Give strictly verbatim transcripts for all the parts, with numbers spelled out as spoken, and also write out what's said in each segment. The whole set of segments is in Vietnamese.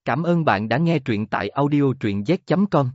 Cảm ơn bạn đã nghe truyện tại audio truyện z chấm com.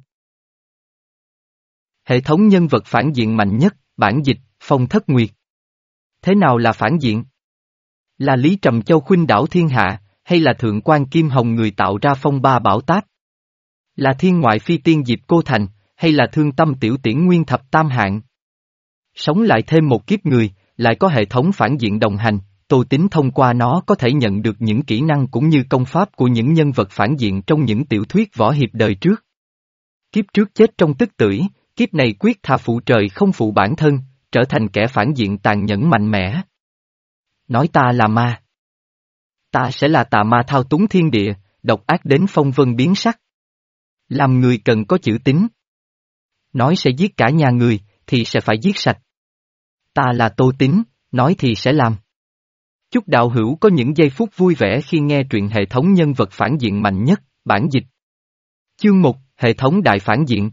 Hệ thống nhân vật phản diện mạnh nhất, bản dịch, Phong Thất Nguyệt. Thế nào là phản diện? Là Lý Trầm Châu khuynh đảo thiên hạ, hay là Thượng quan Kim Hồng người tạo ra phong ba bảo táp? Là thiên ngoại phi tiên Diệp Cô Thành, hay là thương tâm tiểu tiễn nguyên thập tam hạng? Sống lại thêm một kiếp người, lại có hệ thống phản diện đồng hành, Tô Tín thông qua nó có thể nhận được những kỹ năng cũng như công pháp của những nhân vật phản diện trong những tiểu thuyết võ hiệp đời trước. Kiếp trước chết trong tức tưởi, kiếp này quyết thà phụ trời không phụ bản thân, trở thành kẻ phản diện tàn nhẫn mạnh mẽ. Nói ta là ma. Ta sẽ là tà ma thao túng thiên địa, độc ác đến phong vân biến sắc. Làm người cần có chữ tín. Nói sẽ giết cả nhà người, thì sẽ phải giết sạch. Ta là Tô Tín, nói thì sẽ làm. Chúc đạo hữu có những giây phút vui vẻ khi nghe truyện hệ thống nhân vật phản diện mạnh nhất, bản dịch. Chương một, hệ thống đại phản diện.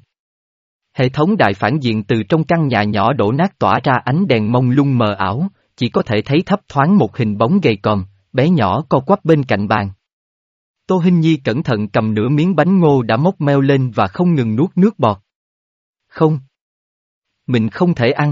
Hệ thống đại phản diện từ trong căn nhà nhỏ đổ nát tỏa ra ánh đèn mông lung mờ ảo, chỉ có thể thấy thấp thoáng một hình bóng gầy còm, bé nhỏ co quắp bên cạnh bàn. Tô Hinh Nhi cẩn thận cầm nửa miếng bánh ngô đã mốc meo lên và không ngừng nuốt nước bọt. Không. Mình không thể ăn.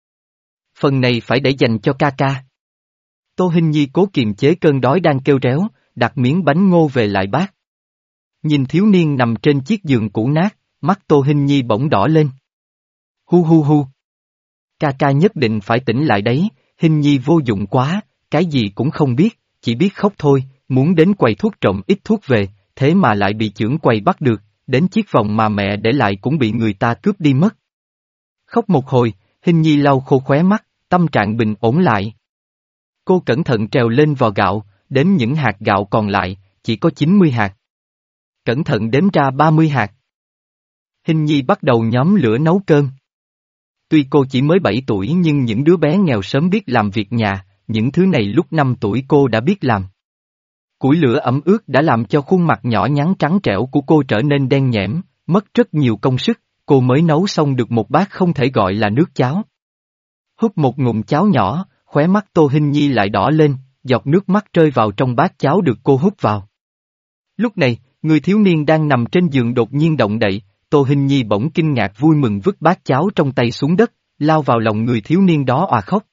Phần này phải để dành cho ca ca. Tô Hinh Nhi cố kiềm chế cơn đói đang kêu réo, đặt miếng bánh ngô về lại bát. Nhìn thiếu niên nằm trên chiếc giường cũ nát, mắt Tô Hinh Nhi bỗng đỏ lên. Hu hu hu. Ca ca nhất định phải tỉnh lại đấy, Hinh Nhi vô dụng quá, cái gì cũng không biết, chỉ biết khóc thôi, muốn đến quầy thuốc trộm ít thuốc về, thế mà lại bị chưởng quầy bắt được, đến chiếc vòng mà mẹ để lại cũng bị người ta cướp đi mất. Khóc một hồi, Hinh Nhi lau khô khóe mắt, tâm trạng bình ổn lại. Cô cẩn thận trèo lên vò gạo, đếm những hạt gạo còn lại, chỉ có chín mươi hạt. Cẩn thận đếm ra ba mươi hạt. Hinh Nhi bắt đầu nhóm lửa nấu cơm. Tuy cô chỉ mới bảy tuổi nhưng những đứa bé nghèo sớm biết làm việc nhà, những thứ này lúc năm tuổi cô đã biết làm. Củi lửa ẩm ướt đã làm cho khuôn mặt nhỏ nhắn trắng trẻo của cô trở nên đen nhẽm, mất rất nhiều công sức, cô mới nấu xong được một bát không thể gọi là nước cháo. Húp một ngụm cháo nhỏ, khóe mắt Tô Hinh Nhi lại đỏ lên, giọt nước mắt rơi vào trong bát cháo được cô hút vào. Lúc này, người thiếu niên đang nằm trên giường đột nhiên động đậy, Tô Hinh Nhi bỗng kinh ngạc vui mừng vứt bát cháo trong tay xuống đất, lao vào lòng người thiếu niên đó òa khóc.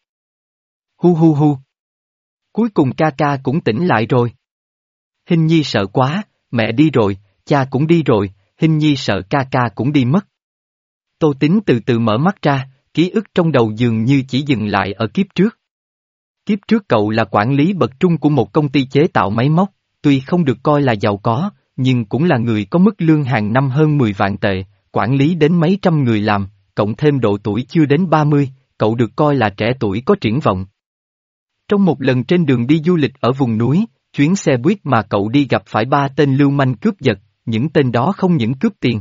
Hu hu hu. Cuối cùng ca ca cũng tỉnh lại rồi. Hinh Nhi sợ quá, mẹ đi rồi, cha cũng đi rồi, Hinh Nhi sợ ca ca cũng đi mất. Tô Tín từ từ mở mắt ra, ký ức trong đầu dường như chỉ dừng lại ở kiếp trước. Kiếp trước cậu là quản lý bậc trung của một công ty chế tạo máy móc, tuy không được coi là giàu có, nhưng cũng là người có mức lương hàng năm hơn mười vạn tệ, quản lý đến mấy trăm người làm, cộng thêm độ tuổi chưa đến ba mươi, cậu được coi là trẻ tuổi có triển vọng. Trong một lần trên đường đi du lịch ở vùng núi, chuyến xe buýt mà cậu đi gặp phải ba tên lưu manh cướp giật, những tên đó không những cướp tiền,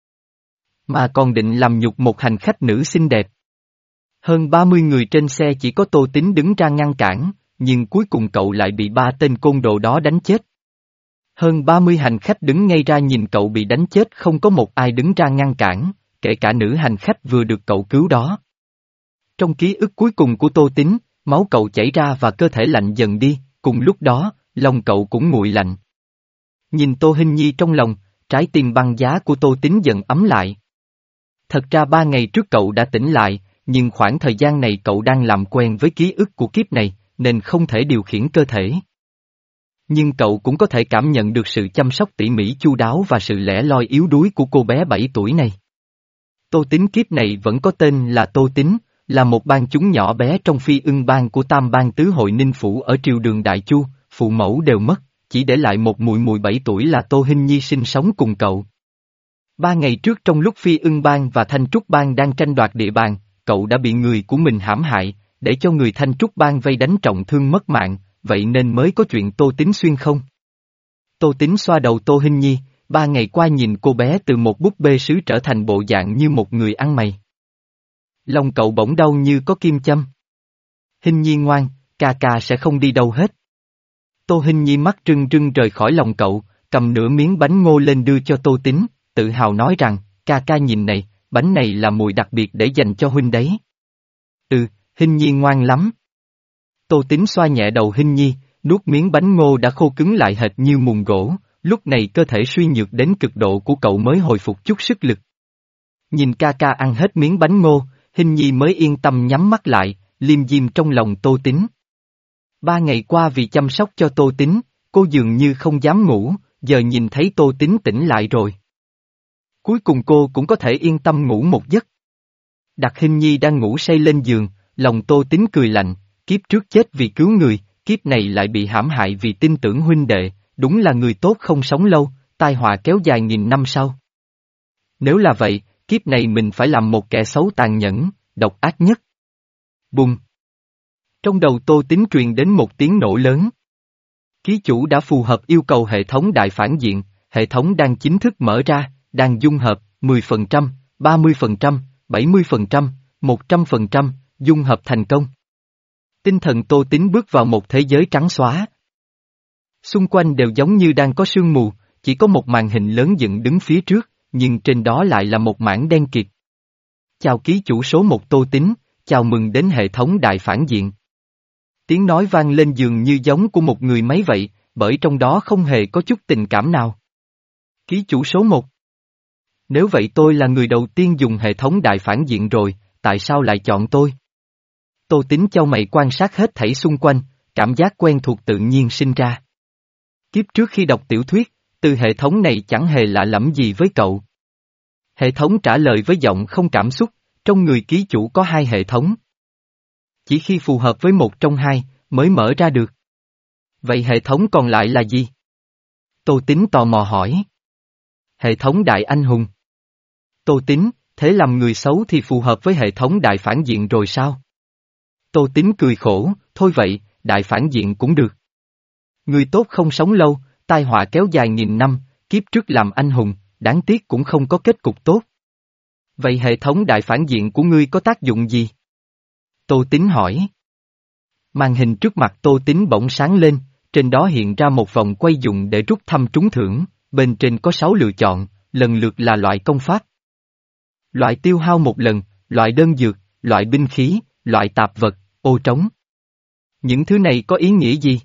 mà còn định làm nhục một hành khách nữ xinh đẹp. Hơn ba mươi người trên xe chỉ có Tô Tín đứng ra ngăn cản, nhưng cuối cùng cậu lại bị ba tên côn đồ đó đánh chết. Hơn ba mươi hành khách đứng ngay ra nhìn cậu bị đánh chết, không có một ai đứng ra ngăn cản, kể cả nữ hành khách vừa được cậu cứu đó. Trong ký ức cuối cùng của Tô Tín, máu cậu chảy ra và cơ thể lạnh dần đi, cùng lúc đó, lòng cậu cũng nguội lạnh. Nhìn Tô Hinh Nhi trong lòng, trái tim băng giá của Tô Tín dần ấm lại. Thật ra ba ngày trước cậu đã tỉnh lại, nhưng khoảng thời gian này cậu đang làm quen với ký ức của kiếp này, nên không thể điều khiển cơ thể. Nhưng cậu cũng có thể cảm nhận được sự chăm sóc tỉ mỉ chu đáo và sự lẻ loi yếu đuối của cô bé bảy tuổi này. Tô Tín kiếp này vẫn có tên là Tô Tín, là một bang chúng nhỏ bé trong phi ưng bang của Tam Bang Tứ Hội Ninh Phủ ở triều đường Đại Chu, phụ mẫu đều mất, chỉ để lại một muội muội bảy tuổi là Tô Hinh Nhi sinh sống cùng cậu. Ba ngày trước trong lúc phi ưng bang và Thanh Trúc bang đang tranh đoạt địa bàn, cậu đã bị người của mình hãm hại, để cho người Thanh Trúc bang vây đánh trọng thương mất mạng, vậy nên mới có chuyện Tô Tín xuyên không. Tô Tín xoa đầu Tô Hinh Nhi, ba ngày qua nhìn cô bé từ một búp bê sứ trở thành bộ dạng như một người ăn mày. Lòng cậu bỗng đau như có kim châm. Hinh Nhi ngoan, ca ca sẽ không đi đâu hết. Tô Hinh Nhi mắt trưng trưng rời khỏi lòng cậu, cầm nửa miếng bánh ngô lên đưa cho Tô Tín, tự hào nói rằng, ca ca nhìn này, bánh này là mùi đặc biệt để dành cho huynh đấy. Ừ, Hinh Nhi ngoan lắm. Tô Tín xoa nhẹ đầu Hinh Nhi, nuốt miếng bánh ngô đã khô cứng lại hệt như mùn gỗ, lúc này cơ thể suy nhược đến cực độ của cậu mới hồi phục chút sức lực. Nhìn ca ca ăn hết miếng bánh ngô, Hình Nhi mới yên tâm nhắm mắt lại, liêm diêm trong lòng Tô Tính. Ba ngày qua vì chăm sóc cho Tô Tính, cô dường như không dám ngủ, giờ nhìn thấy Tô Tính tỉnh lại rồi. Cuối cùng cô cũng có thể yên tâm ngủ một giấc. Đặt Hình Nhi đang ngủ say lên giường, lòng Tô Tính cười lạnh, kiếp trước chết vì cứu người, kiếp này lại bị hãm hại vì tin tưởng huynh đệ, đúng là người tốt không sống lâu, tai họa kéo dài nghìn năm sau. Nếu là vậy, kiếp này mình phải làm một kẻ xấu tàn nhẫn, độc ác nhất. Bùng! Trong đầu Tô Tính truyền đến một tiếng nổ lớn. Ký chủ đã phù hợp yêu cầu hệ thống đại phản diện, hệ thống đang chính thức mở ra, đang dung hợp, mười phần trăm, ba mươi phần trăm, bảy mươi phần trăm, một trăm phần trăm, dung hợp thành công. Tinh thần Tô Tính bước vào một thế giới trắng xóa. Xung quanh đều giống như đang có sương mù, chỉ có một màn hình lớn dựng đứng phía trước, nhưng trên đó lại là một mảng đen kịt. Chào ký chủ số một Tô Tính, chào mừng đến hệ thống đại phản diện. Tiếng nói vang lên dường như giống của một người máy vậy, bởi trong đó không hề có chút tình cảm nào. Ký chủ số một. Nếu vậy tôi là người đầu tiên dùng hệ thống đại phản diện rồi, tại sao lại chọn tôi? Tô Tính chau mày quan sát hết thảy xung quanh, cảm giác quen thuộc tự nhiên sinh ra. Kiếp trước khi đọc tiểu thuyết, từ hệ thống này chẳng hề lạ lẫm gì với cậu. Hệ thống trả lời với giọng không cảm xúc, trong người ký chủ có hai hệ thống. Chỉ khi phù hợp với một trong hai, mới mở ra được. Vậy hệ thống còn lại là gì? Tô Tính tò mò hỏi. Hệ thống đại anh hùng. Tô Tính, thế làm người xấu thì phù hợp với hệ thống đại phản diện rồi sao? Tô Tính cười khổ, thôi vậy, đại phản diện cũng được. Người tốt không sống lâu, tai họa kéo dài nghìn năm, kiếp trước làm anh hùng, đáng tiếc cũng không có kết cục tốt. Vậy hệ thống đại phản diện của ngươi có tác dụng gì? Tô Tính hỏi. Màn hình trước mặt Tô Tính bỗng sáng lên, trên đó hiện ra một vòng quay dùng để rút thăm trúng thưởng, bên trên có sáu lựa chọn, lần lượt là loại công pháp, loại tiêu hao một lần, loại đơn dược, loại binh khí, loại tạp vật, ô trống. Những thứ này có ý nghĩa gì?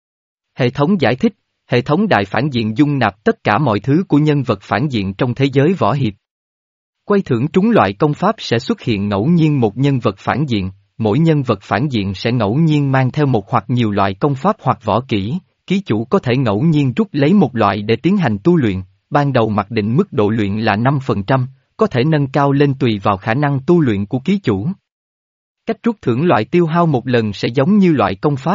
Hệ thống giải thích, hệ thống đại phản diện dung nạp tất cả mọi thứ của nhân vật phản diện trong thế giới võ hiệp. Quay thưởng trúng loại công pháp sẽ xuất hiện ngẫu nhiên một nhân vật phản diện, mỗi nhân vật phản diện sẽ ngẫu nhiên mang theo một hoặc nhiều loại công pháp hoặc võ kỹ, ký chủ có thể ngẫu nhiên rút lấy một loại để tiến hành tu luyện, ban đầu mặc định mức độ luyện là năm phần trăm, có thể nâng cao lên tùy vào khả năng tu luyện của ký chủ. Cách rút thưởng loại tiêu hao một lần sẽ giống như loại công pháp.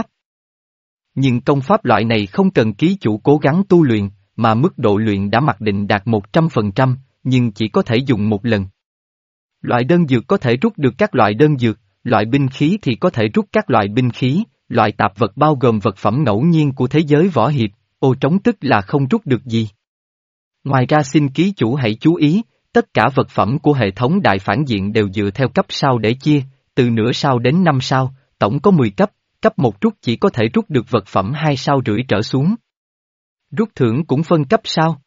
Nhưng công pháp loại này không cần ký chủ cố gắng tu luyện, mà mức độ luyện đã mặc định đạt một trăm phần trăm, nhưng chỉ có thể dùng một lần. Loại đơn dược có thể rút được các loại đơn dược, loại binh khí thì có thể rút các loại binh khí, loại tạp vật bao gồm vật phẩm ngẫu nhiên của thế giới võ hiệp, ô trống tức là không rút được gì. Ngoài ra xin ký chủ hãy chú ý, tất cả vật phẩm của hệ thống đại phản diện đều dựa theo cấp sao để chia, từ nửa sao đến năm sao, tổng có mười cấp, cấp một rút chỉ có thể rút được vật phẩm hai sao rưỡi trở xuống. Rút thưởng cũng phân cấp sao?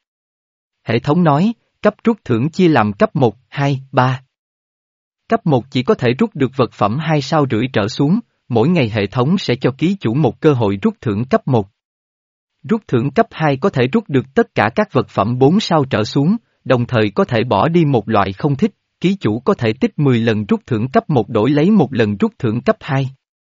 Hệ thống nói, cấp rút thưởng chia làm cấp một, hai, ba. Cấp một chỉ có thể rút được vật phẩm hai sao rưỡi trở xuống, mỗi ngày hệ thống sẽ cho ký chủ một cơ hội rút thưởng cấp một. Rút thưởng cấp hai có thể rút được tất cả các vật phẩm bốn sao trở xuống, đồng thời có thể bỏ đi một loại không thích, ký chủ có thể tích mười lần rút thưởng cấp một đổi lấy một lần rút thưởng cấp hai.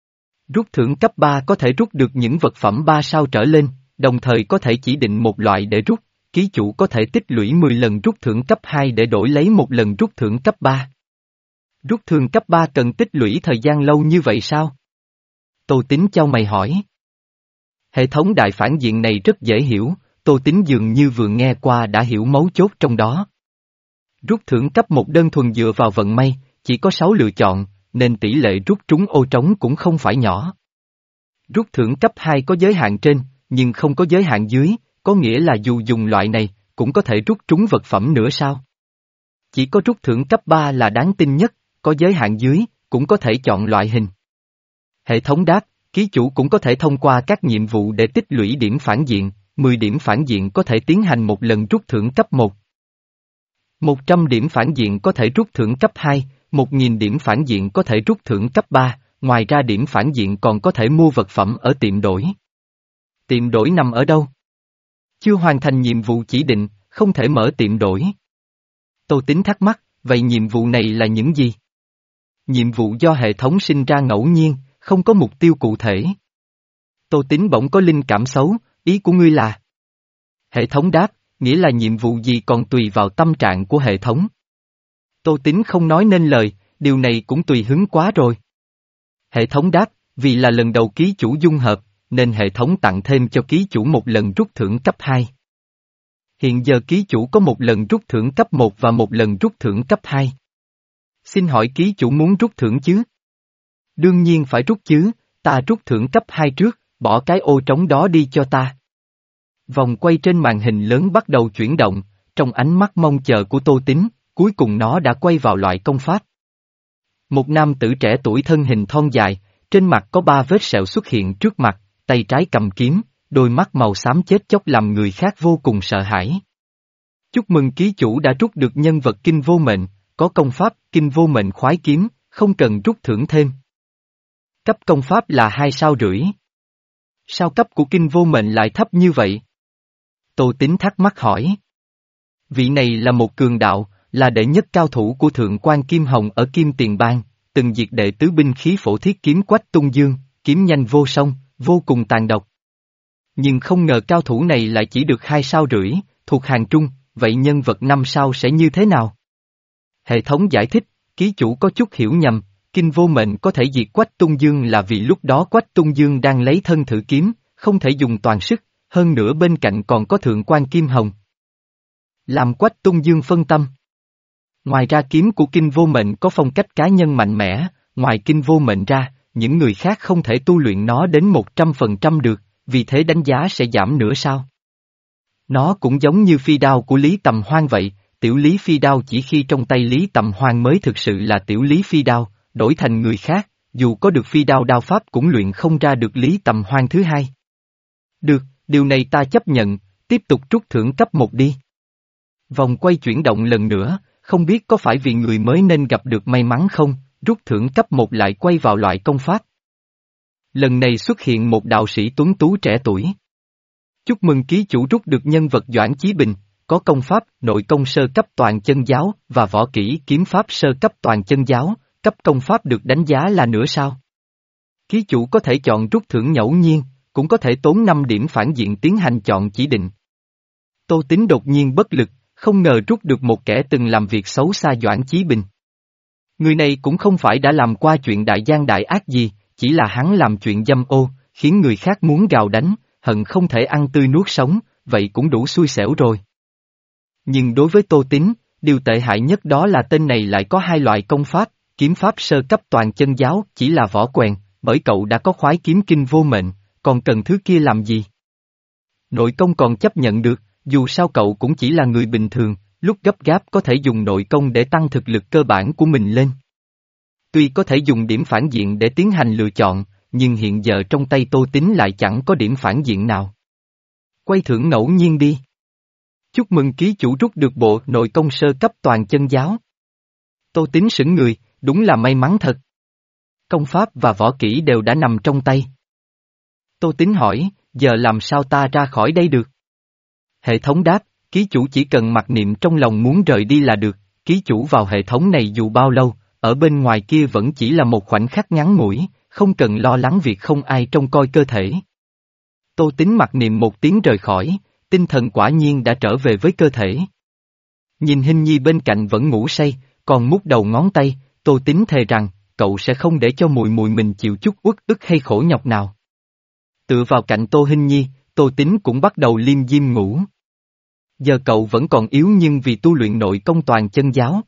Rút thưởng cấp ba có thể rút được những vật phẩm ba sao trở lên, đồng thời có thể chỉ định một loại để rút, ký chủ có thể tích lũy mười lần rút thưởng cấp hai để đổi lấy một lần rút thưởng cấp ba. Rút thưởng cấp ba cần tích lũy thời gian lâu như vậy sao? Tô Tính chau mày hỏi. Hệ thống đại phản diện này rất dễ hiểu, Tô Tính dường như vừa nghe qua đã hiểu mấu chốt trong đó. Rút thưởng cấp một đơn thuần dựa vào vận may, chỉ có sáu lựa chọn, nên tỷ lệ rút trúng ô trống cũng không phải nhỏ. Rút thưởng cấp hai có giới hạn trên, nhưng không có giới hạn dưới, có nghĩa là dù dùng loại này, cũng có thể rút trúng vật phẩm nữa sao? Chỉ có rút thưởng cấp ba là đáng tin nhất, có giới hạn dưới, cũng có thể chọn loại hình. Hệ thống đáp, ký chủ cũng có thể thông qua các nhiệm vụ để tích lũy điểm phản diện, mười điểm phản diện có thể tiến hành một lần rút thưởng cấp một. một trăm điểm phản diện có thể rút thưởng cấp hai, một nghìn điểm phản diện có thể rút thưởng cấp ba, ngoài ra điểm phản diện còn có thể mua vật phẩm ở tiệm đổi. Tiệm đổi nằm ở đâu? Chưa hoàn thành nhiệm vụ chỉ định, không thể mở tiệm đổi. Tô Tính thắc mắc, vậy nhiệm vụ này là những gì? Nhiệm vụ do hệ thống sinh ra ngẫu nhiên, không có mục tiêu cụ thể. Tô Tính bỗng có linh cảm xấu, ý của ngươi là? Hệ thống đáp, nghĩa là nhiệm vụ gì còn tùy vào tâm trạng của hệ thống. Tô Tính không nói nên lời, điều này cũng tùy hứng quá rồi. Hệ thống đáp, vì là lần đầu ký chủ dung hợp, nên hệ thống tặng thêm cho ký chủ một lần rút thưởng cấp hai. Hiện giờ ký chủ có một lần rút thưởng cấp một và một lần rút thưởng cấp hai. Xin hỏi ký chủ muốn rút thưởng chứ? Đương nhiên phải rút chứ, ta rút thưởng cấp hai trước, bỏ cái ô trống đó đi cho ta. Vòng quay trên màn hình lớn bắt đầu chuyển động, trong ánh mắt mong chờ của Tô Tính, cuối cùng nó đã quay vào loại công pháp. Một nam tử trẻ tuổi thân hình thon dài, trên mặt có ba vết sẹo xuất hiện trước mặt, tay trái cầm kiếm, đôi mắt màu xám chết chóc làm người khác vô cùng sợ hãi. Chúc mừng ký chủ đã rút được nhân vật kinh vô mệnh, có công pháp kinh vô mệnh khoái kiếm, không cần rút thưởng thêm. Cấp công pháp là hai sao rưỡi. Sao cấp của kinh vô mệnh lại thấp như vậy? Tô Tính thắc mắc hỏi. Vị này là một cường đạo, là đệ nhất cao thủ của Thượng quan Kim Hồng ở Kim Tiền Bang, từng diệt đệ tứ binh khí phổ thiết kiếm Quách Tung Dương, kiếm nhanh vô song, vô cùng tàn độc. Nhưng không ngờ cao thủ này lại chỉ được hai sao rưỡi, thuộc hàng trung, vậy nhân vật năm sao sẽ như thế nào? Hệ thống giải thích, ký chủ có chút hiểu nhầm, kinh vô mệnh có thể diệt Quách Tung Dương là vì lúc đó Quách Tung Dương đang lấy thân thử kiếm, không thể dùng toàn sức, hơn nữa bên cạnh còn có Thượng quan Kim Hồng. Làm Quách Tung Dương phân tâm. Ngoài ra kiếm của kinh vô mệnh có phong cách cá nhân mạnh mẽ, ngoài kinh vô mệnh ra, những người khác không thể tu luyện nó đến một trăm phần trăm được, vì thế đánh giá sẽ giảm nửa sao. Nó cũng giống như phi đao của Lý Tầm Hoan vậy, tiểu Lý phi đao chỉ khi trong tay Lý Tầm Hoan mới thực sự là tiểu Lý phi đao, đổi thành người khác, dù có được phi đao đao pháp cũng luyện không ra được Lý Tầm Hoan thứ hai. Được, điều này ta chấp nhận, tiếp tục rút thưởng cấp một đi. Vòng quay chuyển động lần nữa, không biết có phải vì người mới nên gặp được may mắn không, rút thưởng cấp một lại quay vào loại công pháp. Lần này xuất hiện một đạo sĩ tuấn tú trẻ tuổi. Chúc mừng ký chủ rút được nhân vật Doãn Chí Bình, có công pháp nội công sơ cấp toàn chân giáo và võ kỹ kiếm pháp sơ cấp toàn chân giáo, cấp công pháp được đánh giá là nửa sao. Ký chủ có thể chọn rút thưởng ngẫu nhiên, cũng có thể tốn năm điểm phản diện tiến hành chọn chỉ định. Tô Tính đột nhiên bất lực, không ngờ rút được một kẻ từng làm việc xấu xa Doãn Chí Bình. Người này cũng không phải đã làm qua chuyện đại gian đại ác gì, chỉ là hắn làm chuyện dâm ô, khiến người khác muốn gào đánh, hận không thể ăn tươi nuốt sống, vậy cũng đủ xui xẻo rồi. Nhưng đối với Tô Tính, điều tệ hại nhất đó là tên này lại có hai loại công pháp, kiếm pháp sơ cấp toàn chân giáo chỉ là võ quèn, bởi cậu đã có khoái kiếm kinh vô mệnh, còn cần thứ kia làm gì? Nội công còn chấp nhận được, dù sao cậu cũng chỉ là người bình thường, lúc gấp gáp có thể dùng nội công để tăng thực lực cơ bản của mình lên. Tuy có thể dùng điểm phản diện để tiến hành lựa chọn, nhưng hiện giờ trong tay Tô Tính lại chẳng có điểm phản diện nào. Quay thưởng ngẫu nhiên đi. Chúc mừng ký chủ rút được bộ nội công sơ cấp toàn chân giáo. Tô Tính sững người, đúng là may mắn thật. Công pháp và võ kỹ đều đã nằm trong tay. Tô Tính hỏi, giờ làm sao ta ra khỏi đây được? Hệ thống đáp, ký chủ chỉ cần mặc niệm trong lòng muốn rời đi là được, ký chủ vào hệ thống này dù bao lâu, ở bên ngoài kia vẫn chỉ là một khoảnh khắc ngắn ngủi, không cần lo lắng việc không ai trông coi cơ thể. Tô Tính mặc niệm một tiếng rời khỏi, tinh thần quả nhiên đã trở về với cơ thể. Nhìn Hình Nhi bên cạnh vẫn ngủ say, còn mút đầu ngón tay, Tô Tính thề rằng, cậu sẽ không để cho mùi mùi mình chịu chút uất ức hay khổ nhọc nào. Tựa vào cạnh Tô Hình Nhi, Tô Tính cũng bắt đầu liêm diêm ngủ. Giờ cậu vẫn còn yếu nhưng vì tu luyện nội công toàn chân giáo.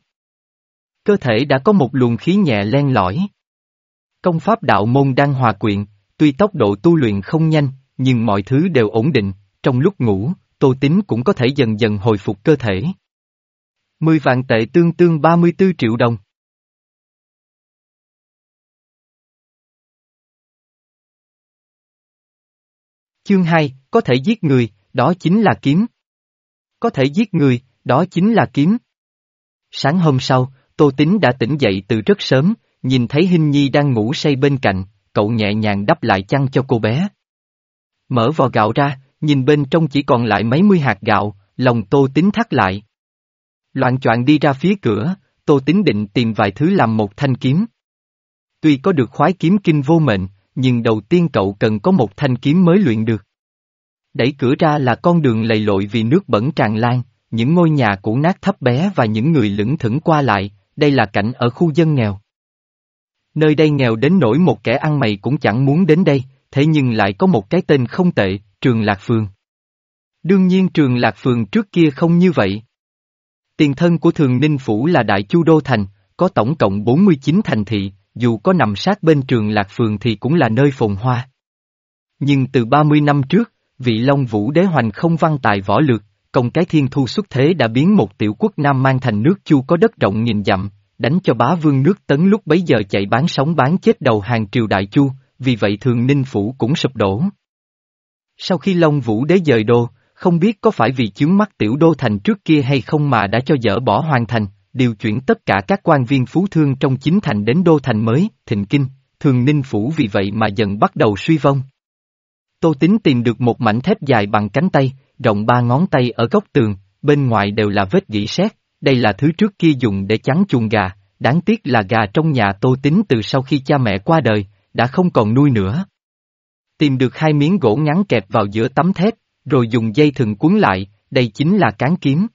Cơ thể đã có một luồng khí nhẹ len lỏi. Công pháp đạo môn đang hòa quyện, tuy tốc độ tu luyện không nhanh, nhưng mọi thứ đều ổn định, trong lúc ngủ, Tô Tính cũng có thể dần dần hồi phục cơ thể. Mười vạn tệ tương tương ba mươi tư triệu đồng. Chương hai, có thể giết người, đó chính là kiếm. Có thể giết người, đó chính là kiếm. Sáng hôm sau, Tô Tính đã tỉnh dậy từ rất sớm, nhìn thấy Hình Nhi đang ngủ say bên cạnh, cậu nhẹ nhàng đắp lại chăn cho cô bé. Mở vò gạo ra, nhìn bên trong chỉ còn lại mấy mươi hạt gạo, lòng Tô Tín thắt lại. Loạng choạng đi ra phía cửa, Tô Tín định tìm vài thứ làm một thanh kiếm. Tuy có được khoái kiếm kinh vô mệnh, nhưng đầu tiên cậu cần có một thanh kiếm mới luyện được. Đẩy cửa ra là con đường lầy lội vì nước bẩn tràn lan, những ngôi nhà cũ nát thấp bé và những người lững thững qua lại, đây là cảnh ở khu dân nghèo. Nơi đây nghèo đến nỗi một kẻ ăn mày cũng chẳng muốn đến đây, thế nhưng lại có một cái tên không tệ, Trường Lạc Phường. Đương nhiên Trường Lạc Phường trước kia không như vậy. Tiền thân của Thường Ninh Phủ là Đại Chu Đô Thành, có tổng cộng bốn mươi chín thành thị, dù có nằm sát bên Trường Lạc Phường thì cũng là nơi phồn hoa. Nhưng từ ba mươi năm trước, vị Long Vũ đế hoành không văn tài võ lược, công cái thiên thu xuất thế đã biến một tiểu quốc Nam Man thành nước Chu có đất rộng nghìn dặm, đánh cho bá vương nước Tấn lúc bấy giờ chạy bán sống bán chết đầu hàng triều Đại Chu, vì vậy Thường Ninh Phủ cũng sụp đổ. Sau khi Long Vũ đế dời đô, không biết có phải vì chướng mắt tiểu đô thành trước kia hay không mà đã cho dỡ bỏ hoàn thành, điều chuyển tất cả các quan viên phú thương trong chính thành đến đô thành mới, Thịnh Kinh, Thường Ninh Phủ vì vậy mà dần bắt đầu suy vong. Tô Tín tìm được một mảnh thép dài bằng cánh tay, rộng ba ngón tay ở góc tường, bên ngoài đều là vết gỉ sét, đây là thứ trước kia dùng để chắn chuồng gà, đáng tiếc là gà trong nhà Tô Tín từ sau khi cha mẹ qua đời, đã không còn nuôi nữa. Tìm được hai miếng gỗ ngắn kẹp vào giữa tấm thép, rồi dùng dây thừng quấn lại, đây chính là cán kiếm.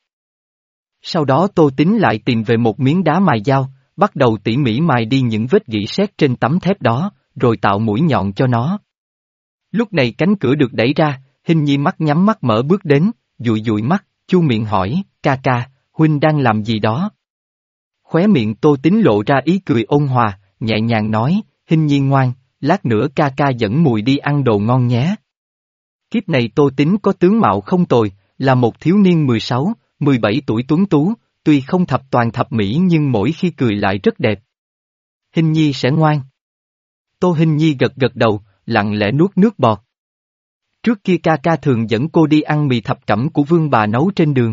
Sau đó Tô Tín lại tìm về một miếng đá mài dao, bắt đầu tỉ mỉ mài đi những vết gỉ sét trên tấm thép đó, rồi tạo mũi nhọn cho nó. Lúc này cánh cửa được đẩy ra, Hình Nhi mắt nhắm mắt mở bước đến, dụi dụi mắt, chu miệng hỏi, ca ca, huynh đang làm gì đó? Khóe miệng Tô Tín lộ ra ý cười ôn hòa, nhẹ nhàng nói, Hình Nhi ngoan, lát nữa ca ca dẫn mùi đi ăn đồ ngon nhé. Kiếp này Tô Tín có tướng mạo không tồi, là một thiếu niên mười sáu, mười bảy tuổi tuấn tú, tuy không thập toàn thập mỹ nhưng mỗi khi cười lại rất đẹp. Hình Nhi sẽ ngoan. Tô Hình Nhi gật gật đầu, lặng lẽ nuốt nước bọt. Trước kia ca ca thường dẫn cô đi ăn mì thập cẩm của Vương bà nấu trên đường.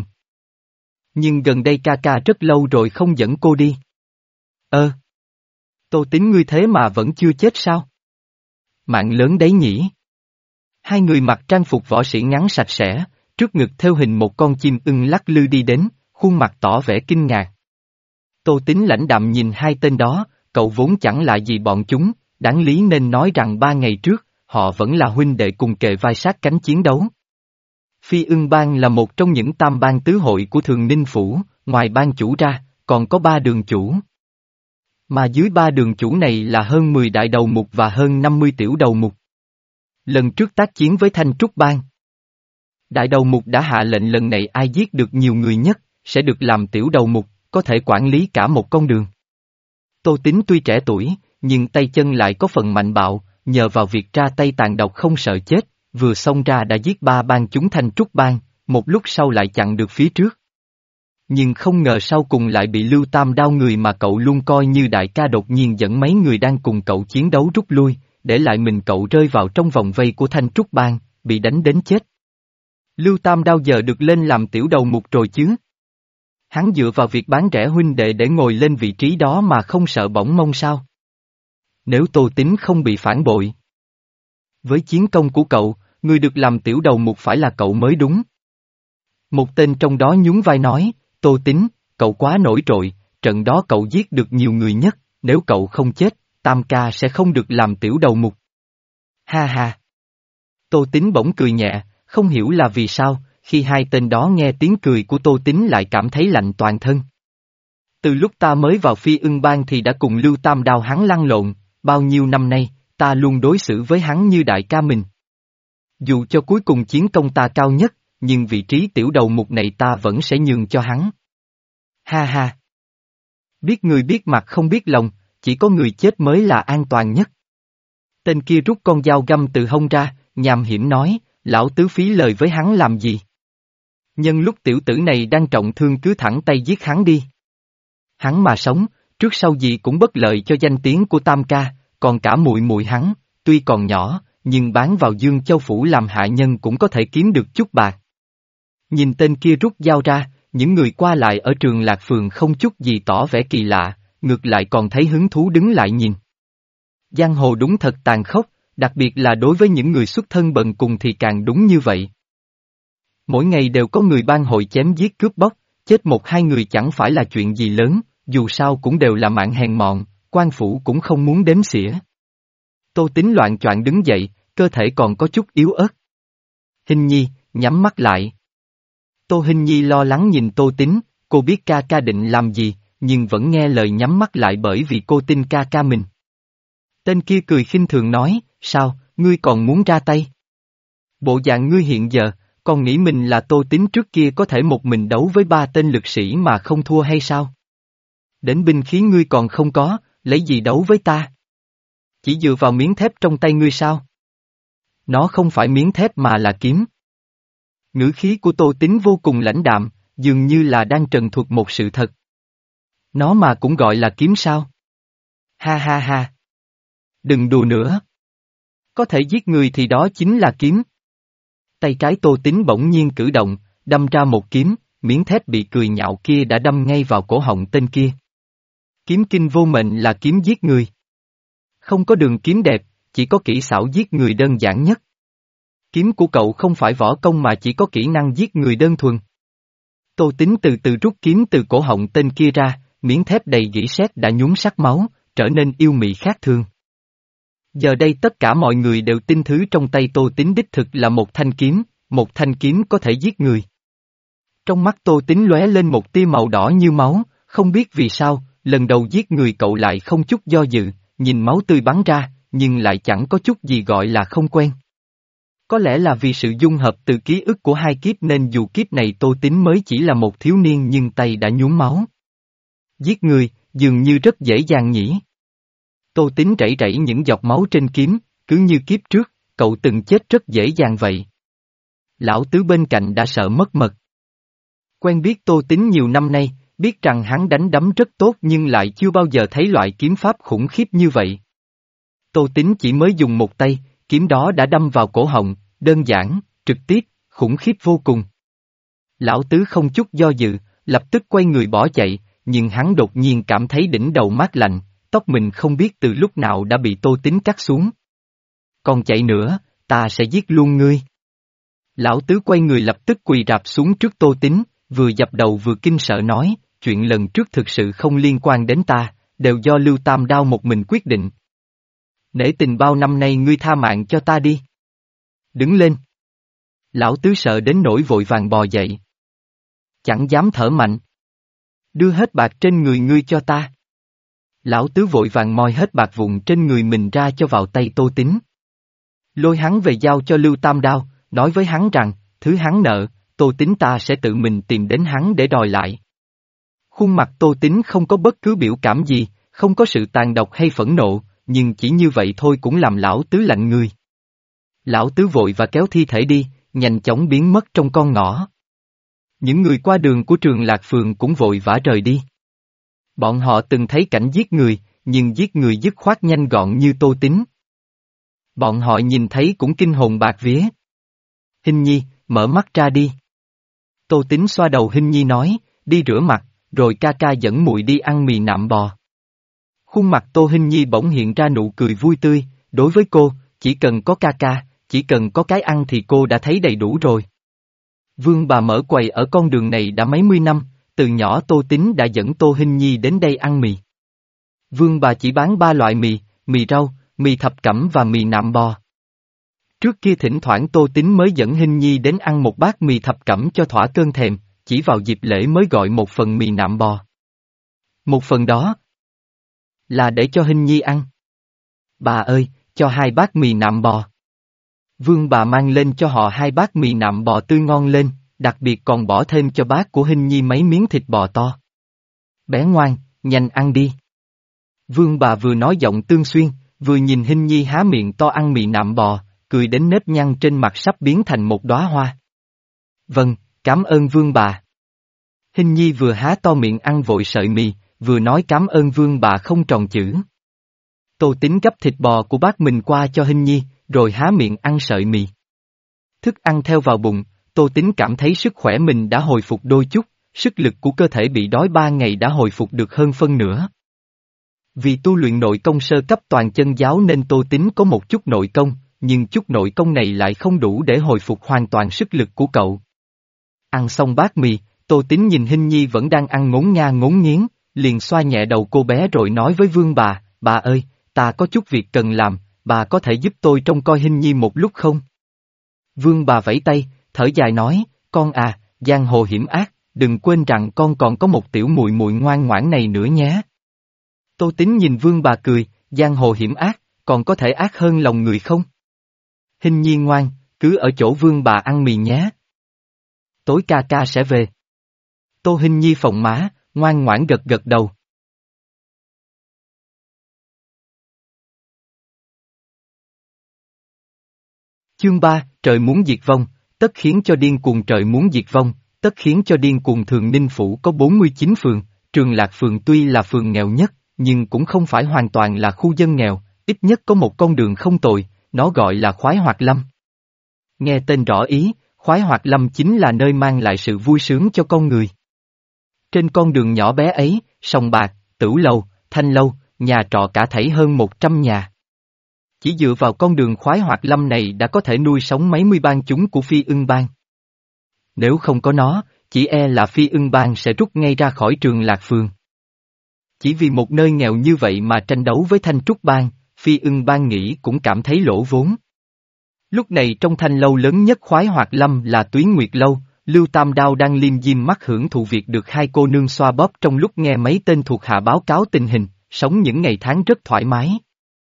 Nhưng gần đây ca ca rất lâu rồi không dẫn cô đi. Ơ! Tô Tín ngươi thế mà vẫn chưa chết sao? Mạng lớn đấy nhỉ? Hai người mặc trang phục võ sĩ ngắn sạch sẽ, trước ngực thêu hình một con chim ưng lắc lư đi đến, khuôn mặt tỏ vẻ kinh ngạc. Tô Tín lãnh đạm nhìn hai tên đó, cậu vốn chẳng lại gì bọn chúng, đáng lý nên nói rằng ba ngày trước, họ vẫn là huynh đệ cùng kề vai sát cánh chiến đấu. Phi Ưng Bang là một trong những tam bang tứ hội của Thường Ninh Phủ, ngoài bang chủ ra, còn có ba đường chủ. Mà dưới ba đường chủ này là hơn mười đại đầu mục và hơn năm mươi tiểu đầu mục. Lần trước tác chiến với Thanh Trúc Bang, đại đầu mục đã hạ lệnh lần này ai giết được nhiều người nhất, sẽ được làm tiểu đầu mục, có thể quản lý cả một con đường. Tô Tín tuy trẻ tuổi, nhưng tay chân lại có phần mạnh bạo, nhờ vào việc ra tay tàn độc không sợ chết, vừa xông ra đã giết ba bang chúng Thanh Trúc Bang, một lúc sau lại chặn được phía trước. Nhưng không ngờ sau cùng lại bị Lưu Tam Đao người mà cậu luôn coi như đại ca đột nhiên dẫn mấy người đang cùng cậu chiến đấu rút lui, để lại mình cậu rơi vào trong vòng vây của Thanh Trúc Bang, bị đánh đến chết. Lưu Tam Đao giờ được lên làm tiểu đầu mục rồi chứ. Hắn dựa vào việc bán rẻ huynh đệ để ngồi lên vị trí đó mà không sợ bỏng mông sao? Nếu Tô Tín không bị phản bội, với chiến công của cậu, người được làm tiểu đầu mục phải là cậu mới đúng. Một tên trong đó nhún vai nói, Tô Tín, cậu quá nổi trội, trận đó cậu giết được nhiều người nhất, nếu cậu không chết, Tam ca sẽ không được làm tiểu đầu mục. Ha ha! Tô Tín bỗng cười nhẹ, không hiểu là vì sao, khi hai tên đó nghe tiếng cười của Tô Tín lại cảm thấy lạnh toàn thân. Từ lúc ta mới vào Phi Ưng Bang thì đã cùng Lưu Tam Đao hắn lăn lộn, bao nhiêu năm nay, ta luôn đối xử với hắn như đại ca mình. Dù cho cuối cùng chiến công ta cao nhất, nhưng vị trí tiểu đầu mục này ta vẫn sẽ nhường cho hắn. Ha ha! Biết người biết mặt không biết lòng, chỉ có người chết mới là an toàn nhất. Tên kia rút con dao găm từ hông ra, nham hiểm nói, lão tứ phí lời với hắn làm gì? Nhân lúc tiểu tử này đang trọng thương cứ thẳng tay giết hắn đi. Hắn mà sống, trước sau gì cũng bất lợi cho danh tiếng của Tam ca, còn cả muội muội hắn, tuy còn nhỏ, nhưng bán vào Dương Châu Phủ làm hạ nhân cũng có thể kiếm được chút bạc. Nhìn tên kia rút dao ra, những người qua lại ở Trường Lạc Phường không chút gì tỏ vẻ kỳ lạ, ngược lại còn thấy hứng thú đứng lại nhìn. Giang hồ đúng thật tàn khốc, đặc biệt là đối với những người xuất thân bần cùng thì càng đúng như vậy. Mỗi ngày đều có người ban hội chém giết cướp bóc, chết một hai người chẳng phải là chuyện gì lớn, dù sao cũng đều là mạng hèn mọn, quan phủ cũng không muốn đếm xỉa. Tô Tín loạng choạng đứng dậy, cơ thể còn có chút yếu ớt. Hình Nhi, nhắm mắt lại. Tô Hình Nhi lo lắng nhìn Tô Tín, cô biết ca ca định làm gì, nhưng vẫn nghe lời nhắm mắt lại bởi vì cô tin ca ca mình. Tên kia cười khinh thường nói, sao, ngươi còn muốn ra tay? Bộ dạng ngươi hiện giờ, còn nghĩ mình là Tô Tín trước kia có thể một mình đấu với ba tên lực sĩ mà không thua hay sao? Đến binh khí ngươi còn không có, lấy gì đấu với ta? Chỉ dựa vào miếng thép trong tay ngươi sao? Nó không phải miếng thép mà là kiếm. Ngữ khí của Tô Tín vô cùng lãnh đạm, dường như là đang trần thuật một sự thật. Nó mà cũng gọi là kiếm sao? Ha ha ha. Đừng đùa nữa. Có thể giết người thì đó chính là kiếm. Tay trái Tô Tín bỗng nhiên cử động, đâm ra một kiếm, miếng thép bị cười nhạo kia đã đâm ngay vào cổ họng tên kia. Kiếm kinh vô mệnh là kiếm giết người. Không có đường kiếm đẹp, chỉ có kỹ xảo giết người đơn giản nhất. Kiếm của cậu không phải võ công mà chỉ có kỹ năng giết người đơn thuần. Tô Tín từ từ rút kiếm từ cổ họng tên kia ra, miếng thép đầy gỉ sét đã nhuốm sắc máu, trở nên yêu mị khác thường. Giờ đây tất cả mọi người đều tin thứ trong tay Tô Tín đích thực là một thanh kiếm, một thanh kiếm có thể giết người. Trong mắt Tô Tín lóe lên một tia màu đỏ như máu, không biết vì sao, lần đầu giết người cậu lại không chút do dự, nhìn máu tươi bắn ra, nhưng lại chẳng có chút gì gọi là không quen. Có lẽ là vì sự dung hợp từ ký ức của hai kiếp nên dù kiếp này Tô Tín mới chỉ là một thiếu niên nhưng tay đã nhuốm máu. Giết người, dường như rất dễ dàng nhỉ. Tô Tín rảy rảy những giọt máu trên kiếm, cứ như kiếp trước, cậu từng chết rất dễ dàng vậy. Lão tứ bên cạnh đã sợ mất mật. Quen biết Tô Tín nhiều năm nay, biết rằng hắn đánh đấm rất tốt nhưng lại chưa bao giờ thấy loại kiếm pháp khủng khiếp như vậy. Tô Tín chỉ mới dùng một tay, kiếm đó đã đâm vào cổ họng, đơn giản, trực tiếp, khủng khiếp vô cùng. Lão tứ không chút do dự, lập tức quay người bỏ chạy, nhưng hắn đột nhiên cảm thấy đỉnh đầu mát lạnh, tóc mình không biết từ lúc nào đã bị Tô Tín cắt xuống. Còn chạy nữa, ta sẽ giết luôn ngươi. Lão tứ quay người lập tức quỳ rạp xuống trước Tô Tín, vừa dập đầu vừa kinh sợ nói, chuyện lần trước thực sự không liên quan đến ta, đều do Lưu Tam Đao một mình quyết định. Nể tình bao năm nay ngươi tha mạng cho ta đi. Đứng lên. Lão tứ sợ đến nỗi vội vàng bò dậy. Chẳng dám thở mạnh. Đưa hết bạc trên người ngươi cho ta. Lão tứ vội vàng moi hết bạc vụn trên người mình ra cho vào tay Tô Tín. Lôi hắn về giao cho Lưu Tam Đao, nói với hắn rằng, thứ hắn nợ, Tô Tín ta sẽ tự mình tìm đến hắn để đòi lại. Khuôn mặt Tô Tín không có bất cứ biểu cảm gì, không có sự tàn độc hay phẫn nộ, nhưng chỉ như vậy thôi cũng làm lão tứ lạnh người. Lão tứ vội và kéo thi thể đi, nhanh chóng biến mất trong con ngõ. Những người qua đường của Trường Lạc Phường cũng vội vã rời đi. Bọn họ từng thấy cảnh giết người, nhưng giết người dứt khoát nhanh gọn như Tô Tín. Bọn họ nhìn thấy cũng kinh hồn bạc vía. Hình Nhi, mở mắt ra đi. Tô Tín xoa đầu Hình Nhi nói, đi rửa mặt, rồi ca ca dẫn muội đi ăn mì nạm bò. Khuôn mặt Tô Hình Nhi bỗng hiện ra nụ cười vui tươi, đối với cô, chỉ cần có ca ca, chỉ cần có cái ăn thì cô đã thấy đầy đủ rồi. Vương bà mở quầy ở con đường này đã mấy mươi năm, từ nhỏ Tô Tín đã dẫn Tô Hình Nhi đến đây ăn mì. Vương bà chỉ bán ba loại mì, mì rau, mì thập cẩm và mì nạm bò. Trước kia thỉnh thoảng Tô Tín mới dẫn Hình Nhi đến ăn một bát mì thập cẩm cho thỏa cơn thèm, chỉ vào dịp lễ mới gọi một phần mì nạm bò. Một phần đó là để cho Hình Nhi ăn. Bà ơi, cho hai bát mì nạm bò. Vương bà mang lên cho họ hai bát mì nạm bò tươi ngon lên, đặc biệt còn bỏ thêm cho bát của Hình Nhi mấy miếng thịt bò to. Bé ngoan, nhanh ăn đi. Vương bà vừa nói giọng tương xuyên, vừa nhìn Hình Nhi há miệng to ăn mì nạm bò, cười đến nếp nhăn trên mặt sắp biến thành một đóa hoa. Vâng, cảm ơn vương bà. Hình Nhi vừa há to miệng ăn vội sợi mì, vừa nói cảm ơn vương bà không tròn chữ. Tô Tín gấp thịt bò của bác mình qua cho Hình Nhi, rồi há miệng ăn sợi mì. Thức ăn theo vào bụng, Tô Tín cảm thấy sức khỏe mình đã hồi phục đôi chút, sức lực của cơ thể bị đói ba ngày đã hồi phục được hơn phân nửa. Vì tu luyện nội công sơ cấp toàn chân giáo nên Tô Tín có một chút nội công, nhưng chút nội công này lại không đủ để hồi phục hoàn toàn sức lực của cậu. Ăn xong bát mì, Tô Tín nhìn Hinh Nhi vẫn đang ăn ngốn nga ngốn nghiến, liền xoa nhẹ đầu cô bé rồi nói với Vương bà, bà ơi, ta có chút việc cần làm, bà có thể giúp tôi trông coi Hinh Nhi một lúc không? Vương bà vẫy tay, thở dài nói, con à, giang hồ hiểm ác, đừng quên rằng con còn có một tiểu muội muội ngoan ngoãn này nữa nhé. Tô Tín nhìn Vương bà cười, giang hồ hiểm ác, còn có thể ác hơn lòng người không? Hinh Nhi ngoan, cứ ở chỗ Vương bà ăn mì nhé. Tối ca ca sẽ về. Tô Hinh Nhi phồng má, ngoan ngoãn gật gật đầu. Chương ba, trời muốn diệt vong, tất khiến cho điên cuồng trời muốn diệt vong, tất khiến cho điên cuồng Thường Ninh Phủ có bốn mươi chín phường, Trường Lạc phường tuy là phường nghèo nhất, nhưng cũng không phải hoàn toàn là khu dân nghèo, ít nhất có một con đường không tồi, nó gọi là Khoái Hoạt Lâm. Nghe tên rõ ý, Khoái Hoạt Lâm chính là nơi mang lại sự vui sướng cho con người. Trên con đường nhỏ bé ấy, sòng bạc, tửu lầu, thanh lâu, nhà trọ cả thảy hơn một trăm nhà. Chỉ dựa vào con đường Khoái Hoạt Lâm này đã có thể nuôi sống mấy mươi bang chúng của Phi Ưng Bang. Nếu không có nó, chỉ e là Phi Ưng Bang sẽ rút ngay ra khỏi Trường Lạc phường. Chỉ vì một nơi nghèo như vậy mà tranh đấu với Thanh Trúc Bang, Phi Ưng Bang nghĩ cũng cảm thấy lỗ vốn. Lúc này trong thanh lâu lớn nhất Khoái Hoạt Lâm là Tuyến Nguyệt Lâu, Lưu Tam Đao đang liêm diêm mắt hưởng thụ việc được hai cô nương xoa bóp trong lúc nghe mấy tên thuộc hạ báo cáo tình hình, sống những ngày tháng rất thoải mái.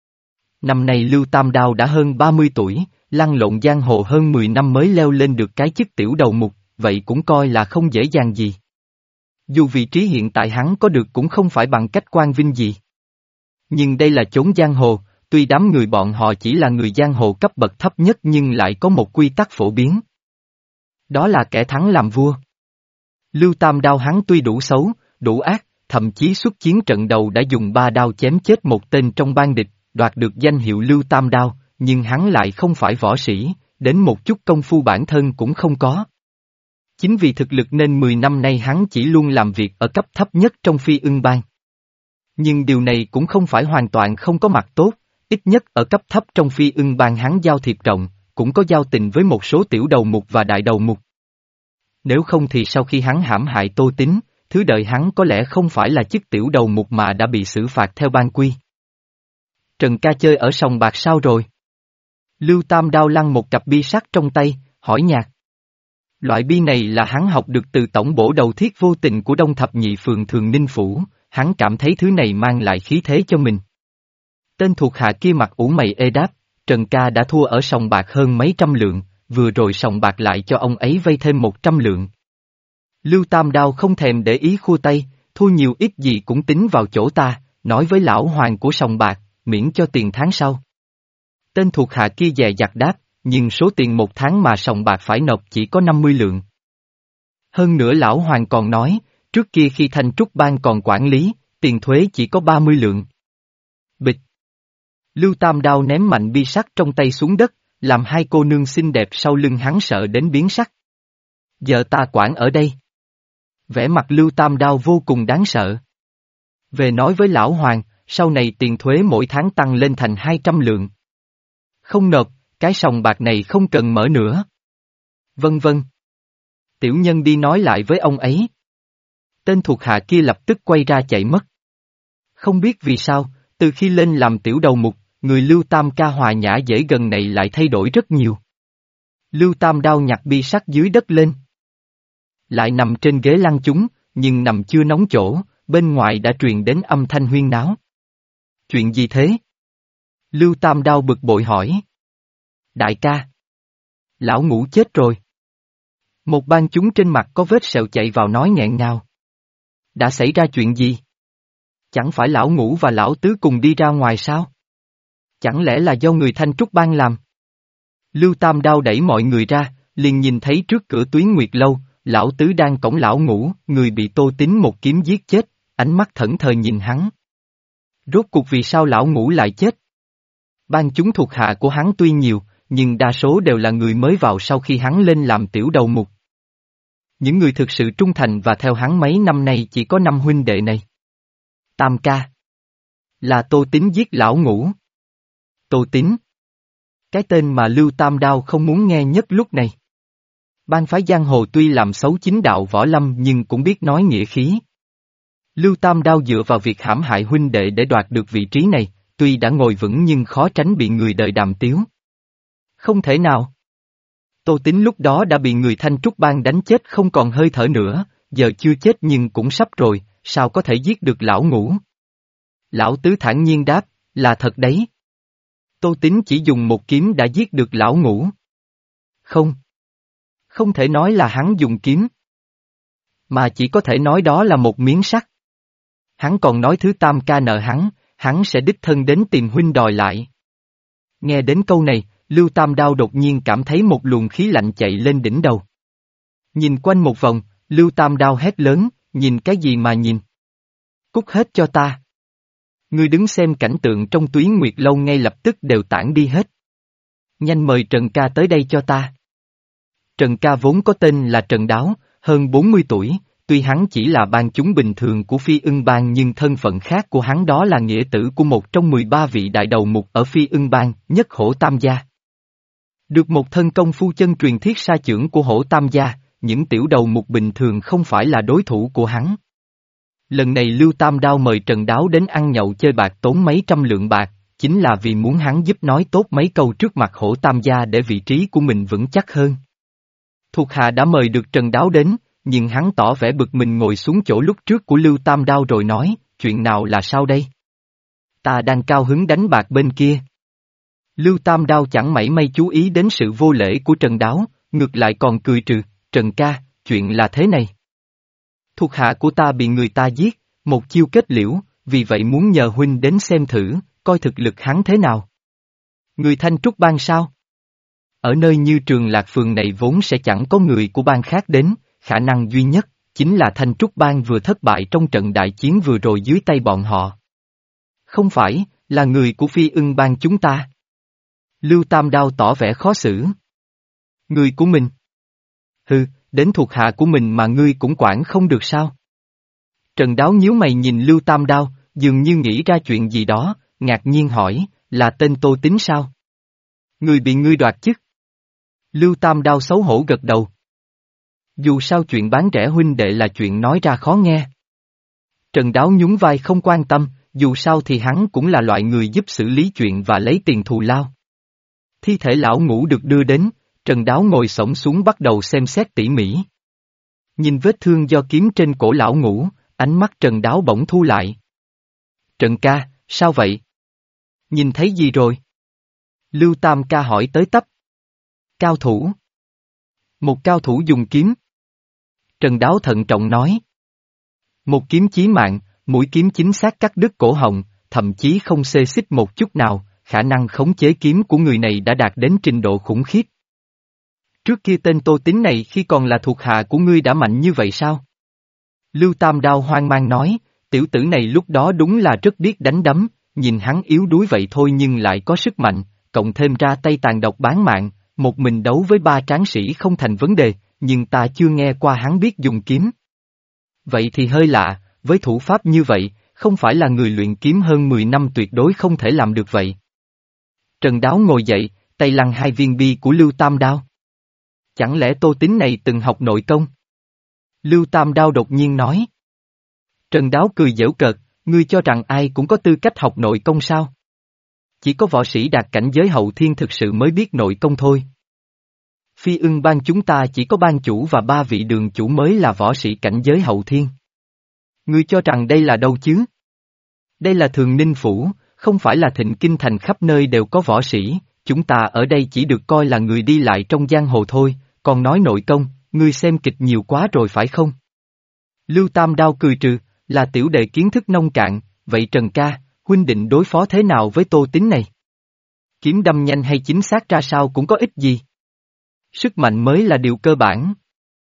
Năm nay Lưu Tam Đao đã hơn ba mươi tuổi, lăn lộn giang hồ hơn mười năm mới leo lên được cái chức tiểu đầu mục, vậy cũng coi là không dễ dàng gì. Dù vị trí hiện tại hắn có được cũng không phải bằng cách quan vinh gì. Nhưng đây là chốn giang hồ, tuy đám người bọn họ chỉ là người giang hồ cấp bậc thấp nhất nhưng lại có một quy tắc phổ biến. Đó là kẻ thắng làm vua. Lưu Tam Đao hắn tuy đủ xấu, đủ ác, thậm chí xuất chiến trận đầu đã dùng ba đao chém chết một tên trong bang địch, đoạt được danh hiệu Lưu Tam Đao, nhưng hắn lại không phải võ sĩ, đến một chút công phu bản thân cũng không có. Chính vì thực lực nên mười năm nay hắn chỉ luôn làm việc ở cấp thấp nhất trong Phi Ưng Bang. Nhưng điều này cũng không phải hoàn toàn không có mặt tốt, ít nhất ở cấp thấp trong Phi Ưng Bang hắn giao thiệp rộng, cũng có giao tình với một số tiểu đầu mục và đại đầu mục. Nếu không thì sau khi hắn hãm hại Tô Tín, thứ đợi hắn có lẽ không phải là chức tiểu đầu mục mà đã bị xử phạt theo ban quy. Trần ca chơi ở sòng bạc sao rồi? Lưu Tam Đao lăn một cặp bi sắt trong tay, hỏi nhạt. Loại bi này là hắn học được từ tổng bổ đầu thiết vô tình của Đông Thập Nhị phường Thường Ninh Phủ, hắn cảm thấy thứ này mang lại khí thế cho mình. Tên thuộc hạ kia mặt ủ mày ê đáp, Trần ca đã thua ở sòng bạc hơn mấy trăm lượng, vừa rồi sòng bạc lại cho ông ấy vay thêm một trăm lượng. Lưu Tam Đao không thèm để ý khua tay, thua nhiều ít gì cũng tính vào chỗ ta, nói với lão hoàng của sòng bạc, miễn cho tiền tháng sau. Tên thuộc hạ kia dè dặt đáp, nhưng số tiền một tháng mà sòng bạc phải nộp chỉ có năm mươi lượng. Hơn nữa lão hoàng còn nói, trước kia khi Thanh Trúc Bang còn quản lý, tiền thuế chỉ có ba mươi lượng. Bịch. Lưu Tam Đao ném mạnh bi sắt trong tay xuống đất, làm hai cô nương xinh đẹp sau lưng hắn sợ đến biến sắc. Giờ ta quản ở đây. Vẻ mặt Lưu Tam Đao vô cùng đáng sợ. Về nói với lão hoàng, sau này tiền thuế mỗi tháng tăng lên thành hai trăm lượng. Không nộp, cái sòng bạc này không cần mở nữa. Vân vân. Tiểu nhân đi nói lại với ông ấy. Tên thuộc hạ kia lập tức quay ra chạy mất. Không biết vì sao, từ khi lên làm tiểu đầu mục, người Lưu Tam ca hòa nhã dễ gần này lại thay đổi rất nhiều. Lưu Tam Đao nhặt bi sắt dưới đất lên. Lại nằm trên ghế lăn chúng, nhưng nằm chưa nóng chỗ, bên ngoài đã truyền đến âm thanh huyên náo. Chuyện gì thế? Lưu Tam Đao bực bội hỏi. Đại ca. Lão Ngũ chết rồi. Một bang chúng trên mặt có vết sẹo chạy vào nói nghẹn ngào. Đã xảy ra chuyện gì? Chẳng phải lão Ngũ và lão Tứ cùng đi ra ngoài sao? Chẳng lẽ là do người Thanh Trúc Bang làm? Lưu Tam Đao đẩy mọi người ra, liền nhìn thấy trước cửa Tuyến Nguyệt Lâu, lão Tứ đang cõng lão Ngũ, người bị Tô Tín một kiếm giết chết, ánh mắt thẫn thờ nhìn hắn. Rốt cuộc vì sao lão Ngũ lại chết? Bang chúng thuộc hạ của hắn tuy nhiều, nhưng đa số đều là người mới vào sau khi hắn lên làm tiểu đầu mục. Những người thực sự trung thành và theo hắn mấy năm nay chỉ có năm huynh đệ này. Tam ca. Là Tô Tín giết lão Ngũ. Tô Tín. Cái tên mà Lưu Tam Đao không muốn nghe nhất lúc này. Bang phái giang hồ tuy làm xấu chính đạo võ lâm nhưng cũng biết nói nghĩa khí. Lưu Tam Đao dựa vào việc hãm hại huynh đệ để đoạt được vị trí này, tuy đã ngồi vững nhưng khó tránh bị người đời đàm tiếu. Không thể nào. Tô Tín lúc đó đã bị người Thanh Trúc Bang đánh chết không còn hơi thở nữa, giờ chưa chết nhưng cũng sắp rồi, sao có thể giết được lão Ngũ? Lão Tứ thản nhiên đáp, là thật đấy. Tô Tín chỉ dùng một kiếm đã giết được lão Ngũ. Không. Không thể nói là hắn dùng kiếm. Mà chỉ có thể nói đó là một miếng sắt. Hắn còn nói thứ Tam ca nợ hắn, hắn sẽ đích thân đến tìm huynh đòi lại. Nghe đến câu này, Lưu Tam Đao đột nhiên cảm thấy một luồng khí lạnh chạy lên đỉnh đầu. Nhìn quanh một vòng, Lưu Tam Đao hét lớn, nhìn cái gì mà nhìn? Cút hết cho ta. Ngươi đứng xem cảnh tượng trong Tuyến Nguyệt Lâu ngay lập tức đều tản đi hết. Nhanh mời Trần ca tới đây cho ta. Trần ca vốn có tên là Trần Đáo, hơn bốn mươi tuổi, tuy hắn chỉ là bang chúng bình thường của Phi Ưng Bang nhưng thân phận khác của hắn đó là nghĩa tử của một trong mười ba vị đại đầu mục ở Phi Ưng Bang, nhất Hổ Tam Gia. Được một thân công phu chân truyền thiết sa chưởng của Hổ Tam Gia, những tiểu đầu mục bình thường không phải là đối thủ của hắn. Lần này Lưu Tam Đao mời Trần Đáo đến ăn nhậu chơi bạc tốn mấy trăm lượng bạc, chính là vì muốn hắn giúp nói tốt mấy câu trước mặt Hổ Tam Gia để vị trí của mình vững chắc hơn. Thuộc hạ đã mời được Trần Đáo đến, nhưng hắn tỏ vẻ bực mình ngồi xuống chỗ lúc trước của Lưu Tam Đao rồi nói, chuyện nào là sao đây? Ta đang cao hứng đánh bạc bên kia. Lưu Tam Đao chẳng mảy may chú ý đến sự vô lễ của Trần Đáo, ngược lại còn cười trừ, Trần ca, chuyện là thế này. Thuộc hạ của ta bị người ta giết, một chiêu kết liễu, vì vậy muốn nhờ huynh đến xem thử, coi thực lực hắn thế nào. Người Thanh Trúc Bang sao? Ở nơi như Trường Lạc Phường này vốn sẽ chẳng có người của bang khác đến, khả năng duy nhất, chính là Thanh Trúc Bang vừa thất bại trong trận đại chiến vừa rồi dưới tay bọn họ. Không phải, là người của Phi Ưng Bang chúng ta. Lưu Tam Đao tỏ vẻ khó xử. Người của mình? Hừ, đến thuộc hạ của mình mà ngươi cũng quản không được sao? Trần Đáo nhíu mày nhìn Lưu Tam Đao, dường như nghĩ ra chuyện gì đó, ngạc nhiên hỏi, là tên Tô Tín sao? Người bị ngươi đoạt chức. Lưu Tam Đao xấu hổ gật đầu. Dù sao chuyện bán rẻ huynh đệ là chuyện nói ra khó nghe. Trần Đáo nhún vai không quan tâm, dù sao thì hắn cũng là loại người giúp xử lý chuyện và lấy tiền thù lao. Thi thể lão Ngũ được đưa đến, Trần Đáo ngồi xổm xuống bắt đầu xem xét tỉ mỉ. Nhìn vết thương do kiếm trên cổ lão Ngũ, ánh mắt Trần Đáo bỗng thu lại. Trần ca, sao vậy? Nhìn thấy gì rồi? Lưu Tam ca hỏi tới tấp. Cao thủ. Một cao thủ dùng kiếm. Trần Đáo thận trọng nói. Một kiếm chí mạng, mũi kiếm chính xác cắt đứt cổ họng, thậm chí không xê xích một chút nào, khả năng khống chế kiếm của người này đã đạt đến trình độ khủng khiếp. Trước kia tên Tô Tín này khi còn là thuộc hạ của ngươi đã mạnh như vậy sao? Lưu Tam Đao hoang mang nói, tiểu tử này lúc đó đúng là rất biết đánh đấm, nhìn hắn yếu đuối vậy thôi nhưng lại có sức mạnh, cộng thêm ra tay tàn độc bán mạng, một mình đấu với ba tráng sĩ không thành vấn đề, nhưng ta chưa nghe qua hắn biết dùng kiếm. Vậy thì hơi lạ, với thủ pháp như vậy, không phải là người luyện kiếm hơn mười năm tuyệt đối không thể làm được vậy. Trần Đáo ngồi dậy, tay lăn hai viên bi của Lưu Tam Đao. Chẳng lẽ Tô Tín này từng học nội công? Lưu Tam Đao đột nhiên nói. Trần Đáo cười giễu cợt, ngươi cho rằng ai cũng có tư cách học nội công sao? Chỉ có võ sĩ đạt cảnh giới hậu thiên thực sự mới biết nội công thôi. Phi Ưng Bang chúng ta chỉ có ban chủ và ba vị đường chủ mới là võ sĩ cảnh giới hậu thiên. Ngươi cho rằng đây là đâu chứ? Đây là Thường Ninh Phủ, không phải là Thịnh Kinh Thành khắp nơi đều có võ sĩ, chúng ta ở đây chỉ được coi là người đi lại trong giang hồ thôi, còn nói nội công, ngươi xem kịch nhiều quá rồi phải không? Lưu Tam Đao cười trừ, là tiểu đệ kiến thức nông cạn, vậy Trần ca, huynh định đối phó thế nào với Tô Tín này? Kiếm đâm nhanh hay chính xác ra sao cũng có ích gì. Sức mạnh mới là điều cơ bản.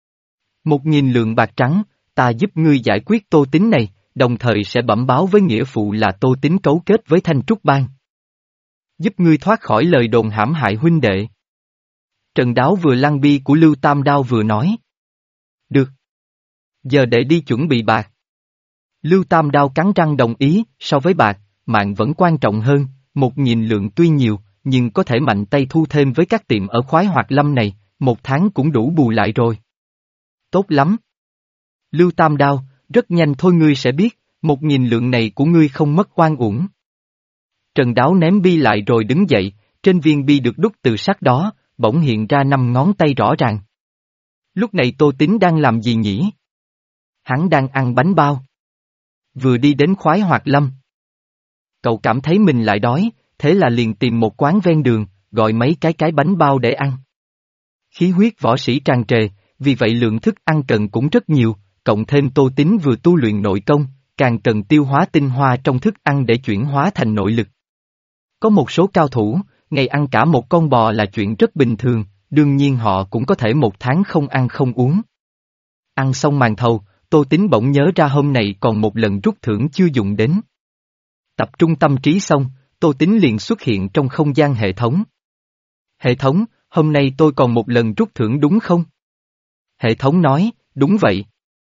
Một nghìn lượng bạc trắng, ta giúp ngươi giải quyết Tô Tín này, đồng thời sẽ bẩm báo với nghĩa phụ là Tô Tín cấu kết với Thanh Trúc Bang. Giúp ngươi thoát khỏi lời đồn hãm hại huynh đệ. Trần Đáo vừa lăn bi của Lưu Tam Đao vừa nói. Được. Giờ để đi chuẩn bị bạc. Lưu Tam Đao cắn răng đồng ý, so với bạc, mạng vẫn quan trọng hơn, một nghìn lượng tuy nhiều, nhưng có thể mạnh tay thu thêm với các tiệm ở khoái hoạt lâm này, một tháng cũng đủ bù lại rồi. Tốt lắm. Lưu Tam Đao, rất nhanh thôi ngươi sẽ biết, một nghìn lượng này của ngươi không mất oan uổng. Trần Đáo ném bi lại rồi đứng dậy, trên viên bi được đúc từ sắt đó, bỗng hiện ra năm ngón tay rõ ràng. Lúc này Tô Tín đang làm gì nhỉ? Hắn đang ăn bánh bao. Vừa đi đến Khoái Hoạt Lâm. Cậu cảm thấy mình lại đói, thế là liền tìm một quán ven đường, gọi mấy cái cái bánh bao để ăn. Khí huyết võ sĩ tràn trề, vì vậy lượng thức ăn cần cũng rất nhiều, cộng thêm Tô Tín vừa tu luyện nội công, càng cần tiêu hóa tinh hoa trong thức ăn để chuyển hóa thành nội lực. Có một số cao thủ, ngày ăn cả một con bò là chuyện rất bình thường, đương nhiên họ cũng có thể một tháng không ăn không uống. Ăn xong màn thầu, Tô Tín bỗng nhớ ra hôm nay còn một lần rút thưởng chưa dùng đến. Tập trung tâm trí xong, Tô Tín liền xuất hiện trong không gian hệ thống. Hệ thống, hôm nay tôi còn một lần rút thưởng đúng không? Hệ thống nói, đúng vậy.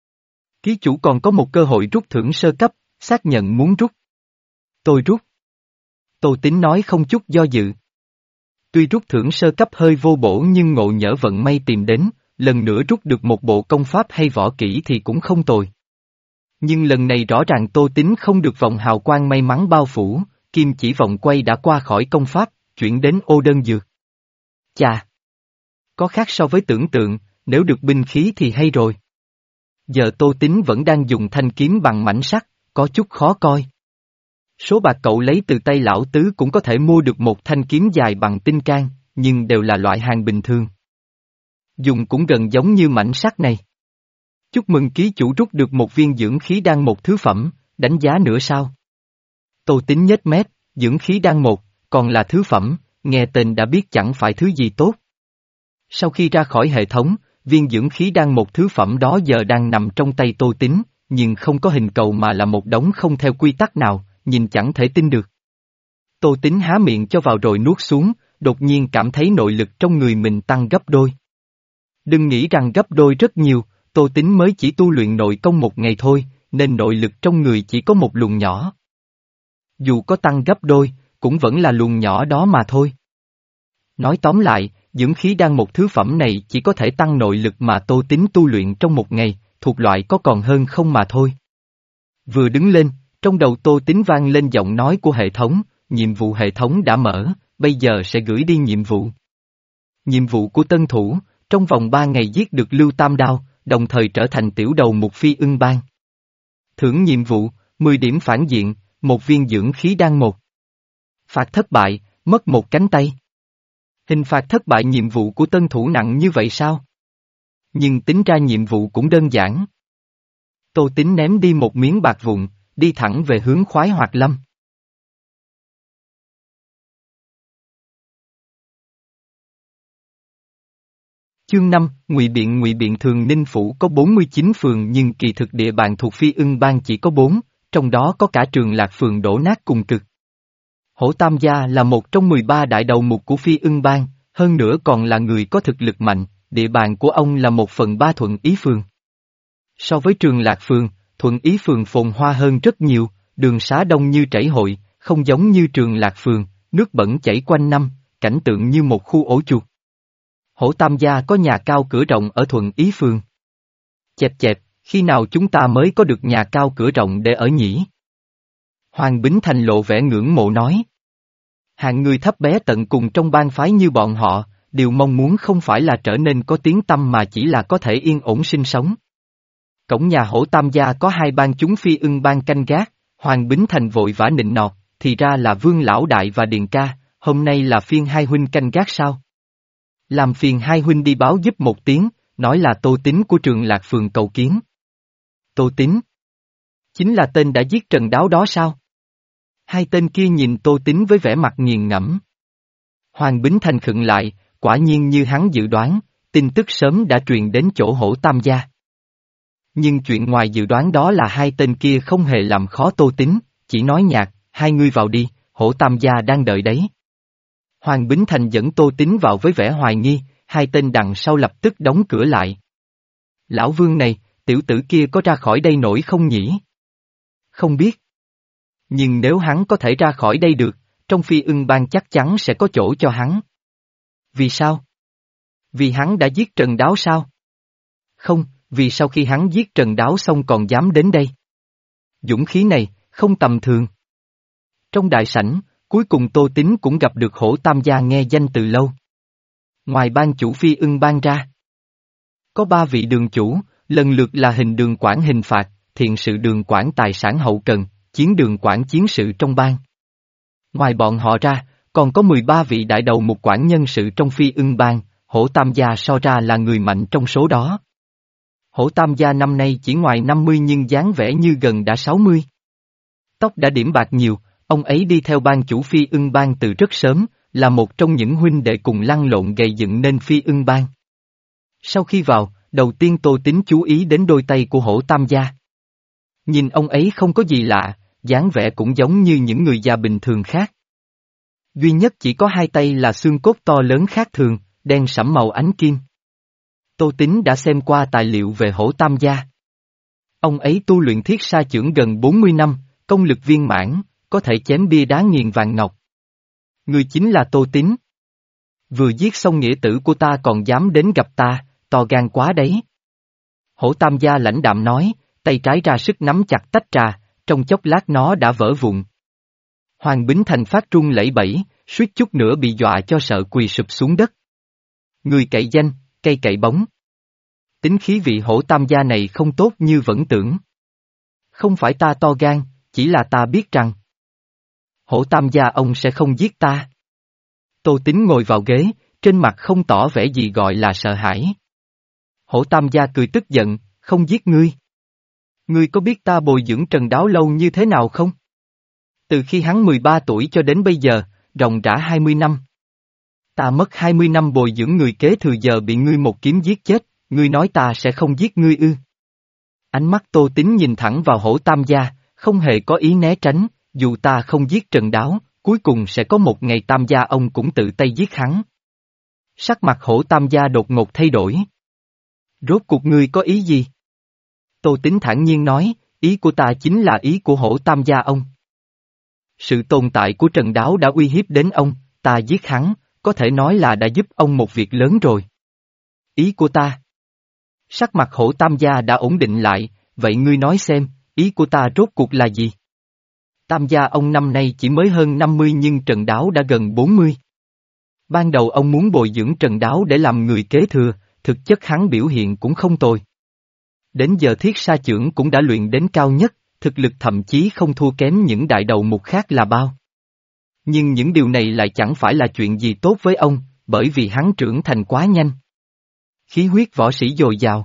Ký chủ còn có một cơ hội rút thưởng sơ cấp, xác nhận muốn rút. Tôi rút. Tô Tín nói không chút do dự. Tuy rút thưởng sơ cấp hơi vô bổ nhưng ngộ nhỡ vận may tìm đến, lần nữa rút được một bộ công pháp hay võ kỹ thì cũng không tồi. Nhưng lần này rõ ràng Tô Tín không được vòng hào quang may mắn bao phủ, kim chỉ vòng quay đã qua khỏi công pháp, chuyển đến ô đơn dược. Chà! Có khác so với tưởng tượng, nếu được binh khí thì hay rồi. Giờ Tô Tín vẫn đang dùng thanh kiếm bằng mảnh sắt, có chút khó coi. Số bạc cậu lấy từ tay lão tứ cũng có thể mua được một thanh kiếm dài bằng tinh can, nhưng đều là loại hàng bình thường. Dùng cũng gần giống như mảnh sắt này. Chúc mừng ký chủ rút được một viên dưỡng khí đan một thứ phẩm, đánh giá nữa sao? Tô Tín nhếch mép, dưỡng khí đan một, còn là thứ phẩm, nghe tên đã biết chẳng phải thứ gì tốt. Sau khi ra khỏi hệ thống, viên dưỡng khí đan một thứ phẩm đó giờ đang nằm trong tay Tô Tín, nhưng không có hình cầu mà là một đống không theo quy tắc nào, nhìn chẳng thể tin được. Tô Tín há miệng cho vào rồi nuốt xuống, đột nhiên cảm thấy nội lực trong người mình tăng gấp đôi. Đừng nghĩ rằng gấp đôi rất nhiều, Tô Tín mới chỉ tu luyện nội công một ngày thôi, nên nội lực trong người chỉ có một luồng nhỏ. Dù có tăng gấp đôi, cũng vẫn là luồng nhỏ đó mà thôi. Nói tóm lại, dưỡng khí đan một thứ phẩm này chỉ có thể tăng nội lực mà Tô Tín tu luyện trong một ngày, thuộc loại có còn hơn không mà thôi. Vừa đứng lên, trong đầu Tô Tín vang lên giọng nói của hệ thống, nhiệm vụ hệ thống đã mở, bây giờ sẽ gửi đi nhiệm vụ. Nhiệm vụ của tân thủ, trong vòng ba ngày giết được Lưu Tam Đao, đồng thời trở thành tiểu đầu mục Phi Ưng Bang. Thưởng nhiệm vụ, mười điểm phản diện, một viên dưỡng khí đan một. Phạt thất bại, mất một cánh tay. Hình phạt thất bại nhiệm vụ của tân thủ nặng như vậy sao? Nhưng tính ra nhiệm vụ cũng đơn giản. Tô Tín ném đi một miếng bạc vụn, đi thẳng về hướng Khoái Hoạt Lâm. Chương năm, Ngụy Biện Ngụy Biện Thường Ninh Phủ có bốn mươi chín phường nhưng kỳ thực địa bàn thuộc Phi Ưng Bang chỉ có bốn, trong đó có cả Trường Lạc phường đổ nát cùng cực. Hổ Tam Gia là một trong mười ba đại đầu mục của Phi Ưng Bang, hơn nữa còn là người có thực lực mạnh, địa bàn của ông là một phần ba Thuận Ý phường. So với Trường Lạc phường, Thuận Ý phường phồn hoa hơn rất nhiều, đường xá đông như chảy hội, không giống như Trường Lạc phường, nước bẩn chảy quanh năm, cảnh tượng như một khu ổ chuột. Hổ Tam Gia có nhà cao cửa rộng ở Thuận Ý phường. Chẹp chẹp, khi nào chúng ta mới có được nhà cao cửa rộng để ở nhỉ? Hoàng Bính Thành lộ vẻ ngưỡng mộ nói. Hạng người thấp bé tận cùng trong bang phái như bọn họ, điều mong muốn không phải là trở nên có tiếng tăm mà chỉ là có thể yên ổn sinh sống. Cổng nhà Hổ Tam Gia có hai bang chúng Phi Ưng Bang canh gác, Hoàng Bính Thành vội vã nịnh nọt, thì ra là Vương Lão Đại và Điền Ca, hôm nay là phiên hai huynh canh gác sao? Làm phiền hai huynh đi báo giúp một tiếng, nói là Tô Tín của Trường Lạc phường cầu kiến. Tô Tín? Chính là tên đã giết Trần Đáo đó sao? Hai tên kia nhìn Tô Tín với vẻ mặt nghiền ngẫm. Hoàng Bính Thành khựng lại, quả nhiên như hắn dự đoán, tin tức sớm đã truyền đến chỗ Hổ Tam Gia. Nhưng chuyện ngoài dự đoán đó là hai tên kia không hề làm khó Tô Tín, chỉ nói nhạt, hai ngươi vào đi, Hổ Tam Gia đang đợi đấy. Hoàng Bính Thành dẫn Tô Tín vào với vẻ hoài nghi, hai tên đằng sau lập tức đóng cửa lại. Lão Vương này, tiểu tử kia có ra khỏi đây nổi không nhỉ? Không biết. Nhưng nếu hắn có thể ra khỏi đây được, trong Phi Ưng Bang chắc chắn sẽ có chỗ cho hắn. Vì sao? Vì hắn đã giết Trần Đáo sao? Không, vì sau khi hắn giết Trần Đáo xong còn dám đến đây. Dũng khí này, không tầm thường. Trong đại sảnh, cuối cùng Tô Tín cũng gặp được Hổ Tam gia nghe danh từ lâu. Ngoài ban chủ Phi Ưng Bang ra, có ba vị đường chủ, lần lượt là hình đường quản hình phạt, thiện sự đường quản tài sản hậu cần, chiến đường quản chiến sự trong bang. Ngoài bọn họ ra, còn có mười ba vị đại đầu mục quản nhân sự trong Phi Ưng Bang, Hổ Tam gia so ra là người mạnh trong số đó. Hổ Tam gia năm nay chỉ ngoài năm mươi nhưng dáng vẻ như gần đã sáu mươi. Tóc đã điểm bạc nhiều, ông ấy đi theo ban chủ Phi Ưng Bang từ rất sớm, là một trong những huynh đệ cùng lăn lộn gầy dựng nên Phi Ưng Bang. Sau khi vào, đầu tiên Tô Tín chú ý đến đôi tay của Hổ Tam gia. Nhìn ông ấy không có gì lạ, dáng vẻ cũng giống như những người già bình thường khác. Duy nhất chỉ có hai tay là xương cốt to lớn khác thường, đen sẫm màu ánh kim. Tô Tín đã xem qua tài liệu về Hổ Tam gia. Ông ấy tu luyện thiết sa chưởng gần bốn mươi năm, công lực viên mãn, có thể chém bia đá nghiền vàng ngọc. Người chính là Tô Tín. Vừa giết xong nghĩa tử của ta còn dám đến gặp ta, to gan quá đấy. Hổ Tam gia lãnh đạm nói, tay trái ra sức nắm chặt tách trà, trong chốc lát nó đã vỡ vụn. Hoàng Bính Thành phát run lẩy bẩy, suýt chút nữa bị dọa cho sợ quỳ sụp xuống đất. Người cậy danh, cây cậy bóng. Tính khí vị Hổ Tam gia này không tốt như vẫn tưởng. Không phải ta to gan, chỉ là ta biết rằng Hổ Tam gia ông sẽ không giết ta. Tô Tín ngồi vào ghế, trên mặt không tỏ vẻ gì gọi là sợ hãi. Hổ Tam gia cười tức giận, không giết ngươi. Ngươi có biết ta bồi dưỡng Trần Đáo lâu như thế nào không? Từ khi hắn mười ba tuổi cho đến bây giờ, ròng rã hai mươi năm. Ta mất hai mươi năm bồi dưỡng người kế thừa giờ bị ngươi một kiếm giết chết, ngươi nói ta sẽ không giết ngươi ư? Ánh mắt Tô Tín nhìn thẳng vào Hổ Tam gia, không hề có ý né tránh, dù ta không giết Trần Đáo, cuối cùng sẽ có một ngày Tam gia ông cũng tự tay giết hắn. Sắc mặt Hổ Tam gia đột ngột thay đổi. Rốt cuộc ngươi có ý gì? Tô Tín thản nhiên nói, ý của ta chính là ý của Hổ Tam gia ông. Sự tồn tại của Trần Đáo đã uy hiếp đến ông, ta giết hắn, có thể nói là đã giúp ông một việc lớn rồi. Ý của ta. Sắc mặt Hổ Tam gia đã ổn định lại, vậy ngươi nói xem, ý của ta rốt cuộc là gì? Tam gia ông năm nay chỉ mới hơn năm mươi nhưng Trần Đáo đã gần bốn mươi. Ban đầu ông muốn bồi dưỡng Trần Đáo để làm người kế thừa, thực chất hắn biểu hiện cũng không tồi. Đến giờ thiết sa chưởng cũng đã luyện đến cao nhất, thực lực thậm chí không thua kém những đại đầu mục khác là bao. Nhưng những điều này lại chẳng phải là chuyện gì tốt với ông, bởi vì hắn trưởng thành quá nhanh. Khí huyết võ sĩ dồi dào.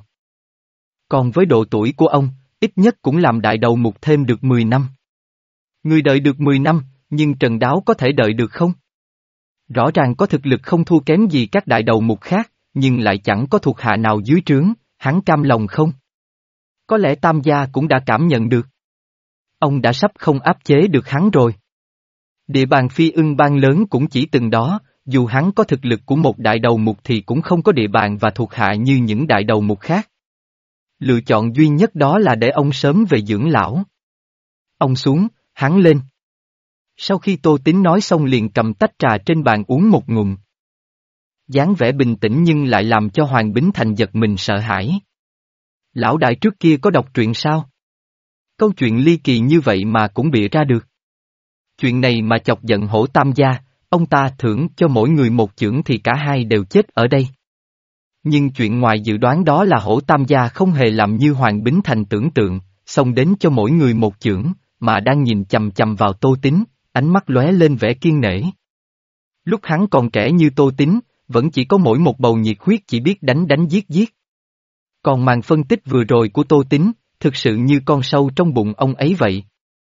Còn với độ tuổi của ông, ít nhất cũng làm đại đầu mục thêm được mười năm. Người đợi được mười năm, nhưng Trần Đáo có thể đợi được không? Rõ ràng có thực lực không thua kém gì các đại đầu mục khác, nhưng lại chẳng có thuộc hạ nào dưới trướng, hắn cam lòng không? Có lẽ Tam gia cũng đã cảm nhận được. Ông đã sắp không áp chế được hắn rồi. Địa bàn Phi Ưng Bang lớn cũng chỉ từng đó, dù hắn có thực lực của một đại đầu mục thì cũng không có địa bàn và thuộc hạ như những đại đầu mục khác. Lựa chọn duy nhất đó là để ông sớm về dưỡng lão. Ông xuống, hắn lên. Sau khi Tô Tín nói xong liền cầm tách trà trên bàn uống một ngụm. dáng vẻ bình tĩnh nhưng lại làm cho Hoàng Bính Thành giật mình sợ hãi. Lão đại trước kia có đọc truyện sao? Câu chuyện ly kỳ như vậy mà cũng bịa ra được. Chuyện này mà chọc giận Hổ Tam gia, ông ta thưởng cho mỗi người một chưởng thì cả hai đều chết ở đây. Nhưng chuyện ngoài dự đoán đó là Hổ Tam gia không hề làm như Hoàng Bính Thành tưởng tượng, xông đến cho mỗi người một chưởng, mà đang nhìn chằm chằm vào Tô Tín, ánh mắt lóe lên vẻ kiên nể. Lúc hắn còn trẻ như Tô Tín, vẫn chỉ có mỗi một bầu nhiệt huyết chỉ biết đánh đánh giết giết. Còn màn phân tích vừa rồi của Tô Tín, thực sự như con sâu trong bụng ông ấy vậy.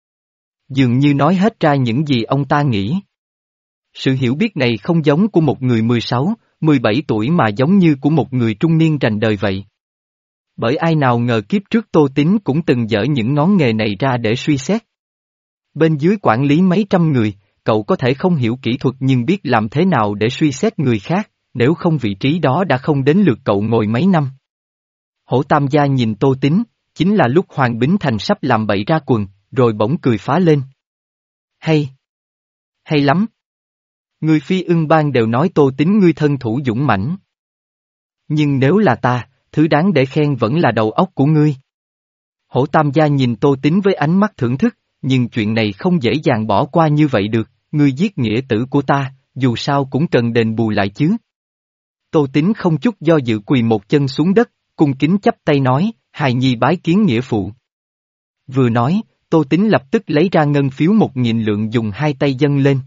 Dường như nói hết ra những gì ông ta nghĩ. Sự hiểu biết này không giống của một người mười sáu, mười bảy tuổi mà giống như của một người trung niên rành đời vậy. Bởi ai nào ngờ kiếp trước Tô Tín cũng từng dở những ngón nghề này ra để suy xét. Bên dưới quản lý mấy trăm người, cậu có thể không hiểu kỹ thuật nhưng biết làm thế nào để suy xét người khác, nếu không vị trí đó đã không đến lượt cậu ngồi mấy năm. Hổ Tam gia nhìn Tô Tín, chính là lúc Hoàng Bính Thành sắp làm bậy ra quần, rồi bỗng cười phá lên. Hay! Hay lắm! Người Phi Ưng Bang đều nói Tô Tín ngươi thân thủ dũng mãnh. Nhưng nếu là ta, thứ đáng để khen vẫn là đầu óc của ngươi. Hổ Tam gia nhìn Tô Tín với ánh mắt thưởng thức, nhưng chuyện này không dễ dàng bỏ qua như vậy được, ngươi giết nghĩa tử của ta, dù sao cũng cần đền bù lại chứ. Tô Tín không chút do dự quỳ một chân xuống đất, cung kính chắp tay nói, hài nhi bái kiến nghĩa phụ. Vừa nói, Tô Tín lập tức lấy ra ngân phiếu một nghìn lượng dùng hai tay dâng lên.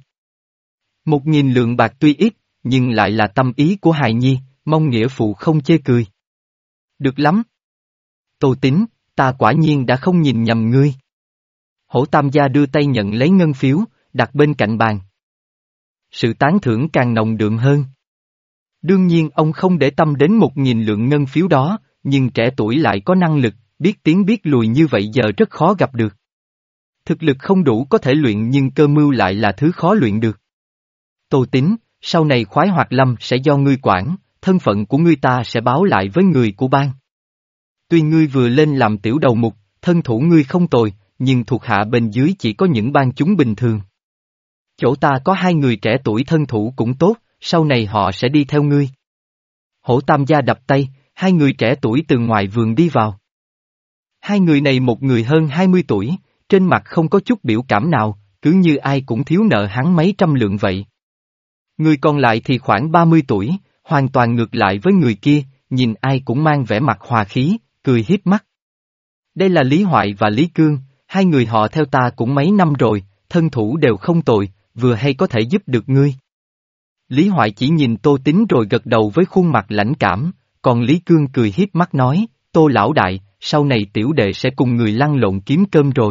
Một nghìn lượng bạc tuy ít, nhưng lại là tâm ý của hài nhi, mong nghĩa phụ không chê cười. Được lắm. Tô Tín, ta quả nhiên đã không nhìn nhầm ngươi. Hổ Tam gia đưa tay nhận lấy ngân phiếu, đặt bên cạnh bàn. Sự tán thưởng càng nồng đượm hơn. Đương nhiên ông không để tâm đến một nghìn lượng ngân phiếu đó, nhưng trẻ tuổi lại có năng lực, biết tiến biết lùi như vậy giờ rất khó gặp được. Thực lực không đủ có thể luyện nhưng cơ mưu lại là thứ khó luyện được. Tô Tín, sau này khoái hoạt lâm sẽ do ngươi quản, thân phận của ngươi ta sẽ báo lại với người của bang. Tuy ngươi vừa lên làm tiểu đầu mục, thân thủ ngươi không tồi, nhưng thuộc hạ bên dưới chỉ có những bang chúng bình thường. Chỗ ta có hai người trẻ tuổi thân thủ cũng tốt, sau này họ sẽ đi theo ngươi. Hổ Tam gia đập tay, hai người trẻ tuổi từ ngoài vườn đi vào. Hai người này một người hơn hai mươi tuổi, trên mặt không có chút biểu cảm nào, cứ như ai cũng thiếu nợ hắn mấy trăm lượng vậy. Người còn lại thì khoảng ba mươi tuổi, hoàn toàn ngược lại với người kia, nhìn ai cũng mang vẻ mặt hòa khí, cười hiếp mắt. Đây là Lý Hoại và Lý Cương, hai người họ theo ta cũng mấy năm rồi, thân thủ đều không tồi, vừa hay có thể giúp được ngươi. Lý Hoại chỉ nhìn Tô Tín rồi gật đầu với khuôn mặt lãnh cảm, còn Lý Cương cười hiếp mắt nói, Tô lão đại, sau này tiểu đệ sẽ cùng người lăn lộn kiếm cơm rồi.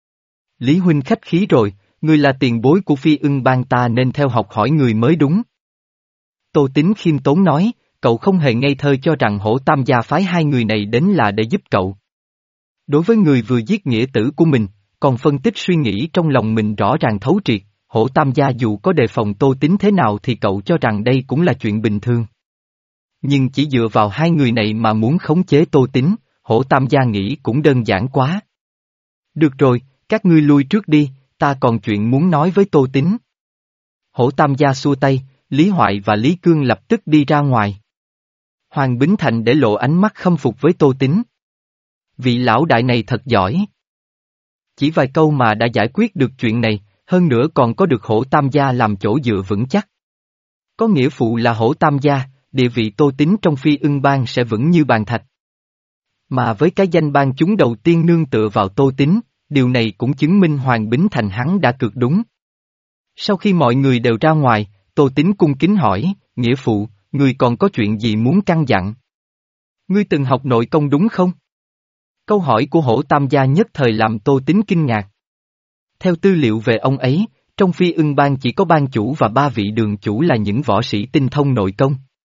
Lý huynh khách khí rồi, ngươi là tiền bối của Phi Ưng bang ta nên theo học hỏi người mới đúng. Tô Tín khiêm tốn nói, cậu không hề ngây thơ cho rằng Hổ Tam gia phái hai người này đến là để giúp cậu. Đối với người vừa giết nghĩa tử của mình, còn phân tích suy nghĩ trong lòng mình rõ ràng thấu triệt, Hổ Tam gia dù có đề phòng Tô Tín thế nào thì cậu cho rằng đây cũng là chuyện bình thường. Nhưng chỉ dựa vào hai người này mà muốn khống chế Tô Tín, Hổ Tam gia nghĩ cũng đơn giản quá. Được rồi, các ngươi lui trước đi, ta còn chuyện muốn nói với Tô Tín. Hổ Tam gia xua tay, Lý Hoại và Lý Cương lập tức đi ra ngoài. Hoàng Bính Thành để lộ ánh mắt khâm phục với Tô Tín. Vị lão đại này thật giỏi. Chỉ vài câu mà đã giải quyết được chuyện này, hơn nữa còn có được Hổ Tam gia làm chỗ dựa vững chắc. Có nghĩa phụ là Hổ Tam gia, địa vị Tô Tín trong Phi Ưng bang sẽ vững như bàn thạch. Mà với cái danh bang chúng đầu tiên nương tựa vào Tô Tín, điều này cũng chứng minh Hoàng Bính Thành hắn đã cược đúng. Sau khi mọi người đều ra ngoài, Tô Tín cung kính hỏi, nghĩa phụ, ngươi còn có chuyện gì muốn căn dặn? Ngươi từng học nội công đúng không? Câu hỏi của Hổ Tam gia nhất thời làm Tô Tín kinh ngạc. Theo tư liệu về ông ấy, trong Phi Ưng bang chỉ có bang chủ và ba vị đường chủ là những võ sĩ tinh thông nội công.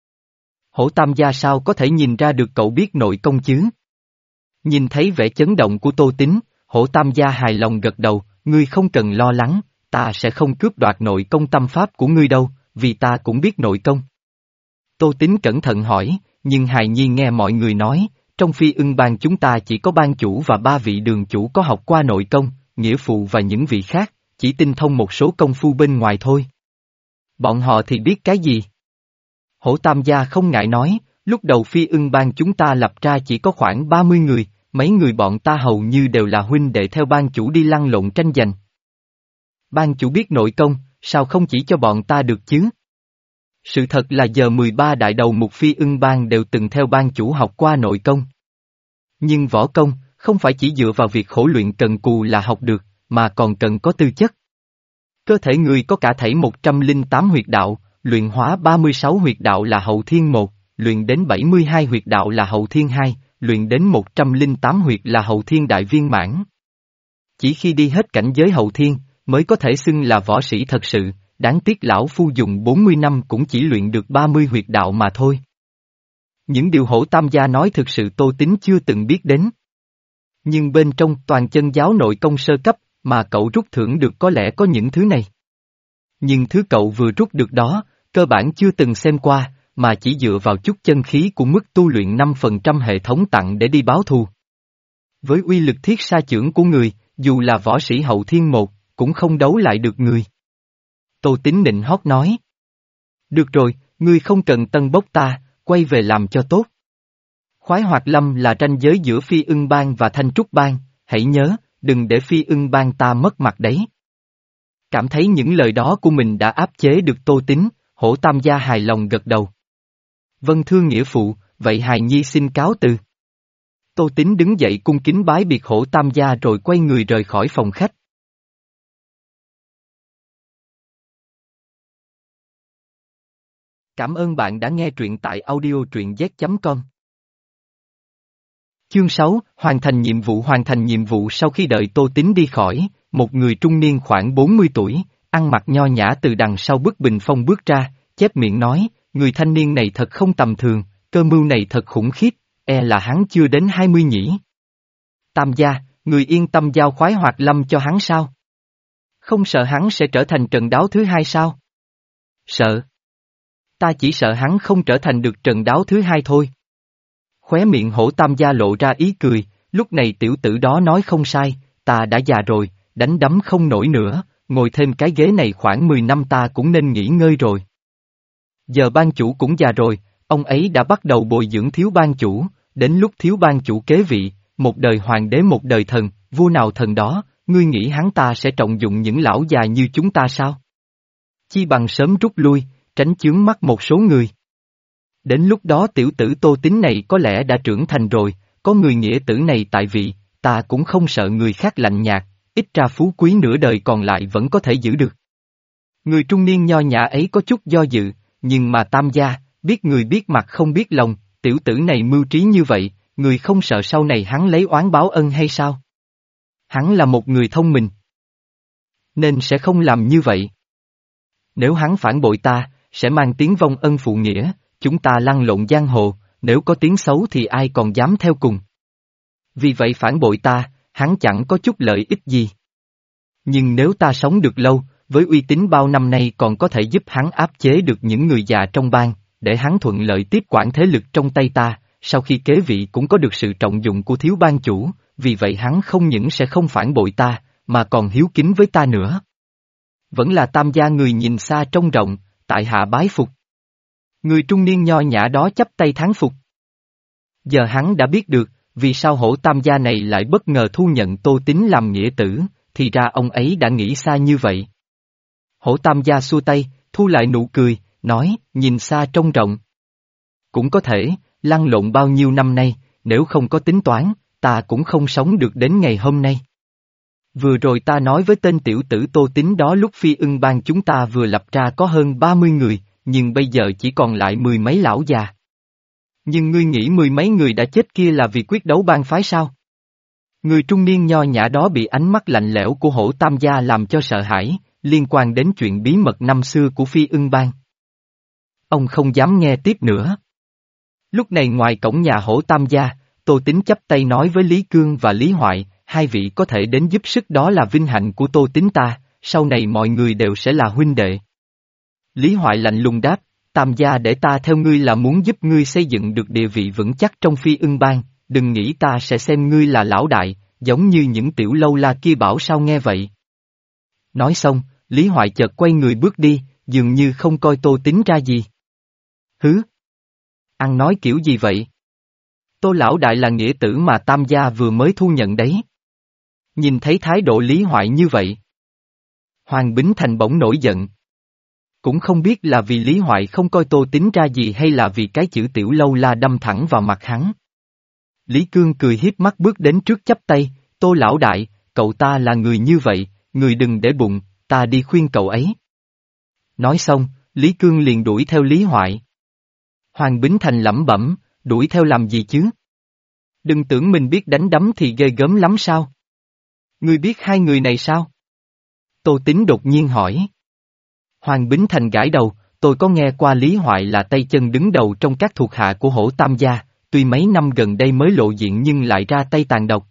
Hổ Tam gia sao có thể nhìn ra được cậu biết nội công chứ? Nhìn thấy vẻ chấn động của Tô Tín, Hổ Tam gia hài lòng gật đầu, ngươi không cần lo lắng, ta sẽ không cướp đoạt nội công tâm pháp của ngươi đâu, vì ta cũng biết nội công. Tô Tín cẩn thận hỏi, nhưng hài nhi nghe mọi người nói, trong Phi Ưng bang chúng ta chỉ có bang chủ và ba vị đường chủ có học qua nội công, nghĩa phụ và những vị khác, chỉ tinh thông một số công phu bên ngoài thôi. Bọn họ thì biết cái gì? Hổ Tam gia không ngại nói, lúc đầu Phi Ưng bang chúng ta lập ra chỉ có khoảng ba mươi người, mấy người bọn ta hầu như đều là huynh đệ theo bang chủ đi lăn lộn tranh giành. Bang chủ biết nội công, sao không chỉ cho bọn ta được chứ? Sự thật là giờ mười ba đại đầu mục Phi Ưng bang đều từng theo bang chủ học qua nội công. Nhưng võ công, không phải chỉ dựa vào việc khổ luyện cần cù là học được, mà còn cần có tư chất. Cơ thể người có cả thảy một trăm lẻ tám huyệt đạo, luyện hóa ba mươi sáu huyệt đạo là hậu thiên một, luyện đến bảy mươi hai huyệt đạo là hậu thiên hai, luyện đến một trăm lẻ tám huyệt là hậu thiên đại viên mãn. Chỉ khi đi hết cảnh giới hậu thiên, mới có thể xưng là võ sĩ thật sự, đáng tiếc lão phu dùng bốn mươi năm cũng chỉ luyện được ba mươi huyệt đạo mà thôi. Những điều Hổ Tam gia nói thực sự Tô Tín chưa từng biết đến. Nhưng bên trong toàn chân giáo nội công sơ cấp, mà cậu rút thưởng được có lẽ có những thứ này. Nhưng thứ cậu vừa rút được đó, cơ bản chưa từng xem qua, mà chỉ dựa vào chút chân khí của mức tu luyện năm phần trăm hệ thống tặng để đi báo thù. Với uy lực thiết sa chưởng của người, dù là võ sĩ hậu thiên một, cũng không đấu lại được người. Tô Tín nịnh hót nói. Được rồi, ngươi không cần tân bốc ta, quay về làm cho tốt. Khoái Hoạt Lâm là ranh giới giữa Phi Ưng Bang và Thanh Trúc Bang, hãy nhớ, đừng để Phi Ưng Bang ta mất mặt đấy. Cảm thấy những lời đó của mình đã áp chế được Tô Tín, Hổ Tam gia hài lòng gật đầu. Vâng thưa nghĩa phụ, vậy hài nhi xin cáo từ. Tô Tín đứng dậy cung kính bái biệt Hổ Tam gia rồi quay người rời khỏi phòng khách. Cảm ơn bạn đã nghe truyện tại audio truyện z chấm com. Chương sáu, hoàn thành nhiệm vụ hoàn thành nhiệm vụ sau khi đợi Tô Tín đi khỏi, một người trung niên khoảng bốn mươi tuổi, ăn mặc nho nhã từ đằng sau bức bình phong bước ra, chép miệng nói, người thanh niên này thật không tầm thường, cơ mưu này thật khủng khiếp, e là hắn chưa đến hai mươi nhỉ. Tam gia, người yên tâm giao Khoái Hoạt Lâm cho hắn sao? Không sợ hắn sẽ trở thành Trần Đáo thứ hai sao? Sợ. Ta chỉ sợ hắn không trở thành được Trần Đáo thứ hai thôi. Khóe miệng Hổ Tam gia lộ ra ý cười, lúc này tiểu tử đó nói không sai, ta đã già rồi, đánh đấm không nổi nữa, ngồi thêm cái ghế này khoảng mười năm ta cũng nên nghỉ ngơi rồi. Giờ ban chủ cũng già rồi, ông ấy đã bắt đầu bồi dưỡng thiếu ban chủ, đến lúc thiếu ban chủ kế vị, một đời hoàng đế một đời thần, vua nào thần đó, ngươi nghĩ hắn ta sẽ trọng dụng những lão già như chúng ta sao? Chi bằng sớm rút lui, tránh chướng mắt một số người. Đến lúc đó tiểu tử Tô Tín này có lẽ đã trưởng thành rồi, có người nghĩa tử này tại vị, ta cũng không sợ người khác lạnh nhạt, ít ra phú quý nửa đời còn lại vẫn có thể giữ được. Người trung niên nho nhã ấy có chút do dự, nhưng mà Tam gia, biết người biết mặt không biết lòng, tiểu tử này mưu trí như vậy, người không sợ sau này hắn lấy oán báo ân hay sao? Hắn là một người thông minh, nên sẽ không làm như vậy. Nếu hắn phản bội ta, sẽ mang tiếng vong ân phụ nghĩa, chúng ta lăn lộn giang hồ, nếu có tiếng xấu thì ai còn dám theo cùng. Vì vậy phản bội ta, hắn chẳng có chút lợi ích gì. Nhưng nếu ta sống được lâu, với uy tín bao năm nay còn có thể giúp hắn áp chế được những người già trong bang, để hắn thuận lợi tiếp quản thế lực trong tay ta, sau khi kế vị cũng có được sự trọng dụng của thiếu ban chủ, vì vậy hắn không những sẽ không phản bội ta, mà còn hiếu kính với ta nữa. Vẫn là Tam gia người nhìn xa trông rộng, tại hạ bái phục. Người trung niên nho nhã đó chắp tay thán phục. Giờ hắn đã biết được, vì sao Hổ Tam gia này lại bất ngờ thu nhận Tô Tín làm nghĩa tử, thì ra ông ấy đã nghĩ xa như vậy. Hổ Tam gia xua tay, thu lại nụ cười, nói, nhìn xa trông rộng. Cũng có thể, lăn lộn bao nhiêu năm nay, nếu không có tính toán, ta cũng không sống được đến ngày hôm nay. Vừa rồi ta nói với tên tiểu tử Tô Tín đó lúc Phi Ưng Bang chúng ta vừa lập ra có hơn ba mươi người, nhưng bây giờ chỉ còn lại mười mấy lão già. Nhưng ngươi nghĩ mười mấy người đã chết kia là vì quyết đấu bang phái sao? Người trung niên nho nhã đó bị ánh mắt lạnh lẽo của Hổ Tam gia làm cho sợ hãi, liên quan đến chuyện bí mật năm xưa của Phi Ưng Bang. Ông không dám nghe tiếp nữa. Lúc này ngoài cổng nhà Hổ Tam gia, Tô Tín chắp tay nói với Lý Cương và Lý Hoại, hai vị có thể đến giúp sức đó là vinh hạnh của Tô Tín ta, sau này mọi người đều sẽ là huynh đệ. Lý Hoại lạnh lùng đáp, Tam gia để ta theo ngươi là muốn giúp ngươi xây dựng được địa vị vững chắc trong Phi Ưng Bang, đừng nghĩ ta sẽ xem ngươi là lão đại, giống như những tiểu lâu la kia bảo sao nghe vậy. Nói xong, Lý Hoại chợt quay người bước đi, dường như không coi Tô Tín ra gì. Hứ! Ăn nói kiểu gì vậy? Tô lão đại là nghĩa tử mà Tam gia vừa mới thu nhận đấy. Nhìn thấy thái độ Lý Hoại như vậy, Hoàng Bính Thành bỗng nổi giận. Cũng không biết là vì Lý Hoại không coi Tô Tín ra gì hay là vì cái chữ tiểu lâu la đâm thẳng vào mặt hắn. Lý Cương cười hiếp mắt bước đến trước chắp tay, Tô lão đại, cậu ta là người như vậy, người đừng để bụng, ta đi khuyên cậu ấy. Nói xong, Lý Cương liền đuổi theo Lý Hoại. Hoàng Bính Thành lẩm bẩm, đuổi theo làm gì chứ? Đừng tưởng mình biết đánh đấm thì ghê gớm lắm sao? Ngươi biết hai người này sao? Tô Tín đột nhiên hỏi. Hoàng Bính Thành gãi đầu, tôi có nghe qua Lý Hoại là tay chân đứng đầu trong các thuộc hạ của Hổ Tam gia, tuy mấy năm gần đây mới lộ diện nhưng lại ra tay tàn độc.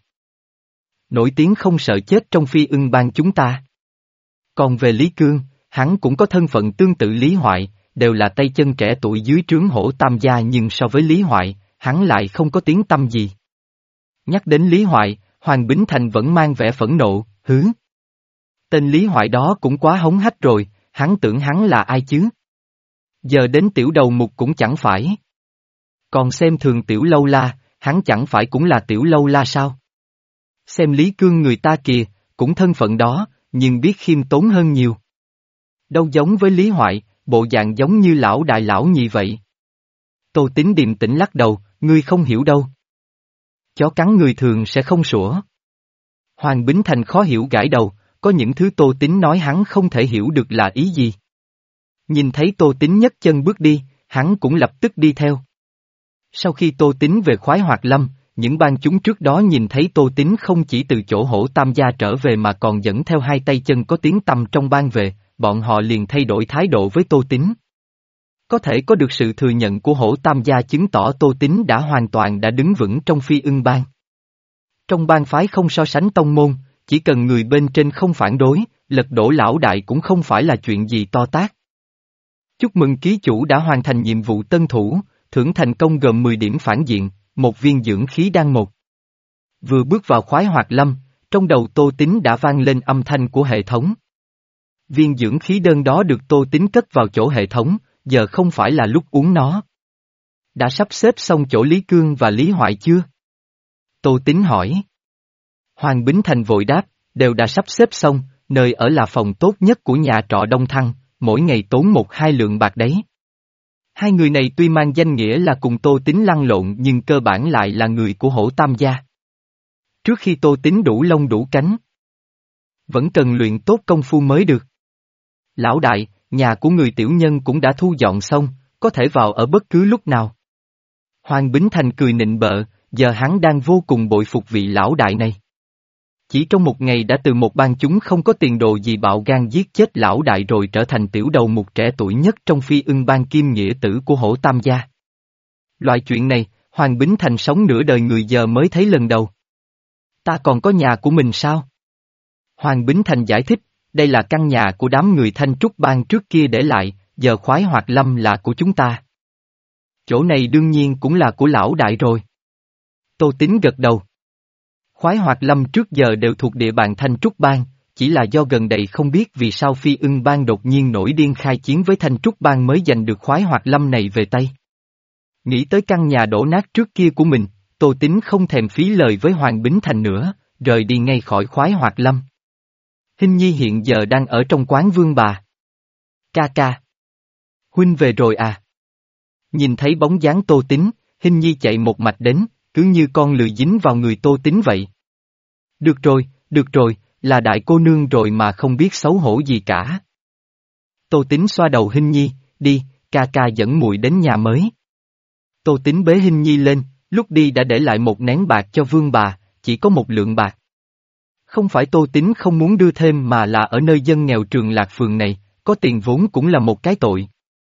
Nổi tiếng không sợ chết trong Phi Ưng Bang chúng ta. Còn về Lý Cương, hắn cũng có thân phận tương tự Lý Hoại, đều là tay chân trẻ tuổi dưới trướng Hổ Tam gia nhưng so với Lý Hoại, hắn lại không có tiếng tăm gì. Nhắc đến Lý Hoại, Hoàng Bính Thành vẫn mang vẻ phẫn nộ, hứ. Tên Lý Hoại đó cũng quá hống hách rồi, hắn tưởng hắn là ai chứ? Giờ đến tiểu đầu mục cũng chẳng phải. Còn xem thường Tiểu Lâu La, hắn chẳng phải cũng là Tiểu Lâu La sao? Xem Lý Cương người ta kìa, cũng thân phận đó, nhưng biết khiêm tốn hơn nhiều. Đâu giống với Lý Hoại, bộ dạng giống như lão đại lão nhị vậy. Tô Tín điềm tĩnh lắc đầu, ngươi không hiểu đâu. Chó cắn người thường sẽ không sủa. Hoàng Bính Thành khó hiểu gãi đầu, có những thứ Tô Tín nói hắn không thể hiểu được là ý gì. Nhìn thấy Tô Tín nhấc chân bước đi, hắn cũng lập tức đi theo. Sau khi Tô Tín về khoái hoạt lâm, những bang chúng trước đó nhìn thấy Tô Tín không chỉ từ chỗ hổ tam gia trở về mà còn dẫn theo hai tay chân có tiếng tăm trong bang về, bọn họ liền thay đổi thái độ với Tô Tín. Có thể có được sự thừa nhận của hổ tam gia chứng tỏ Tô Tín đã hoàn toàn đã đứng vững trong phi ưng bang. Trong bang phái không so sánh tông môn, chỉ cần người bên trên không phản đối, lật đổ lão đại cũng không phải là chuyện gì to tát. Chúc mừng ký chủ đã hoàn thành nhiệm vụ tân thủ, thưởng thành công gồm mười điểm phản diện, một viên dưỡng khí đan một. Vừa bước vào khoái hoạt lâm, trong đầu Tô Tín đã vang lên âm thanh của hệ thống. Viên dưỡng khí đơn đó được Tô Tín cất vào chỗ hệ thống, giờ không phải là lúc uống nó. Đã sắp xếp xong chỗ Lý Cương và Lý Hoại chưa? Tô Tín hỏi. Hoàng Bính Thành vội đáp, đều đã sắp xếp xong, nơi ở là phòng tốt nhất của nhà trọ Đông Thăng, mỗi ngày tốn một hai lượng bạc đấy. Hai người này tuy mang danh nghĩa là cùng Tô Tín lăn lộn nhưng cơ bản lại là người của hổ tam gia. Trước khi Tô Tín đủ lông đủ cánh, vẫn cần luyện tốt công phu mới được. Lão đại, nhà của người tiểu nhân cũng đã thu dọn xong, có thể vào ở bất cứ lúc nào. Hoàng Bính Thành cười nịnh bợ, giờ hắn đang vô cùng bội phục vị lão đại này. Chỉ trong một ngày đã từ một bang chúng không có tiền đồ gì bạo gan giết chết lão đại rồi trở thành tiểu đầu mục trẻ tuổi nhất trong phi ưng bang kim nghĩa tử của hổ tam gia. Loại chuyện này, Hoàng Bính Thành sống nửa đời người giờ mới thấy lần đầu. Ta còn có nhà của mình sao? Hoàng Bính Thành giải thích, đây là căn nhà của đám người Thanh Trúc bang trước kia để lại, giờ khoái hoạt lâm là của chúng ta. Chỗ này đương nhiên cũng là của lão đại rồi. Tô Tín gật đầu. Khoái hoạt lâm trước giờ đều thuộc địa bàn Thanh Trúc bang, chỉ là do gần đây không biết vì sao phi ưng bang đột nhiên nổi điên khai chiến với Thanh Trúc bang mới giành được khoái hoạt lâm này về tay. Nghĩ tới căn nhà đổ nát trước kia của mình, Tô Tín không thèm phí lời với Hoàng Bính Thành nữa, rời đi ngay khỏi khoái hoạt lâm. Hình Nhi hiện giờ đang ở trong quán Vương Bà. Ca ca. Huynh về rồi à? Nhìn thấy bóng dáng Tô Tín, Hình Nhi chạy một mạch đến, cứ như con lười dính vào người Tô Tín vậy. Được rồi, được rồi, là đại cô nương rồi mà không biết xấu hổ gì cả. Tô Tín xoa đầu Hình Nhi, đi, ca ca dẫn muội đến nhà mới. Tô Tín bế Hình Nhi lên, lúc đi đã để lại một nén bạc cho Vương Bà, chỉ có một lượng bạc. Không phải Tô Tín không muốn đưa thêm mà là ở nơi dân nghèo Trường Lạc phường này, có tiền vốn cũng là một cái tội.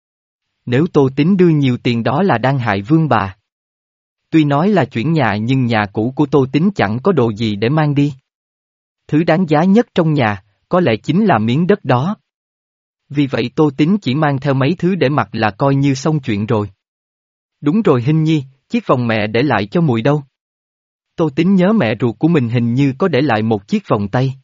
Nếu Tô Tín đưa nhiều tiền đó là đang hại Vương Bà. Tuy nói là chuyển nhà nhưng nhà cũ của Tô Tín chẳng có đồ gì để mang đi. Thứ đáng giá nhất trong nhà, có lẽ chính là miếng đất đó. Vì vậy Tô Tín chỉ mang theo mấy thứ để mặc là coi như xong chuyện rồi. Đúng rồi Hình Nhi, chiếc vòng mẹ để lại cho muội đâu? Tô Tín nhớ mẹ ruột của mình hình như có để lại một chiếc vòng tay.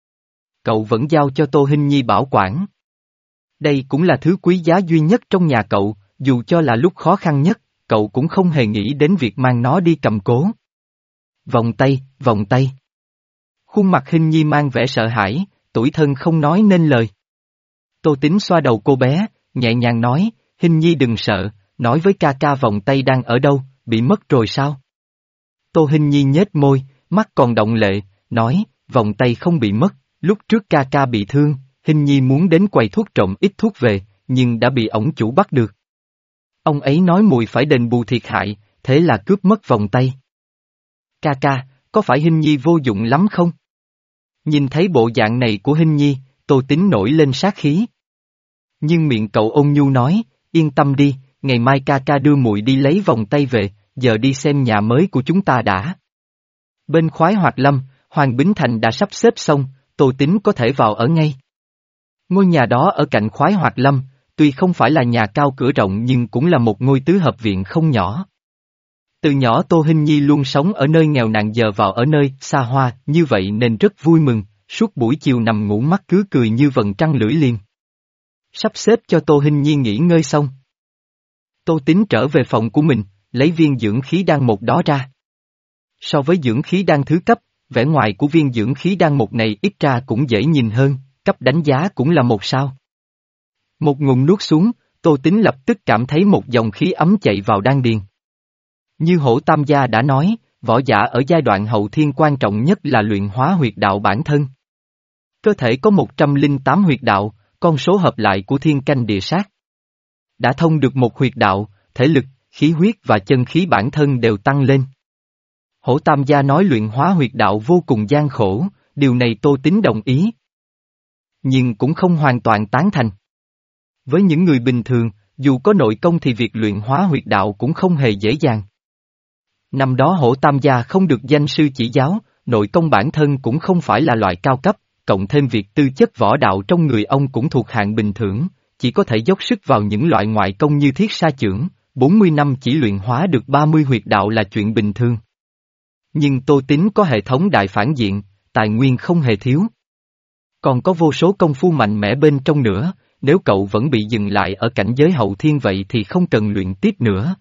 Cậu vẫn giao cho Tô Hình Nhi bảo quản. Đây cũng là thứ quý giá duy nhất trong nhà cậu, dù cho là lúc khó khăn nhất, cậu cũng không hề nghĩ đến việc mang nó đi cầm cố. Vòng tay, vòng tay. Khuôn mặt Hình Nhi mang vẻ sợ hãi, tủi thân không nói nên lời. Tô Tín xoa đầu cô bé, nhẹ nhàng nói, Hình Nhi đừng sợ, nói với ca ca vòng tay đang ở đâu, bị mất rồi sao? Tô Hình Nhi nhếch môi, mắt còn động lệ, nói, vòng tay không bị mất, lúc trước ca ca bị thương, Hình Nhi muốn đến quầy thuốc trộm ít thuốc về, nhưng đã bị ổng chủ bắt được. Ông ấy nói muội phải đền bù thiệt hại, thế là cướp mất vòng tay. Ca ca, có phải Hình Nhi vô dụng lắm không? Nhìn thấy bộ dạng này của Hình Nhi, Tô Tín nổi lên sát khí. Nhưng miệng cậu ôn nhu nói, yên tâm đi, ngày mai ca ca đưa muội đi lấy vòng tay về, giờ đi xem nhà mới của chúng ta đã. Bên khoái hoạt lâm, Hoàng Bính Thành đã sắp xếp xong, Tô Tín có thể vào ở ngay. Ngôi nhà đó ở cạnh khoái hoạt lâm, tuy không phải là nhà cao cửa rộng nhưng cũng là một ngôi tứ hợp viện không nhỏ. Từ nhỏ Tô Hình Nhi luôn sống ở nơi nghèo nàn giờ vào ở nơi xa hoa, như vậy nên rất vui mừng, suốt buổi chiều nằm ngủ mắt cứ cười như vầng trăng lưỡi liềm. Sắp xếp cho Tô Hình Nhi nghỉ ngơi xong. Tô Tín trở về phòng của mình, lấy viên dưỡng khí đan một đó ra. So với dưỡng khí đan thứ cấp, vẻ ngoài của viên dưỡng khí đan một này ít ra cũng dễ nhìn hơn, cấp đánh giá cũng là một sao. Một ngụm nuốt xuống, Tô Tính lập tức cảm thấy một dòng khí ấm chạy vào đan điền. Như Hổ Tam Gia đã nói, võ giả ở giai đoạn hậu thiên quan trọng nhất là luyện hóa huyệt đạo bản thân. Cơ thể có một trăm lẻ tám huyệt đạo, con số hợp lại của thiên canh địa sát. Đã thông được một huyệt đạo, thể lực, khí huyết và chân khí bản thân đều tăng lên. Hổ Tam Gia nói luyện hóa huyệt đạo vô cùng gian khổ, điều này Tô Tính đồng ý. Nhưng cũng không hoàn toàn tán thành. Với những người bình thường, dù có nội công thì việc luyện hóa huyệt đạo cũng không hề dễ dàng. Năm đó Hổ Tam Gia không được danh sư chỉ giáo, nội công bản thân cũng không phải là loại cao cấp, cộng thêm việc tư chất võ đạo trong người ông cũng thuộc hạng bình thường, chỉ có thể dốc sức vào những loại ngoại công như thiết sa chưởng, bốn mươi năm chỉ luyện hóa được ba mươi huyệt đạo là chuyện bình thường. Nhưng Tô Tính có hệ thống đại phản diện, tài nguyên không hề thiếu. Còn có vô số công phu mạnh mẽ bên trong nữa, nếu cậu vẫn bị dừng lại ở cảnh giới hậu thiên vậy thì không cần luyện tiếp nữa.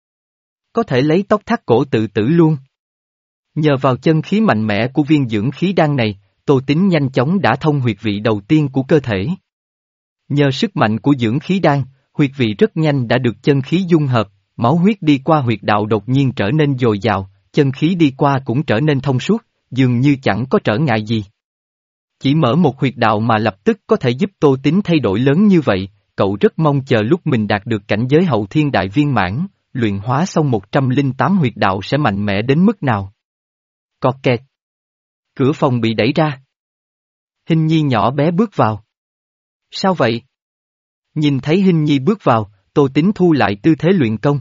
Có thể lấy tóc thắt cổ tự tử luôn. Nhờ vào chân khí mạnh mẽ của viên dưỡng khí đan này, Tô Tính nhanh chóng đã thông huyệt vị đầu tiên của cơ thể. Nhờ sức mạnh của dưỡng khí đan, huyệt vị rất nhanh đã được chân khí dung hợp, máu huyết đi qua huyệt đạo đột nhiên trở nên dồi dào, chân khí đi qua cũng trở nên thông suốt, dường như chẳng có trở ngại gì. Chỉ mở một huyệt đạo mà lập tức có thể giúp Tô Tính thay đổi lớn như vậy, cậu rất mong chờ lúc mình đạt được cảnh giới hậu thiên đại viên mãn, luyện hóa xong một trăm lẻ tám huyệt đạo sẽ mạnh mẽ đến mức nào. Cọt kẹt. Cửa phòng bị đẩy ra. Hình Nhi nhỏ bé bước vào. Sao vậy? Nhìn thấy Hình Nhi bước vào, Tô Tính thu lại tư thế luyện công.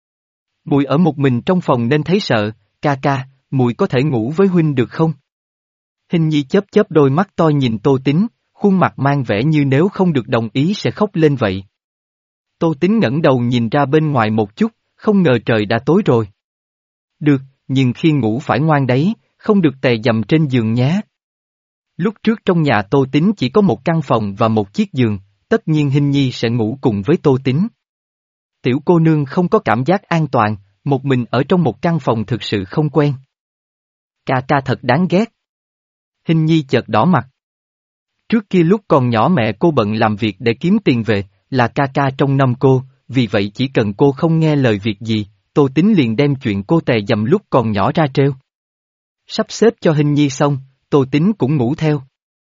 Mùi ở một mình trong phòng nên thấy sợ, ca ca, mùi có thể ngủ với huynh được không? Hình Nhi chớp chớp đôi mắt to nhìn Tô Tính, khuôn mặt mang vẻ như nếu không được đồng ý sẽ khóc lên vậy. Tô Tính ngẩng đầu nhìn ra bên ngoài một chút, không ngờ trời đã tối rồi. Được, nhưng khi ngủ phải ngoan đấy, không được tè dầm trên giường nhé. Lúc trước trong nhà Tô Tính chỉ có một căn phòng và một chiếc giường, tất nhiên Hình Nhi sẽ ngủ cùng với Tô Tính. Tiểu cô nương không có cảm giác an toàn, một mình ở trong một căn phòng thực sự không quen. Ca ca thật đáng ghét. Hình Nhi chợt đỏ mặt. Trước kia lúc còn nhỏ mẹ cô bận làm việc để kiếm tiền về, là ca ca trông nom cô, vì vậy chỉ cần cô không nghe lời việc gì, Tô Tính liền đem chuyện cô tè dầm lúc còn nhỏ ra trêu. Sắp xếp cho Hình Nhi xong, Tô Tính cũng ngủ theo.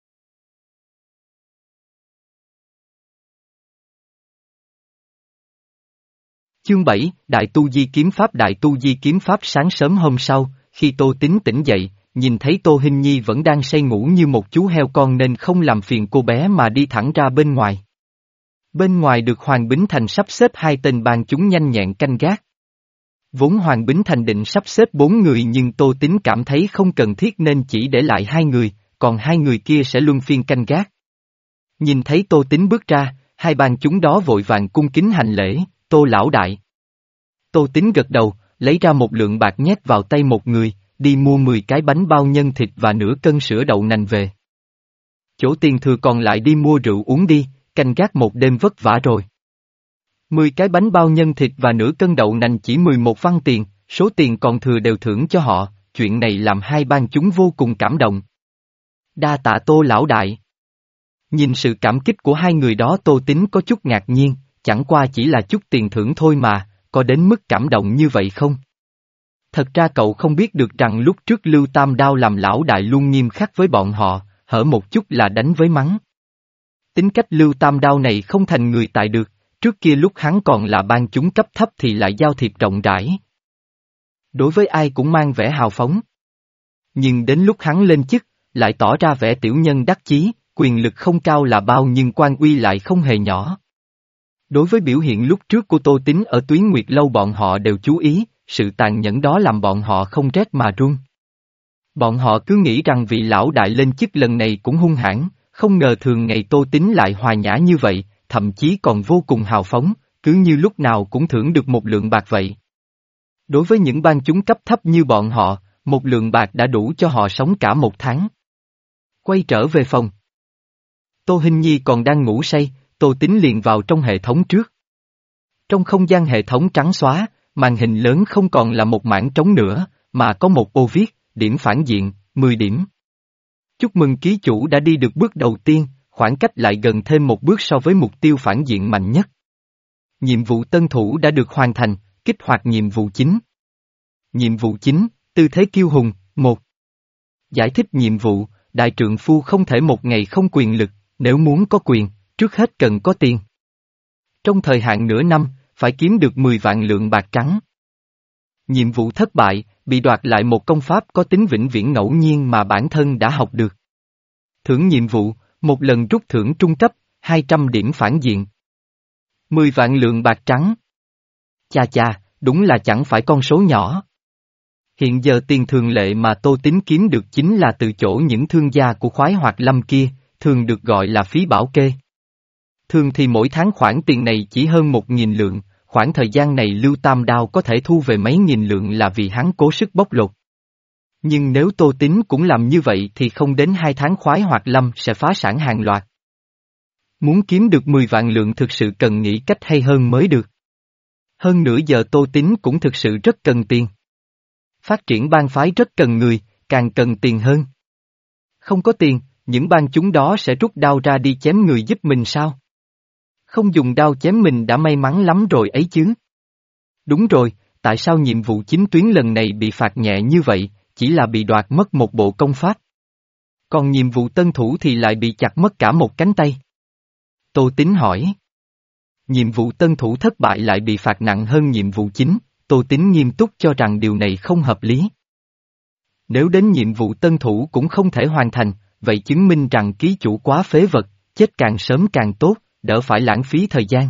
Chương bảy, Đại Tu Di Kiếm Pháp. Đại Tu Di Kiếm Pháp. Sáng sớm hôm sau, khi Tô Tính tỉnh dậy, nhìn thấy Tô Hình Nhi vẫn đang say ngủ như một chú heo con nên không làm phiền cô bé mà đi thẳng ra bên ngoài. Bên ngoài được Hoàng Bính Thành sắp xếp hai tên ban chúng nhanh nhẹn canh gác. Vốn Hoàng Bính Thành định sắp xếp bốn người nhưng Tô Tính cảm thấy không cần thiết nên chỉ để lại hai người, còn hai người kia sẽ luân phiên canh gác. Nhìn thấy Tô Tính bước ra, hai ban chúng đó vội vàng cung kính hành lễ, Tô lão đại. Tô Tính gật đầu, lấy ra một lượng bạc nhét vào tay một người, đi mua mười cái bánh bao nhân thịt và nửa cân sữa đậu nành về. Chỗ tiền thừa còn lại đi mua rượu uống đi, canh gác một đêm vất vả rồi. Mười cái bánh bao nhân thịt và nửa cân đậu nành chỉ mười một văn tiền, số tiền còn thừa đều thưởng cho họ, chuyện này làm hai ban chúng vô cùng cảm động. Đa tạ Tô lão đại. Nhìn sự cảm kích của hai người đó Tô Tính có chút ngạc nhiên, chẳng qua chỉ là chút tiền thưởng thôi mà, có đến mức cảm động như vậy không? Thật ra cậu không biết được rằng lúc trước Lưu Tam Đao làm lão đại luôn nghiêm khắc với bọn họ, hở một chút là đánh với mắng. Tính cách Lưu Tam Đao này không thành người tại được, trước kia lúc hắn còn là ban chúng cấp thấp thì lại giao thiệp rộng rãi. Đối với ai cũng mang vẻ hào phóng. Nhưng đến lúc hắn lên chức, lại tỏ ra vẻ tiểu nhân đắc chí, quyền lực không cao là bao nhưng quan uy lại không hề nhỏ. Đối với biểu hiện lúc trước của Tô Tính ở Tuyến Nguyệt Lâu bọn họ đều chú ý, sự tàn nhẫn đó làm bọn họ không rét mà run. Bọn họ cứ nghĩ rằng vị lão đại lên chức lần này cũng hung hãn, không ngờ thường ngày Tô Tính lại hòa nhã như vậy, thậm chí còn vô cùng hào phóng, cứ như lúc nào cũng thưởng được một lượng bạc vậy. Đối với những ban chúng cấp thấp như bọn họ, một lượng bạc đã đủ cho họ sống cả một tháng. Quay trở về phòng. Tô Hình Nhi còn đang ngủ say, Tô Tính liền vào trong hệ thống trước. Trong không gian hệ thống trắng xóa, màn hình lớn không còn là một mảng trống nữa, mà có một ô viết, điểm phản diện, mười điểm. Chúc mừng ký chủ đã đi được bước đầu tiên, khoảng cách lại gần thêm một bước so với mục tiêu phản diện mạnh nhất. Nhiệm vụ tân thủ đã được hoàn thành, kích hoạt nhiệm vụ chính. Nhiệm vụ chính, tư thế kiêu hùng, một. Giải thích nhiệm vụ, đại trượng phu không thể một ngày không quyền lực, nếu muốn có quyền, trước hết cần có tiền. Trong thời hạn nửa năm, phải kiếm được mười vạn lượng bạc trắng. Nhiệm vụ thất bại, bị đoạt lại một công pháp có tính vĩnh viễn ngẫu nhiên mà bản thân đã học được. Thưởng nhiệm vụ, một lần rút thưởng trung cấp, hai trăm điểm phản diện. mười vạn lượng bạc trắng. Chà chà, đúng là chẳng phải con số nhỏ. Hiện giờ tiền thường lệ mà Tô Tín kiếm được chính là từ chỗ những thương gia của khoái hoạt lâm kia, thường được gọi là phí bảo kê. Thường thì mỗi tháng khoản tiền này chỉ hơn một nghìn lượng, khoảng thời gian này Lưu Tam Đao có thể thu về mấy nghìn lượng là vì hắn cố sức bóc lột. Nhưng nếu Tô Tín cũng làm như vậy thì không đến hai tháng khoái hoạt lâm sẽ phá sản hàng loạt. Muốn kiếm được mười vạn lượng thực sự cần nghĩ cách hay hơn mới được. Hơn nữa giờ Tô Tín cũng thực sự rất cần tiền. Phát triển bang phái rất cần người, càng cần tiền hơn. Không có tiền, những bang chúng đó sẽ rút đao ra đi chém người giúp mình sao? Không dùng đao chém mình đã may mắn lắm rồi ấy chứ. Đúng rồi, tại sao nhiệm vụ chính tuyến lần này bị phạt nhẹ như vậy, chỉ là bị đoạt mất một bộ công pháp. Còn nhiệm vụ tân thủ thì lại bị chặt mất cả một cánh tay. Tô Tín hỏi. Nhiệm vụ tân thủ thất bại lại bị phạt nặng hơn nhiệm vụ chính, Tô Tín nghiêm túc cho rằng điều này không hợp lý. Nếu đến nhiệm vụ tân thủ cũng không thể hoàn thành, vậy chứng minh rằng ký chủ quá phế vật, chết càng sớm càng tốt, đỡ phải lãng phí thời gian.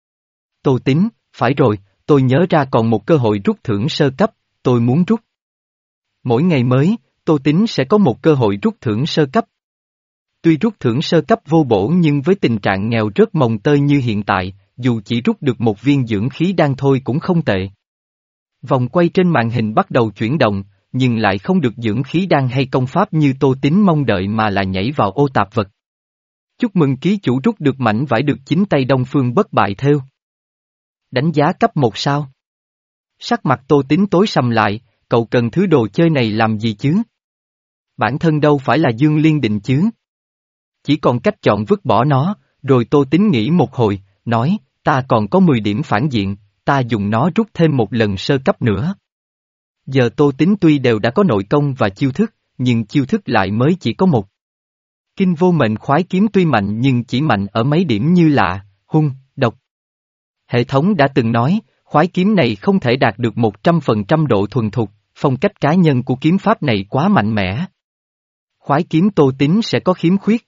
Tô Tín, phải rồi, tôi nhớ ra còn một cơ hội rút thưởng sơ cấp, tôi muốn rút. Mỗi ngày mới, Tô Tín sẽ có một cơ hội rút thưởng sơ cấp. Tuy rút thưởng sơ cấp vô bổ nhưng với tình trạng nghèo rớt mồng tơi như hiện tại, dù chỉ rút được một viên dưỡng khí đan thôi cũng không tệ. Vòng quay trên màn hình bắt đầu chuyển động, nhưng lại không được dưỡng khí đan hay công pháp như Tô Tín mong đợi mà là nhảy vào ô tạp vật. Chúc mừng ký chủ rút được mảnh vải được chính tay Đông Phương bất bại thêu. Đánh giá cấp một sao. Sắc mặt Tô Tín tối sầm lại, cậu cần thứ đồ chơi này làm gì chứ? Bản thân đâu phải là Dương Liên Định chứ? Chỉ còn cách chọn vứt bỏ nó, rồi Tô Tín nghĩ một hồi, nói, ta còn có mười điểm phản diện, ta dùng nó rút thêm một lần sơ cấp nữa. Giờ Tô Tín tuy đều đã có nội công và chiêu thức, nhưng chiêu thức lại mới chỉ có một. Kinh vô mệnh khoái kiếm tuy mạnh nhưng chỉ mạnh ở mấy điểm như lạ, hung, độc. Hệ thống đã từng nói, khoái kiếm này không thể đạt được một trăm phần trăm độ thuần thục, phong cách cá nhân của kiếm pháp này quá mạnh mẽ. Khoái kiếm Tô Tín sẽ có khiếm khuyết.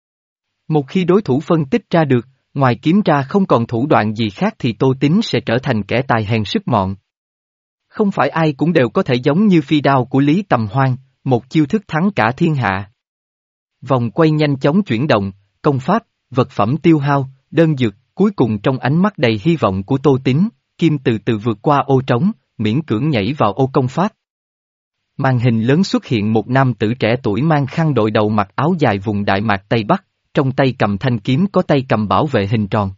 Một khi đối thủ phân tích ra được, ngoài kiếm ra không còn thủ đoạn gì khác thì Tô Tín sẽ trở thành kẻ tài hèn sức mọn. Không phải ai cũng đều có thể giống như phi đao của Lý Tầm Hoan, một chiêu thức thắng cả thiên hạ. Vòng quay nhanh chóng chuyển động, công pháp, vật phẩm tiêu hao, đơn dược, cuối cùng trong ánh mắt đầy hy vọng của Tô Tín, Kim từ từ vượt qua ô trống, miễn cưỡng nhảy vào ô công pháp. Màn hình lớn xuất hiện một nam tử trẻ tuổi mang khăn đội đầu mặc áo dài vùng Đại Mạc Tây Bắc, trong tay cầm thanh kiếm có tay cầm bảo vệ hình tròn.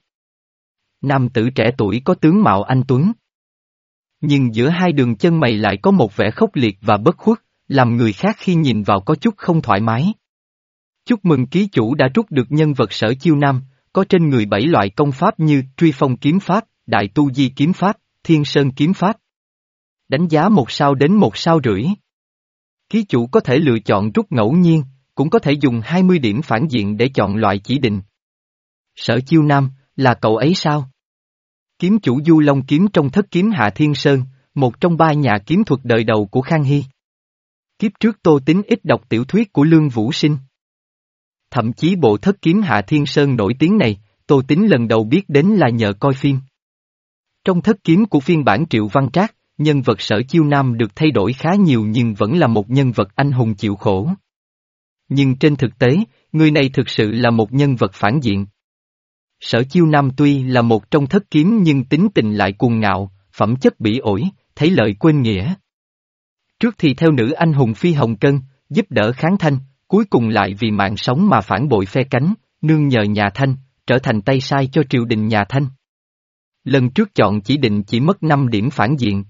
Nam tử trẻ tuổi có tướng mạo anh tuấn. Nhưng giữa hai đường chân mày lại có một vẻ khốc liệt và bất khuất, làm người khác khi nhìn vào có chút không thoải mái. Chúc mừng ký chủ đã rút được nhân vật Sở Chiêu Nam, có trên người bảy loại công pháp như Truy Phong Kiếm Pháp, Đại Tu Di Kiếm Pháp, Thiên Sơn Kiếm Pháp. Đánh giá một sao đến một sao rưỡi. Ký chủ có thể lựa chọn rút ngẫu nhiên, cũng có thể dùng hai mươi điểm phản diện để chọn loại chỉ định. Sở Chiêu Nam, là cậu ấy sao? Kiếm chủ Du Long Kiếm trong Thất Kiếm Hạ Thiên Sơn, một trong ba nhà kiếm thuật đời đầu của Khang Hy. Kiếp trước Tô Tín ít đọc tiểu thuyết của Lương Vũ Sinh. Thậm chí bộ Thất Kiếm Hạ Thiên Sơn nổi tiếng này, Tô Tín lần đầu biết đến là nhờ coi phim. Trong Thất Kiếm của phiên bản Triệu Văn Trác, nhân vật Sở Chiêu Nam được thay đổi khá nhiều nhưng vẫn là một nhân vật anh hùng chịu khổ. Nhưng trên thực tế, người này thực sự là một nhân vật phản diện. Sở Chiêu Nam tuy là một trong thất kiếm nhưng tính tình lại cuồng ngạo, phẩm chất bỉ ổi, thấy lợi quên nghĩa. Trước thì theo nữ anh hùng Phi Hồng Cân, giúp đỡ kháng Thanh, cuối cùng lại vì mạng sống mà phản bội phe cánh, nương nhờ nhà Thanh, trở thành tay sai cho triều đình nhà Thanh. Lần trước chọn chỉ định chỉ mất năm điểm phản diện.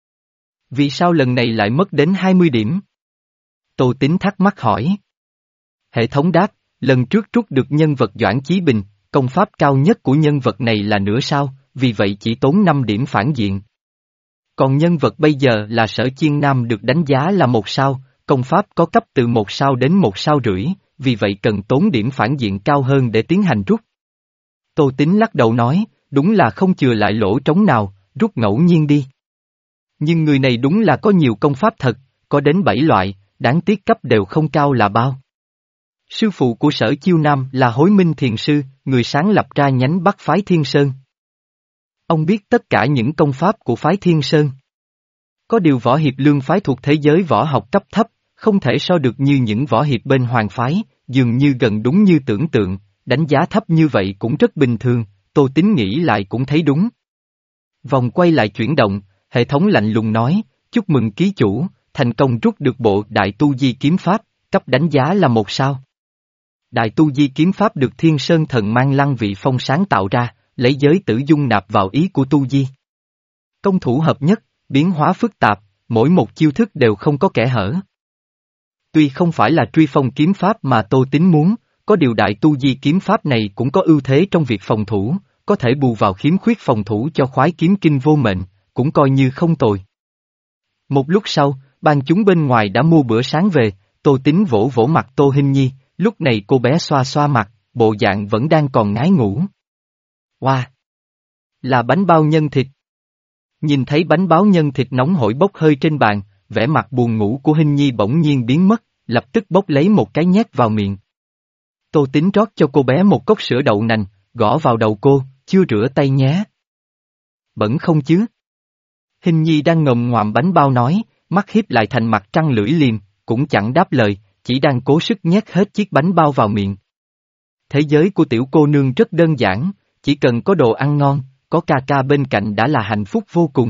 Vì sao lần này lại mất đến hai mươi điểm? Tô Tín thắc mắc hỏi. Hệ thống đáp, lần trước trút được nhân vật Doãn Chí Bình, công pháp cao nhất của nhân vật này là nửa sao, vì vậy chỉ tốn năm điểm phản diện. Còn nhân vật bây giờ là Sở Chiên Nam được đánh giá là một sao, công pháp có cấp từ một sao đến một sao rưỡi, vì vậy cần tốn điểm phản diện cao hơn để tiến hành rút. Tô Tín lắc đầu nói, đúng là không chừa lại lỗ trống nào, rút ngẫu nhiên đi. Nhưng người này đúng là có nhiều công pháp thật, có đến bảy loại, đáng tiếc cấp đều không cao là bao. Sư phụ của Sở Chiêu Nam là Hối Minh Thiền Sư, người sáng lập ra nhánh Bắc phái Thiên Sơn. Ông biết tất cả những công pháp của phái Thiên Sơn. Có điều võ hiệp lương phái thuộc thế giới võ học cấp thấp, không thể so được như những võ hiệp bên hoàng phái, dường như gần đúng như tưởng tượng, đánh giá thấp như vậy cũng rất bình thường, Tô Tín nghĩ lại cũng thấy đúng. Vòng quay lại chuyển động, hệ thống lạnh lùng nói, chúc mừng ký chủ, thành công rút được bộ Đại Tu Di Kiếm Pháp, cấp đánh giá là một sao. Đại Tu Di Kiếm Pháp được Thiên Sơn Thần Mang Lăng Vị Phong sáng tạo ra, lấy giới tử dung nạp vào ý của Tu Di. Công thủ hợp nhất, biến hóa phức tạp, mỗi một chiêu thức đều không có kẽ hở. Tuy không phải là truy phong kiếm pháp mà Tô Tín muốn, có điều Đại Tu Di Kiếm Pháp này cũng có ưu thế trong việc phòng thủ, có thể bù vào khiếm khuyết phòng thủ cho khoái kiếm kinh vô mệnh, cũng coi như không tồi. Một lúc sau, ban chúng bên ngoài đã mua bữa sáng về, Tô Tín vỗ vỗ mặt Tô Hinh Nhi, lúc này cô bé xoa xoa mặt, bộ dạng vẫn đang còn ngái ngủ. Wow! Là bánh bao nhân thịt. Nhìn thấy bánh bao nhân thịt nóng hổi bốc hơi trên bàn, vẻ mặt buồn ngủ của Hinh Nhi bỗng nhiên biến mất, lập tức bốc lấy một cái nhét vào miệng. Tô Tín rót cho cô bé một cốc sữa đậu nành, gõ vào đầu cô, chưa rửa tay nhé. Bẩn không chứ? Hinh Nhi đang ngồm ngoàm bánh bao nói, mắt híp lại thành mặt trăng lưỡi liềm, cũng chẳng đáp lời, chỉ đang cố sức nhét hết chiếc bánh bao vào miệng. Thế giới của tiểu cô nương rất đơn giản, chỉ cần có đồ ăn ngon, có ca ca bên cạnh đã là hạnh phúc vô cùng.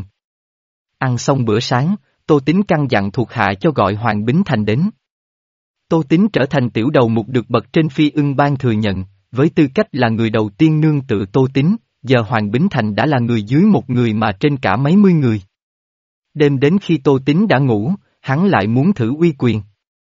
Ăn xong bữa sáng, Tô Tín căn dặn thuộc hạ cho gọi Hoàng Bính Thành đến. Tô Tín trở thành tiểu đầu mục được bậc trên Phi Ưng Bang thừa nhận, với tư cách là người đầu tiên nương tự Tô Tín, giờ Hoàng Bính Thành đã là người dưới một người mà trên cả mấy mươi người. Đêm đến khi Tô Tín đã ngủ, hắn lại muốn thử uy quyền.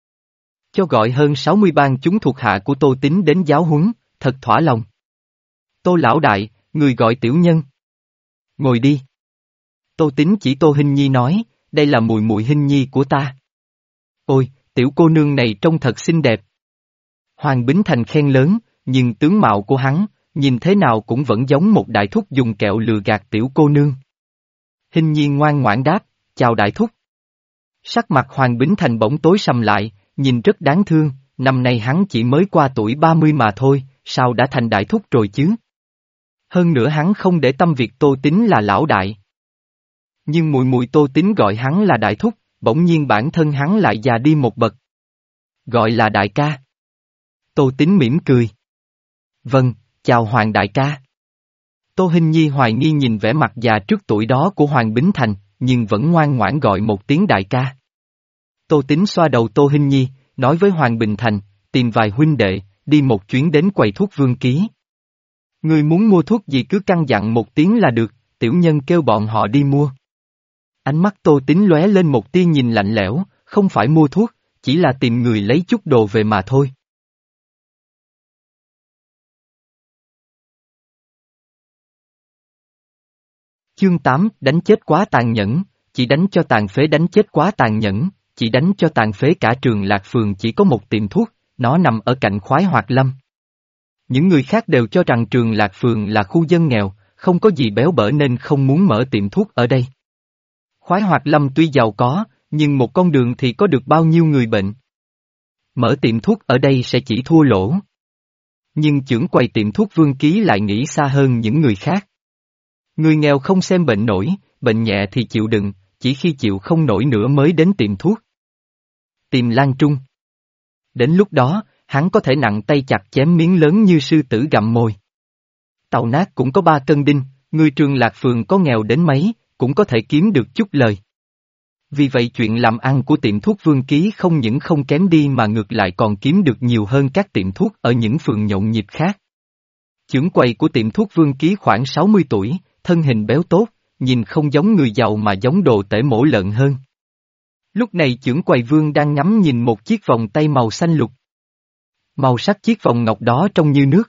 Cho gọi hơn sáu mươi bang chúng thuộc hạ của Tô Tín đến giáo huấn, thật thỏa lòng. Tô lão đại, người gọi tiểu nhân. Ngồi đi. Tô Tín chỉ Tô Hinh Nhi nói, đây là mùi mùi Hinh Nhi của ta. Ôi, tiểu cô nương này trông thật xinh đẹp. Hoàng Bính Thành khen lớn, nhưng tướng mạo của hắn, nhìn thế nào cũng vẫn giống một đại thúc dùng kẹo lừa gạt tiểu cô nương. Hinh Nhi ngoan ngoãn đáp, chào đại thúc. Sắc mặt Hoàng Bính Thành bỗng tối sầm lại, nhìn rất đáng thương, năm nay hắn chỉ mới qua tuổi ba mươi mà thôi, sao đã thành đại thúc rồi chứ? Hơn nữa hắn không để tâm việc Tô Tín là lão đại. Nhưng mùi mùi Tô Tín gọi hắn là đại thúc, bỗng nhiên bản thân hắn lại già đi một bậc. Gọi là đại ca. Tô Tín mỉm cười. Vâng, chào Hoàng đại ca. Tô Hinh Nhi hoài nghi nhìn vẻ mặt già trước tuổi đó của Hoàng Bính Thành, nhưng vẫn ngoan ngoãn gọi một tiếng đại ca. Tô Tín xoa đầu Tô Hinh Nhi, nói với Hoàng Bình Thành, tìm vài huynh đệ, đi một chuyến đến quầy thuốc Vương Ký. Người muốn mua thuốc gì cứ căn dặn một tiếng là được, tiểu nhân kêu bọn họ đi mua. Ánh mắt Tô Tín lóe lên một tia nhìn lạnh lẽo, không phải mua thuốc, chỉ là tìm người lấy chút đồ về mà thôi. Chương tám, đánh chết quá tàn nhẫn, chỉ đánh cho tàn phế đánh chết quá tàn nhẫn, chỉ đánh cho tàn phế cả Trường Lạc Phường chỉ có một tiệm thuốc, nó nằm ở cạnh Khoái Hoạt Lâm. Những người khác đều cho rằng Trường Lạc Phường là khu dân nghèo, không có gì béo bở nên không muốn mở tiệm thuốc ở đây. Khoái Hoạt Lâm tuy giàu có, nhưng một con đường thì có được bao nhiêu người bệnh. Mở tiệm thuốc ở đây sẽ chỉ thua lỗ. Nhưng chưởng quầy tiệm thuốc Vương Ký lại nghĩ xa hơn những người khác. Người nghèo không xem bệnh nổi, bệnh nhẹ thì chịu đựng, chỉ khi chịu không nổi nữa mới đến tiệm thuốc. Tìm Lan Trung. Đến lúc đó, hắn có thể nặng tay chặt chém miếng lớn như sư tử gặm mồi. Tàu nát cũng có ba cân đinh, người Trường Lạc Phường có nghèo đến mấy, cũng có thể kiếm được chút lời. Vì vậy chuyện làm ăn của tiệm thuốc Vương Ký không những không kém đi mà ngược lại còn kiếm được nhiều hơn các tiệm thuốc ở những phường nhộn nhịp khác. Chưởng quầy của tiệm thuốc Vương Ký khoảng sáu mươi tuổi, thân hình béo tốt, nhìn không giống người giàu mà giống đồ tể mổ lợn hơn. Lúc này chưởng quầy vương đang ngắm nhìn một chiếc vòng tay màu xanh lục. Màu sắc chiếc vòng ngọc đó trông như nước.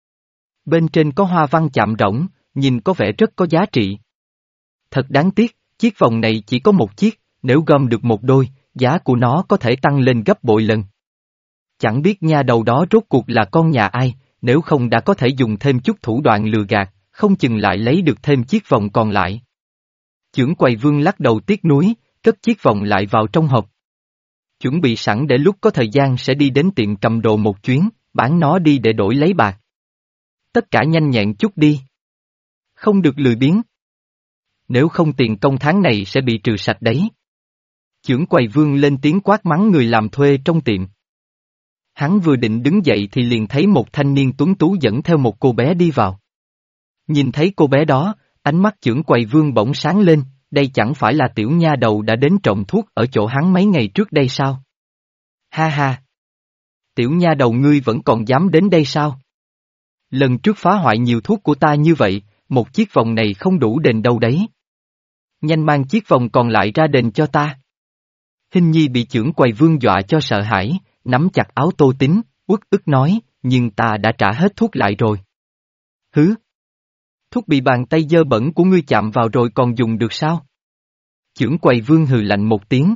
Bên trên có hoa văn chạm rỗng, nhìn có vẻ rất có giá trị. Thật đáng tiếc, chiếc vòng này chỉ có một chiếc, nếu gom được một đôi, giá của nó có thể tăng lên gấp bội lần. Chẳng biết nha đầu đó rốt cuộc là con nhà ai, nếu không đã có thể dùng thêm chút thủ đoạn lừa gạt, không chừng lại lấy được thêm chiếc vòng còn lại. Chưởng quầy vương lắc đầu tiếc nuối, cất chiếc vòng lại vào trong hộp. Chuẩn bị sẵn để lúc có thời gian sẽ đi đến tiệm cầm đồ một chuyến, bán nó đi để đổi lấy bạc. Tất cả nhanh nhẹn chút đi. Không được lười biếng. Nếu không tiền công tháng này sẽ bị trừ sạch đấy. Chưởng quầy vương lên tiếng quát mắng người làm thuê trong tiệm. Hắn vừa định đứng dậy thì liền thấy một thanh niên tuấn tú dẫn theo một cô bé đi vào. Nhìn thấy cô bé đó, ánh mắt chưởng quầy vương bỗng sáng lên, đây chẳng phải là tiểu nha đầu đã đến trộm thuốc ở chỗ hắn mấy ngày trước đây sao? Ha ha! Tiểu nha đầu ngươi vẫn còn dám đến đây sao? Lần trước phá hoại nhiều thuốc của ta như vậy, một chiếc vòng này không đủ đền đâu đấy. Nhanh mang chiếc vòng còn lại ra đền cho ta. Hình nhi bị chưởng quầy vương dọa cho sợ hãi, nắm chặt áo Tô Tín, uất ức nói, nhưng ta đã trả hết thuốc lại rồi. Hứ! Thuốc bị bàn tay dơ bẩn của ngươi chạm vào rồi còn dùng được sao? Chưởng quầy vương hừ lạnh một tiếng.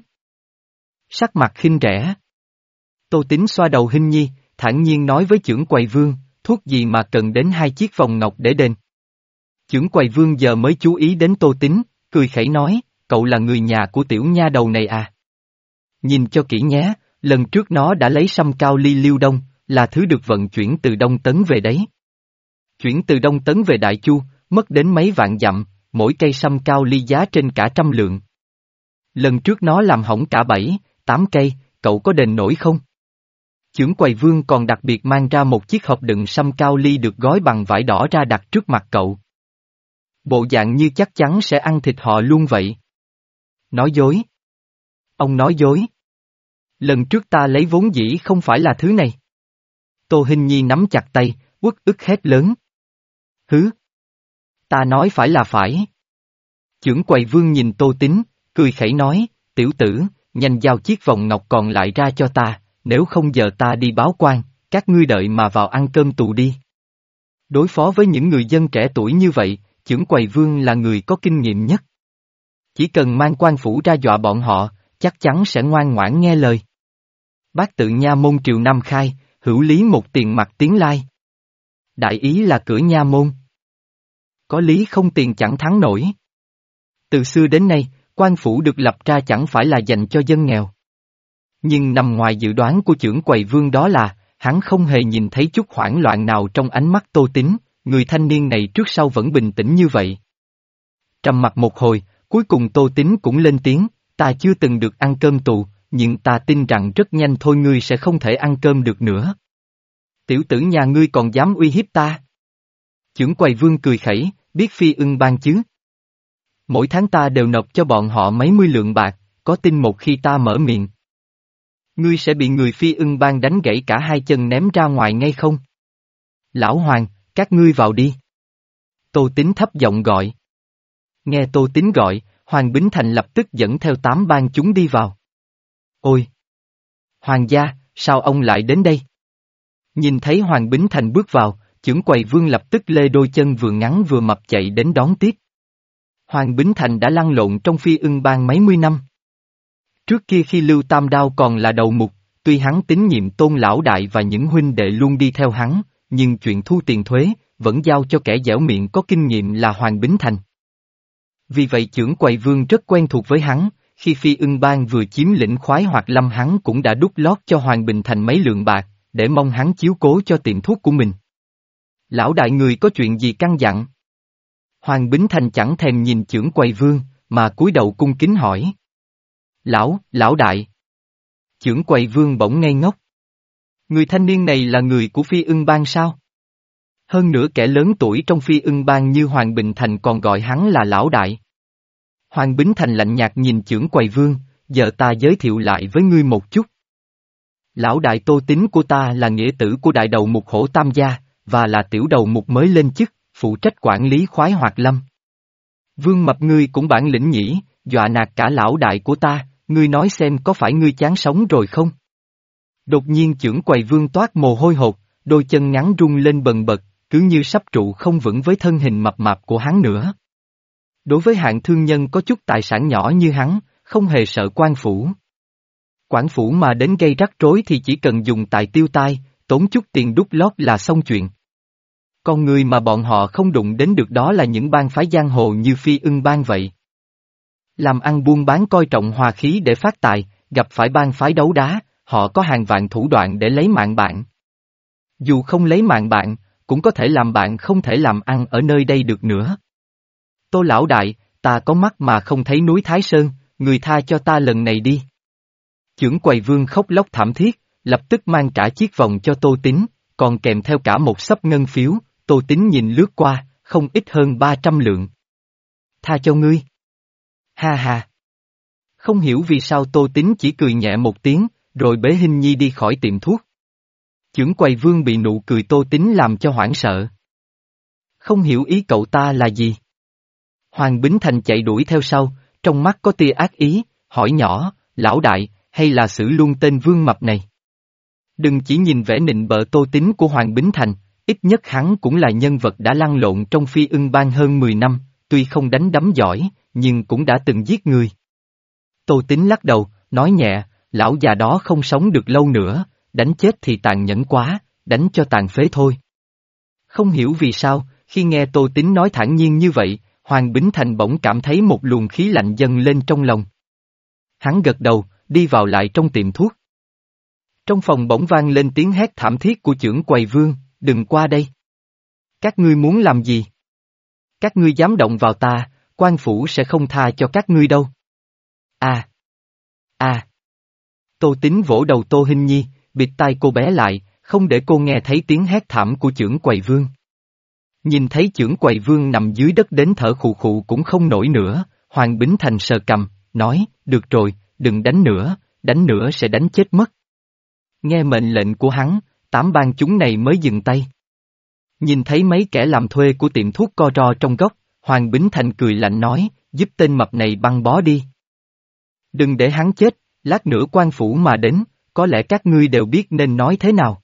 Sắc mặt khinh rẻ. Tô Tín xoa đầu Hình nhi, thản nhiên nói với chưởng quầy vương, thuốc gì mà cần đến hai chiếc vòng ngọc để đền. Chưởng quầy vương giờ mới chú ý đến Tô Tín, cười khẩy nói, cậu là người nhà của tiểu nha đầu này à? Nhìn cho kỹ nhé, lần trước nó đã lấy sâm cao ly Liêu Đông, là thứ được vận chuyển từ Đông Tấn về đấy. Chuyển từ Đông Tấn về Đại Chu, mất đến mấy vạn dặm, mỗi cây sâm cao ly giá trên cả trăm lượng. Lần trước nó làm hỏng cả bảy, tám cây, cậu có đền nổi không? Chưởng quầy vương còn đặc biệt mang ra một chiếc hộp đựng sâm cao ly được gói bằng vải đỏ ra đặt trước mặt cậu. Bộ dạng như chắc chắn sẽ ăn thịt họ luôn vậy. Nói dối. Ông nói dối. Lần trước ta lấy vốn dĩ không phải là thứ này. Tô Hình Nhi nắm chặt tay, uất ức hét lớn. Hứ. Ta nói phải là phải. Chưởng quầy vương nhìn Tô Tín, cười khẩy nói, tiểu tử, nhanh giao chiếc vòng ngọc còn lại ra cho ta, nếu không giờ ta đi báo quan, các ngươi đợi mà vào ăn cơm tù đi. Đối phó với những người dân trẻ tuổi như vậy, chưởng quầy vương là người có kinh nghiệm nhất. Chỉ cần mang quan phủ ra dọa bọn họ, chắc chắn sẽ ngoan ngoãn nghe lời. Bác tự nha môn triều Nam khai, hữu lý một tiền mặt tiến lai. Đại ý là cửa nha môn. Có lý không tiền chẳng thắng nổi. Từ xưa đến nay, quan phủ được lập ra chẳng phải là dành cho dân nghèo. Nhưng nằm ngoài dự đoán của chưởng quầy vương đó là, hắn không hề nhìn thấy chút hoảng loạn nào trong ánh mắt Tô Tín, người thanh niên này trước sau vẫn bình tĩnh như vậy. Trầm mặc một hồi, cuối cùng Tô Tín cũng lên tiếng, ta chưa từng được ăn cơm tù, nhưng ta tin rằng rất nhanh thôi ngươi sẽ không thể ăn cơm được nữa. Tiểu tử nhà ngươi còn dám uy hiếp ta? Chưởng quầy vương cười khẩy, biết Phi Ưng Bang chứ? Mỗi tháng ta đều nộp cho bọn họ mấy mươi lượng bạc, có tin một khi ta mở miệng. Ngươi sẽ bị người Phi Ưng Bang đánh gãy cả hai chân ném ra ngoài ngay không? Lão Hoàng, các ngươi vào đi. Tô Tín thấp giọng gọi. Nghe Tô Tín gọi, Hoàng Bính Thành lập tức dẫn theo tám bang chúng đi vào. Ôi! Hoàng gia, sao ông lại đến đây? Nhìn thấy Hoàng Bính Thành bước vào, chưởng quầy vương lập tức lê đôi chân vừa ngắn vừa mập chạy đến đón tiếp. Hoàng Bính Thành đã lăn lộn trong Phi Ưng Bang mấy mươi năm. Trước kia khi Lưu Tam Đao còn là đầu mục, tuy hắn tín nhiệm Tôn lão đại và những huynh đệ luôn đi theo hắn, nhưng chuyện thu tiền thuế, vẫn giao cho kẻ dẻo miệng có kinh nghiệm là Hoàng Bính Thành. Vì vậy chưởng quầy vương rất quen thuộc với hắn, khi Phi Ưng Bang vừa chiếm lĩnh Khoái Hoạt Lâm hắn cũng đã đút lót cho Hoàng Bình Thành mấy lượng bạc, để mong hắn chiếu cố cho tiệm thuốc của mình. Lão đại người có chuyện gì căn dặn? Hoàng Bính Thành chẳng thèm nhìn chưởng quầy vương, mà cúi đầu cung kính hỏi. Lão, lão đại. Chưởng quầy vương bỗng ngây ngốc. Người thanh niên này là người của Phi Ưng Bang sao? Hơn nữa kẻ lớn tuổi trong Phi Ưng Bang như Hoàng Bình Thành còn gọi hắn là lão đại. Hoàng Bính Thành lạnh nhạt nhìn chưởng quầy vương, giờ ta giới thiệu lại với ngươi một chút. Lão đại Tô Tín của ta là nghĩa tử của đại đầu mục Hổ Tam Gia, và là tiểu đầu mục mới lên chức, phụ trách quản lý Khoái Hoạt Lâm. Vương Mập ngươi cũng bản lĩnh nhỉ, dọa nạt cả lão đại của ta, ngươi nói xem có phải ngươi chán sống rồi không? Đột nhiên chưởng quầy Vương toát mồ hôi hột, đôi chân ngắn rung lên bần bật, cứ như sắp trụ không vững với thân hình mập mạp của hắn nữa. Đối với hạng thương nhân có chút tài sản nhỏ như hắn, không hề sợ quan phủ. Quản phủ mà đến gây rắc rối thì chỉ cần dùng tài tiêu tai, tốn chút tiền đút lót là xong chuyện. Con người mà bọn họ không đụng đến được đó là những bang phái giang hồ như Phi Ưng bang vậy. Làm ăn buôn bán coi trọng hòa khí để phát tài, gặp phải bang phái đấu đá, họ có hàng vạn thủ đoạn để lấy mạng bạn. Dù không lấy mạng bạn, cũng có thể làm bạn không thể làm ăn ở nơi đây được nữa. Tô lão đại, ta có mắt mà không thấy núi Thái Sơn, người tha cho ta lần này đi. Chưởng quầy Vương khóc lóc thảm thiết, lập tức mang trả chiếc vòng cho Tô Tín, còn kèm theo cả một xấp ngân phiếu. Tô Tín nhìn lướt qua, không ít hơn ba trăm lượng. Tha cho ngươi. Ha ha. Không hiểu vì sao Tô Tín chỉ cười nhẹ một tiếng, rồi bế Hinh Nhi đi khỏi tiệm thuốc. Chưởng quầy Vương bị nụ cười Tô Tín làm cho hoảng sợ. Không hiểu ý cậu ta là gì. Hoàng Bính Thành chạy đuổi theo sau, trong mắt có tia ác ý, hỏi nhỏ, lão đại, hay là xử luôn tên Vương Mập này? Đừng chỉ nhìn vẻ nịnh bợ Tô Tín của Hoàng Bính Thành. Ít nhất hắn cũng là nhân vật đã lăn lộn trong Phi Ưng bang hơn mười năm, tuy không đánh đấm giỏi, nhưng cũng đã từng giết người. Tô Tín lắc đầu, nói nhẹ, lão già đó không sống được lâu nữa, đánh chết thì tàn nhẫn quá, đánh cho tàn phế thôi. Không hiểu vì sao, khi nghe Tô Tín nói thản nhiên như vậy, Hoàng Bính Thành bỗng cảm thấy một luồng khí lạnh dâng lên trong lòng. Hắn gật đầu, đi vào lại trong tiệm thuốc. Trong phòng bỗng vang lên tiếng hét thảm thiết của chưởng quầy Vương. Đừng qua đây. Các ngươi muốn làm gì? Các ngươi dám động vào ta, quan phủ sẽ không tha cho các ngươi đâu. À! À! Tô Tín vỗ đầu Tô Hinh Nhi, bịt tai cô bé lại, không để cô nghe thấy tiếng hét thảm của chưởng quầy Vương. Nhìn thấy chưởng quầy Vương nằm dưới đất đến thở khụ khụ cũng không nổi nữa, Hoàng Bính Thành sờ cằm, nói, được rồi, đừng đánh nữa, đánh nữa sẽ đánh chết mất. Nghe mệnh lệnh của hắn, tám bang chúng này mới dừng tay. Nhìn thấy mấy kẻ làm thuê của tiệm thuốc co ro trong góc, Hoàng Bính Thành cười lạnh nói, giúp tên mập này băng bó đi. Đừng để hắn chết, lát nữa quan phủ mà đến, có lẽ các ngươi đều biết nên nói thế nào.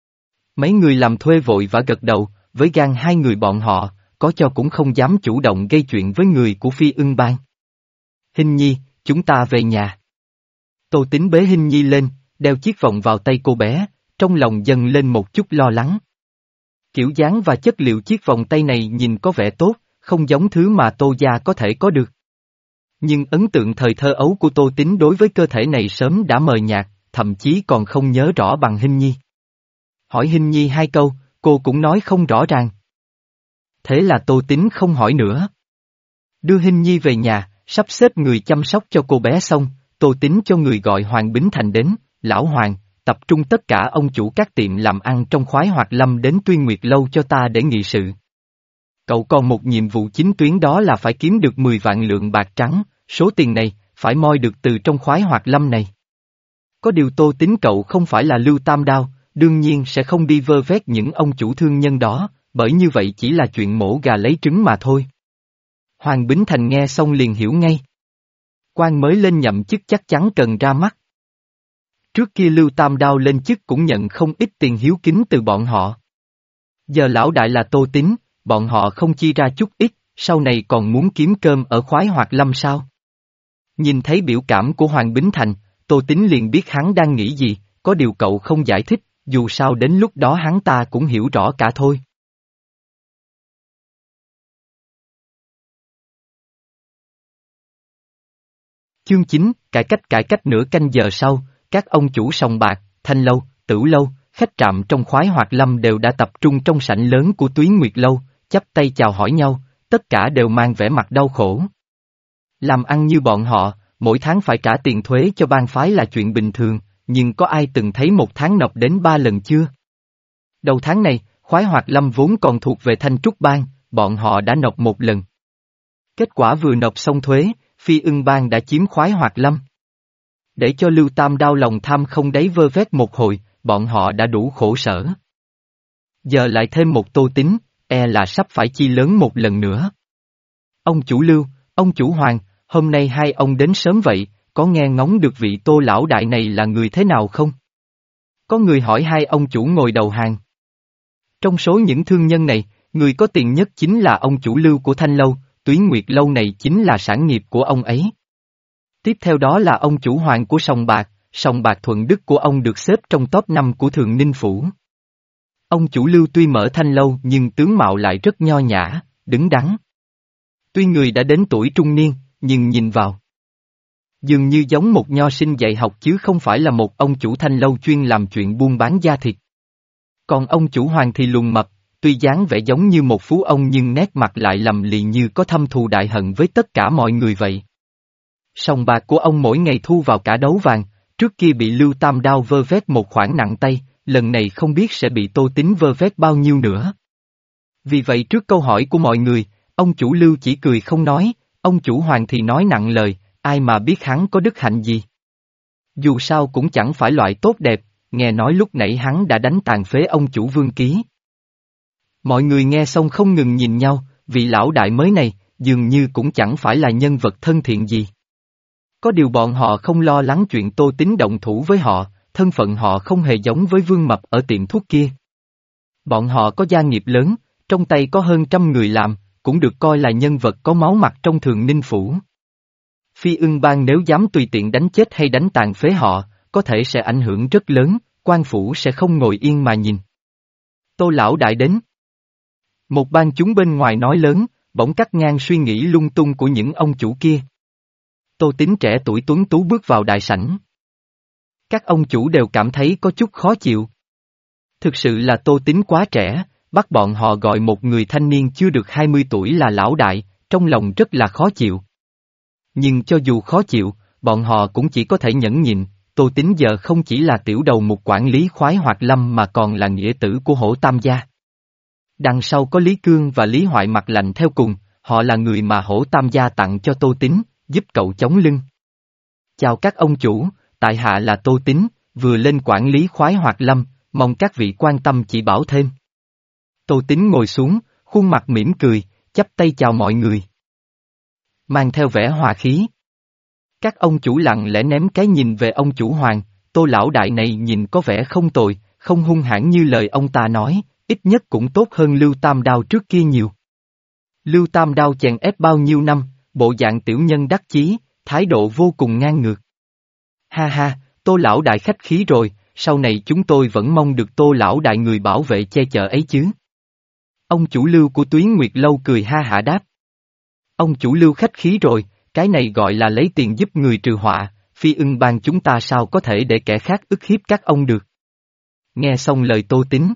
Mấy người làm thuê vội vã gật đầu, với gan hai người bọn họ, có cho cũng không dám chủ động gây chuyện với người của Phi Ưng bang. Hinh Nhi, chúng ta về nhà. Tô Tín bế Hinh Nhi lên, đeo chiếc vòng vào tay cô bé. Trong lòng dâng lên một chút lo lắng. Kiểu dáng và chất liệu chiếc vòng tay này nhìn có vẻ tốt, không giống thứ mà Tô gia có thể có được. Nhưng ấn tượng thời thơ ấu của Tô Tín đối với cơ thể này sớm đã mờ nhạt, thậm chí còn không nhớ rõ bằng Hinh Nhi. Hỏi Hinh Nhi hai câu, cô cũng nói không rõ ràng. Thế là Tô Tín không hỏi nữa. Đưa Hinh Nhi về nhà, sắp xếp người chăm sóc cho cô bé xong, Tô Tín cho người gọi Hoàng Bính Thành đến, lão Hoàng. Tập trung tất cả ông chủ các tiệm làm ăn trong Khoái Hoạt Lâm đến Tuyên Nguyệt Lâu cho ta để nghị sự. Cậu còn một nhiệm vụ chính tuyến đó là phải kiếm được mười vạn lượng bạc trắng, số tiền này, phải moi được từ trong Khoái Hoạt Lâm này. Có điều Tô Tín cậu không phải là Lưu Tam Đao, đương nhiên sẽ không đi vơ vét những ông chủ thương nhân đó, bởi như vậy chỉ là chuyện mổ gà lấy trứng mà thôi. Hoàng Bính Thành nghe xong liền hiểu ngay. Quan mới lên nhậm chức chắc chắn cần ra mắt. Trước kia Lưu Tam Đao lên chức cũng nhận không ít tiền hiếu kính từ bọn họ. Giờ lão đại là Tô Tín, bọn họ không chi ra chút ít, sau này còn muốn kiếm cơm ở Khoái Hoạt Lâm sao? Nhìn thấy biểu cảm của Hoàng Bính Thành, Tô Tín liền biết hắn đang nghĩ gì, có điều cậu không giải thích, dù sao đến lúc đó hắn ta cũng hiểu rõ cả thôi. Chương chín, cải cách cải cách nửa canh giờ sau, các ông chủ sòng bạc, thanh lâu, tửu lâu, khách trạm trong Khoái Hoạt Lâm đều đã tập trung trong sảnh lớn của Tuyến Nguyệt Lâu, chắp tay chào hỏi nhau, tất cả đều mang vẻ mặt đau khổ. Làm ăn như bọn họ, mỗi tháng phải trả tiền thuế cho bang phái là chuyện bình thường, nhưng có ai từng thấy một tháng nộp đến ba lần chưa? Đầu tháng này, Khoái Hoạt Lâm vốn còn thuộc về Thanh Trúc Bang, bọn họ đã nộp một lần. Kết quả vừa nộp xong thuế, Phi Ưng Bang đã chiếm Khoái Hoạt Lâm. Để cho Lưu Tam đau lòng tham không đáy vơ vét một hồi, bọn họ đã đủ khổ sở. Giờ lại thêm một Tô Tín, e là sắp phải chi lớn một lần nữa. Ông chủ Lưu, ông chủ Hoàng, hôm nay hai ông đến sớm vậy, có nghe ngóng được vị Tô lão đại này là người thế nào không? Có người hỏi hai ông chủ ngồi đầu hàng. Trong số những thương nhân này, người có tiền nhất chính là ông chủ Lưu của Thanh Lâu, Tuyến Nguyệt Lâu này chính là sản nghiệp của ông ấy. Tiếp theo đó là ông chủ Hoàng của Sòng Bạc, Sòng Bạc Thuận Đức của ông được xếp trong top năm của Thường Ninh Phủ. Ông chủ Lưu tuy mở Thanh Lâu nhưng tướng mạo lại rất nho nhã, đứng đắn. Tuy người đã đến tuổi trung niên, nhưng nhìn vào dường như giống một nho sinh dạy học chứ không phải là một ông chủ Thanh Lâu chuyên làm chuyện buôn bán da thịt. Còn ông chủ Hoàng thì lùn mập, tuy dáng vẻ giống như một phú ông nhưng nét mặt lại lầm lì như có thâm thù đại hận với tất cả mọi người vậy. Sòng bạc của ông mỗi ngày thu vào cả đấu vàng, trước kia bị Lưu Tam Đao vơ vét một khoản nặng tay, lần này không biết sẽ bị Tô Tín vơ vét bao nhiêu nữa. Vì vậy trước câu hỏi của mọi người, ông chủ Lưu chỉ cười không nói, ông chủ Hoàng thì nói nặng lời, ai mà biết hắn có đức hạnh gì. Dù sao cũng chẳng phải loại tốt đẹp, nghe nói lúc nãy hắn đã đánh tàn phế ông chủ Vương Ký. Mọi người nghe xong không ngừng nhìn nhau, vị lão đại mới này, dường như cũng chẳng phải là nhân vật thân thiện gì. Có điều bọn họ không lo lắng chuyện Tô Tín động thủ với họ, thân phận họ không hề giống với Vương Mập ở tiệm thuốc kia. Bọn họ có gia nghiệp lớn, trong tay có hơn trăm người làm, cũng được coi là nhân vật có máu mặt trong Thường Ninh Phủ. Phi Ưng Bang nếu dám tùy tiện đánh chết hay đánh tàn phế họ, có thể sẽ ảnh hưởng rất lớn, quan phủ sẽ không ngồi yên mà nhìn. Tô lão đại đến. Một bang chúng bên ngoài nói lớn, bỗng cắt ngang suy nghĩ lung tung của những ông chủ kia. Tô Tín trẻ tuổi tuấn tú bước vào đại sảnh. Các ông chủ đều cảm thấy có chút khó chịu. Thực sự là Tô Tín quá trẻ, bắt bọn họ gọi một người thanh niên chưa được hai mươi tuổi là lão đại, trong lòng rất là khó chịu. Nhưng cho dù khó chịu, bọn họ cũng chỉ có thể nhẫn nhịn, Tô Tín giờ không chỉ là tiểu đầu một quản lý khoái hoạt lâm mà còn là nghĩa tử của Hổ Tam gia. Đằng sau có Lý Cương và Lý Hoại mặt lạnh theo cùng, họ là người mà Hổ Tam gia tặng cho Tô Tín, giúp cậu chống lưng. Chào các ông chủ, tại hạ là Tô Tín, vừa lên quản lý khoái hoạt lâm, mong các vị quan tâm chỉ bảo thêm. Tô Tín ngồi xuống, khuôn mặt mỉm cười, chắp tay chào mọi người. Mang theo vẻ hòa khí. Các ông chủ lặng lẽ ném cái nhìn về ông chủ Hoàng, Tô lão đại này nhìn có vẻ không tồi, không hung hãn như lời ông ta nói, ít nhất cũng tốt hơn Lưu Tam Đao trước kia nhiều. Lưu Tam Đao chèn ép bao nhiêu năm, bộ dạng tiểu nhân đắc chí, thái độ vô cùng ngang ngược. Ha ha, Tô lão đại khách khí rồi, sau này chúng tôi vẫn mong được Tô lão đại người bảo vệ che chở ấy chứ. Ông chủ Lưu của Tuyến Nguyệt Lâu cười ha hả đáp. Ông chủ Lưu khách khí rồi, cái này gọi là lấy tiền giúp người trừ họa, Phi Ưng Bang chúng ta sao có thể để kẻ khác ức hiếp các ông được. Nghe xong lời Tô Tín,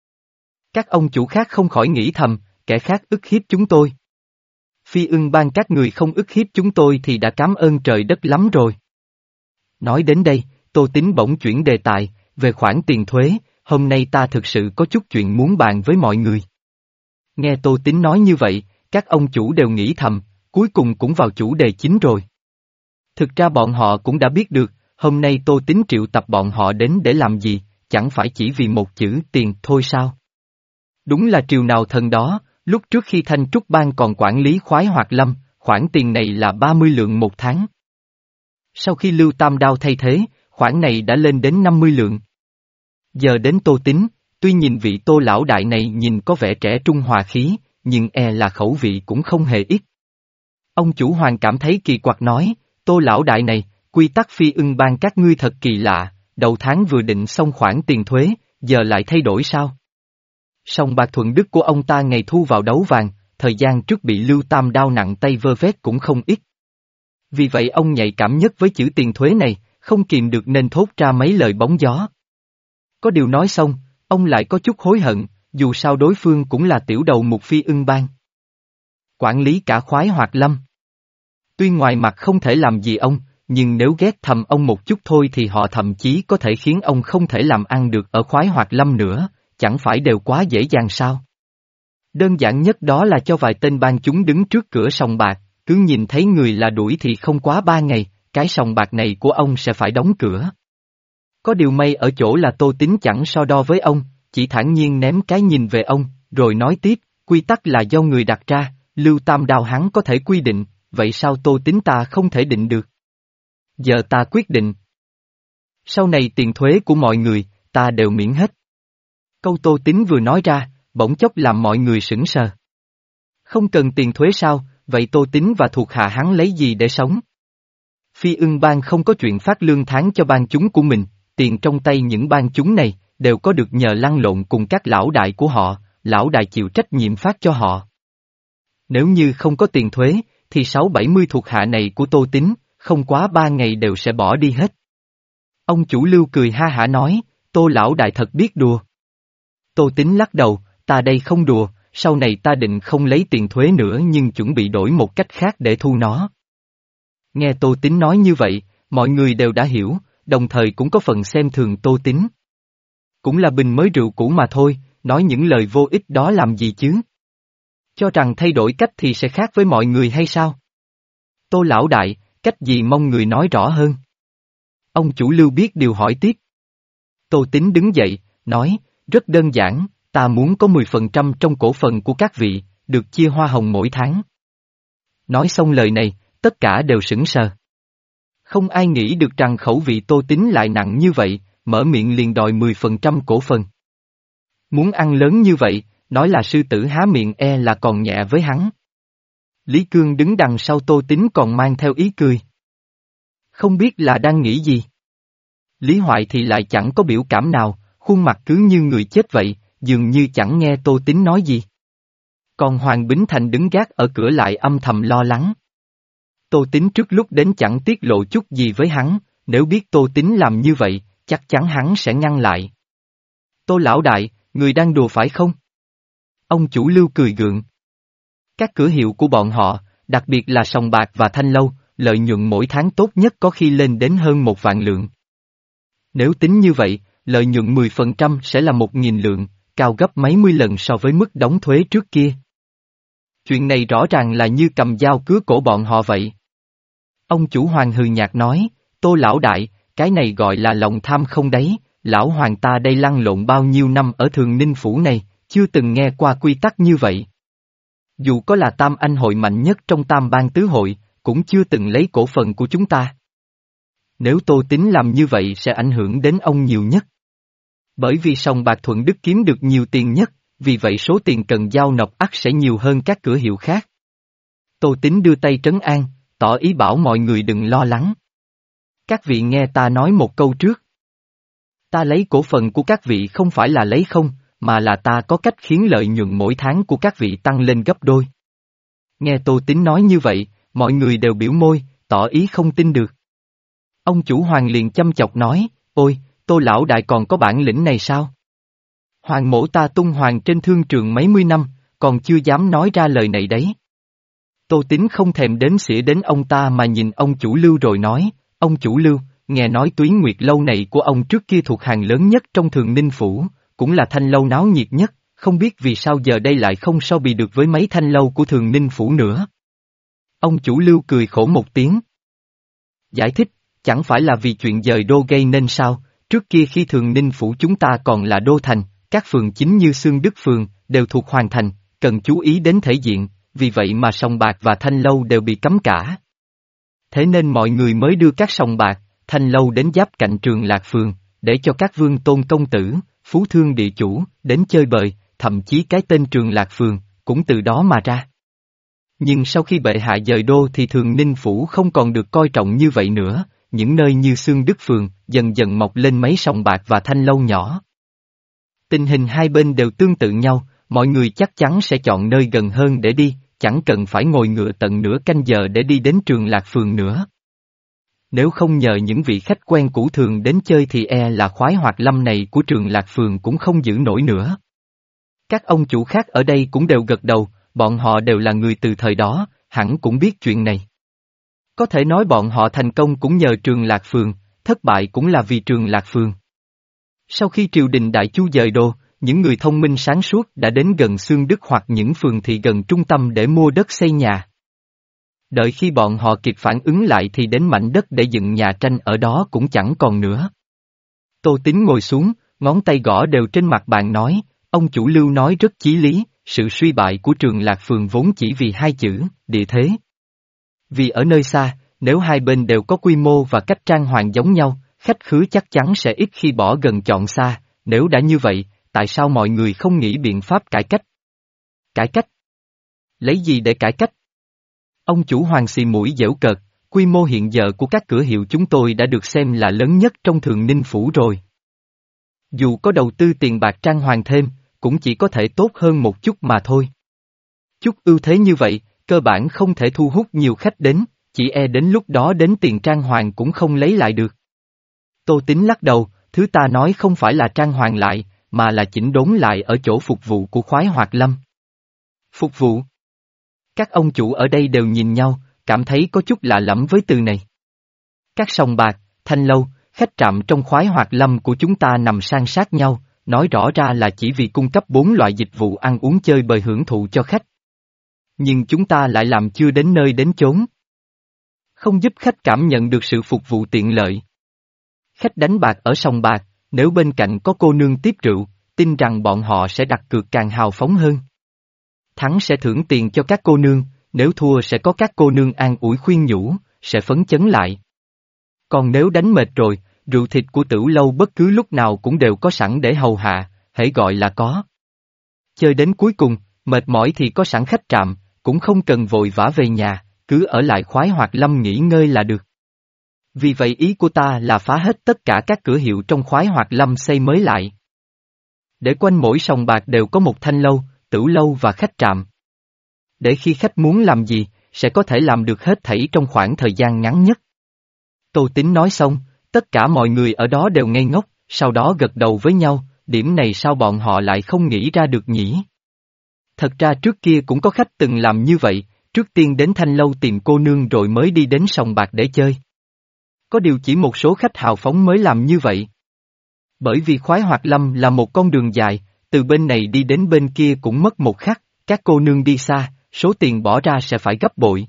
các ông chủ khác không khỏi nghĩ thầm, kẻ khác ức hiếp chúng tôi. Phi Ưng Bang các người không ức hiếp chúng tôi thì đã cảm ơn trời đất lắm rồi. Nói đến đây, Tô Tín bỗng chuyển đề tài, về khoản tiền thuế, hôm nay ta thực sự có chút chuyện muốn bàn với mọi người. Nghe Tô Tín nói như vậy, các ông chủ đều nghĩ thầm, cuối cùng cũng vào chủ đề chính rồi. Thực ra bọn họ cũng đã biết được, hôm nay Tô Tín triệu tập bọn họ đến để làm gì, chẳng phải chỉ vì một chữ tiền thôi sao? Đúng là triều nào thần đó, lúc trước khi Thanh Trúc Bang còn quản lý khoái hoạt lâm, khoản tiền này là ba mươi lượng một tháng. Sau khi Lưu Tam Đao thay thế, khoản này đã lên đến năm mươi lượng. Giờ đến Tô Tín, tuy nhìn vị Tô lão đại này nhìn có vẻ trẻ trung hòa khí, nhưng e là khẩu vị cũng không hề ít. Ông chủ Hoàng cảm thấy kỳ quặc nói, Tô lão đại này, quy tắc Phi Ưng Bang các ngươi thật kỳ lạ, đầu tháng vừa định xong khoản tiền thuế, giờ lại thay đổi sao? Sòng bạc Thuận Đức của ông ta ngày thu vào đấu vàng, thời gian trước bị Lưu Tam Đao nặng tay vơ vét cũng không ít. Vì vậy ông nhạy cảm nhất với chữ tiền thuế này, không kìm được nên thốt ra mấy lời bóng gió. Có điều nói xong, ông lại có chút hối hận, dù sao đối phương cũng là tiểu đầu mục Phi Ưng Bang. Quản lý cả khoái hoạt lâm. Tuy ngoài mặt không thể làm gì ông, nhưng nếu ghét thầm ông một chút thôi thì họ thậm chí có thể khiến ông không thể làm ăn được ở khoái hoạt lâm nữa, chẳng phải đều quá dễ dàng sao? Đơn giản nhất đó là cho vài tên bang chúng đứng trước cửa sòng bạc, cứ nhìn thấy người là đuổi thì không quá ba ngày, cái sòng bạc này của ông sẽ phải đóng cửa. Có điều may ở chỗ là Tô Tín chẳng so đo với ông, chỉ thản nhiên ném cái nhìn về ông, rồi nói tiếp, quy tắc là do người đặt ra, Lưu Tam Đao hắn có thể quy định, vậy sao Tô Tín ta không thể định được? Giờ ta quyết định. Sau này tiền thuế của mọi người, ta đều miễn hết. Câu Tô Tín vừa nói ra, bỗng chốc làm mọi người sững sờ. Không cần tiền thuế sao, vậy Tô Tín và thuộc hạ hắn lấy gì để sống? Phi Ưng Bang không có chuyện phát lương tháng cho bang chúng của mình, tiền trong tay những bang chúng này, đều có được nhờ lăn lộn cùng các lão đại của họ, lão đại chịu trách nhiệm phát cho họ. Nếu như không có tiền thuế, thì sáu bảy mươi thuộc hạ này của Tô Tín, không quá ba ngày đều sẽ bỏ đi hết. Ông chủ Lưu cười ha hả nói, Tô lão đại thật biết đùa. Tô Tín lắc đầu, ta đây không đùa, sau này ta định không lấy tiền thuế nữa nhưng chuẩn bị đổi một cách khác để thu nó. Nghe Tô Tín nói như vậy, mọi người đều đã hiểu, đồng thời cũng có phần xem thường Tô Tín. Cũng là bình mới rượu cũ mà thôi, nói những lời vô ích đó làm gì chứ? Cho rằng thay đổi cách thì sẽ khác với mọi người hay sao? Tô lão đại, cách gì mong người nói rõ hơn? Ông chủ Lưu biết điều hỏi tiếp. Tô Tín đứng dậy, nói, rất đơn giản, ta muốn có mười phần trăm trong cổ phần của các vị, được chia hoa hồng mỗi tháng. Nói xong lời này, tất cả đều sững sờ. Không ai nghĩ được rằng khẩu vị Tô Tín lại nặng như vậy, mở miệng liền đòi mười phần trăm cổ phần. Muốn ăn lớn như vậy, nói là sư tử há miệng e là còn nhẹ với hắn. Lý Cương đứng đằng sau Tô Tín còn mang theo ý cười. Không biết là đang nghĩ gì. Lý Hoại thì lại chẳng có biểu cảm nào, khuôn mặt cứ như người chết vậy, dường như chẳng nghe Tô Tín nói gì. Còn Hoàng Bính Thành đứng gác ở cửa lại âm thầm lo lắng. Tô Tín trước lúc đến chẳng tiết lộ chút gì với hắn, nếu biết Tô Tín làm như vậy, chắc chắn hắn sẽ ngăn lại. Tô lão đại, người đang đùa phải không? Ông chủ Lưu cười gượng. Các cửa hiệu của bọn họ, đặc biệt là Sòng Bạc và Thanh Lâu, lợi nhuận mỗi tháng tốt nhất có khi lên đến hơn một vạn lượng. Nếu tính như vậy, lợi nhuận mười phần trăm sẽ là một nghìn lượng, cao gấp mấy mươi lần so với mức đóng thuế trước kia. Chuyện này rõ ràng là như cầm dao cứa cổ bọn họ vậy. Ông chủ Hoàng hừ nhạt nói, Tô lão đại, cái này gọi là lòng tham không đấy, lão Hoàng ta đây lăn lộn bao nhiêu năm ở Thường Ninh Phủ này, chưa từng nghe qua quy tắc như vậy. Dù có là tam anh hội mạnh nhất trong tam bang tứ hội, cũng chưa từng lấy cổ phần của chúng ta. Nếu Tô Tín làm như vậy sẽ ảnh hưởng đến ông nhiều nhất. Bởi vì Sòng Bạc Thuận Đức kiếm được nhiều tiền nhất, vì vậy số tiền cần giao nộp ắt sẽ nhiều hơn các cửa hiệu khác. Tô Tín đưa tay trấn an, tỏ ý bảo mọi người đừng lo lắng. Các vị nghe ta nói một câu trước. Ta lấy cổ phần của các vị không phải là lấy không, mà là ta có cách khiến lợi nhuận mỗi tháng của các vị tăng lên gấp đôi. Nghe Tô Tín nói như vậy, mọi người đều biểu môi, tỏ ý không tin được. Ông chủ Hoàng liền chăm chọc nói, ôi, Tô lão đại còn có bản lĩnh này sao? Hoàng mổ ta tung hoàng trên thương trường mấy mươi năm, còn chưa dám nói ra lời này đấy. Tô Tín không thèm đếm xỉa đến ông ta mà nhìn ông chủ Lưu rồi nói, ông chủ Lưu, nghe nói Tuyến Nguyệt lâu này của ông trước kia thuộc hàng lớn nhất trong Thường Ninh Phủ, cũng là thanh lâu náo nhiệt nhất, không biết vì sao giờ đây lại không so bì được với mấy thanh lâu của Thường Ninh Phủ nữa. Ông chủ Lưu cười khổ một tiếng. Giải thích, chẳng phải là vì chuyện dời đô gây nên sao, trước kia khi Thường Ninh Phủ chúng ta còn là đô thành, các phường chính như Xương Đức Phường, đều thuộc Hoàng Thành, cần chú ý đến thể diện, vì vậy mà Sòng Bạc và Thanh Lâu đều bị cấm cả. Thế nên mọi người mới đưa các Sòng Bạc, Thanh Lâu đến giáp cạnh Trường Lạc Phường, để cho các vương tôn công tử, phú thương địa chủ, đến chơi bời, thậm chí cái tên Trường Lạc Phường, cũng từ đó mà ra. Nhưng sau khi bệ hạ dời đô thì Thường Ninh Phủ không còn được coi trọng như vậy nữa, những nơi như Xương Đức Phường, dần dần mọc lên mấy Sòng Bạc và Thanh Lâu nhỏ. Tình hình hai bên đều tương tự nhau, mọi người chắc chắn sẽ chọn nơi gần hơn để đi, chẳng cần phải ngồi ngựa tận nửa canh giờ để đi đến Trường Lạc Phường nữa. Nếu không nhờ những vị khách quen cũ thường đến chơi thì e là khoái hoạt lâm này của Trường Lạc Phường cũng không giữ nổi nữa. Các ông chủ khác ở đây cũng đều gật đầu, bọn họ đều là người từ thời đó, hẳn cũng biết chuyện này. Có thể nói bọn họ thành công cũng nhờ Trường Lạc Phường, thất bại cũng là vì Trường Lạc Phường. Sau khi triều đình Đại Chu dời đô, những người thông minh sáng suốt đã đến gần Xương Đức hoặc những phường thị gần trung tâm để mua đất xây nhà. Đợi khi bọn họ kịp phản ứng lại thì đến mảnh đất để dựng nhà tranh ở đó cũng chẳng còn nữa. Tô Tín ngồi xuống, ngón tay gõ đều trên mặt bàn nói, ông chủ Lưu nói rất chí lý, sự suy bại của Trường Lạc Phường vốn chỉ vì hai chữ, địa thế. Vì ở nơi xa, nếu hai bên đều có quy mô và cách trang hoàng giống nhau, khách khứa chắc chắn sẽ ít khi bỏ gần chọn xa, nếu đã như vậy, tại sao mọi người không nghĩ biện pháp cải cách? Cải cách? Lấy gì để cải cách? Ông chủ Hoàng xì mũi giễu cợt, quy mô hiện giờ của các cửa hiệu chúng tôi đã được xem là lớn nhất trong Thường Ninh Phủ rồi. Dù có đầu tư tiền bạc trang hoàng thêm, cũng chỉ có thể tốt hơn một chút mà thôi. Chút ưu thế như vậy, cơ bản không thể thu hút nhiều khách đến, chỉ e đến lúc đó đến tiền trang hoàng cũng không lấy lại được. Tô Tính lắc đầu, thứ ta nói không phải là trang hoàng lại, mà là chỉnh đốn lại ở chỗ phục vụ của khoái hoạt lâm. Phục vụ? Các ông chủ ở đây đều nhìn nhau, cảm thấy có chút lạ lẫm với từ này. Các sòng bạc, thanh lâu, khách trạm trong khoái hoạt lâm của chúng ta nằm san sát nhau, nói rõ ra là chỉ vì cung cấp bốn loại dịch vụ ăn uống chơi bời hưởng thụ cho khách. Nhưng chúng ta lại làm chưa đến nơi đến chốn. Không giúp khách cảm nhận được sự phục vụ tiện lợi. Khách đánh bạc ở sòng bạc, nếu bên cạnh có cô nương tiếp rượu, tin rằng bọn họ sẽ đặt cược càng hào phóng hơn. Thắng sẽ thưởng tiền cho các cô nương, nếu thua sẽ có các cô nương an ủi khuyên nhủ, sẽ phấn chấn lại. Còn nếu đánh mệt rồi, rượu thịt của Tửu Lâu bất cứ lúc nào cũng đều có sẵn để hầu hạ, hễ gọi là có. Chơi đến cuối cùng, mệt mỏi thì có sẵn khách trạm, cũng không cần vội vã về nhà, cứ ở lại khoái hoạt lâm nghỉ ngơi là được. Vì vậy ý của ta là phá hết tất cả các cửa hiệu trong khoái hoạt lâm xây mới lại. Để quanh mỗi sòng bạc đều có một thanh lâu, Tửu Lâu và khách trạm. Để khi khách muốn làm gì, sẽ có thể làm được hết thảy trong khoảng thời gian ngắn nhất. Tô Tính nói xong, tất cả mọi người ở đó đều ngây ngốc, sau đó gật đầu với nhau, điểm này sao bọn họ lại không nghĩ ra được nhỉ? Thật ra trước kia cũng có khách từng làm như vậy, trước tiên đến thanh lâu tìm cô nương rồi mới đi đến sòng bạc để chơi. Có điều chỉ một số khách hào phóng mới làm như vậy. Bởi vì khoái hoạt lâm là một con đường dài, từ bên này đi đến bên kia cũng mất một khắc, các cô nương đi xa, số tiền bỏ ra sẽ phải gấp bội.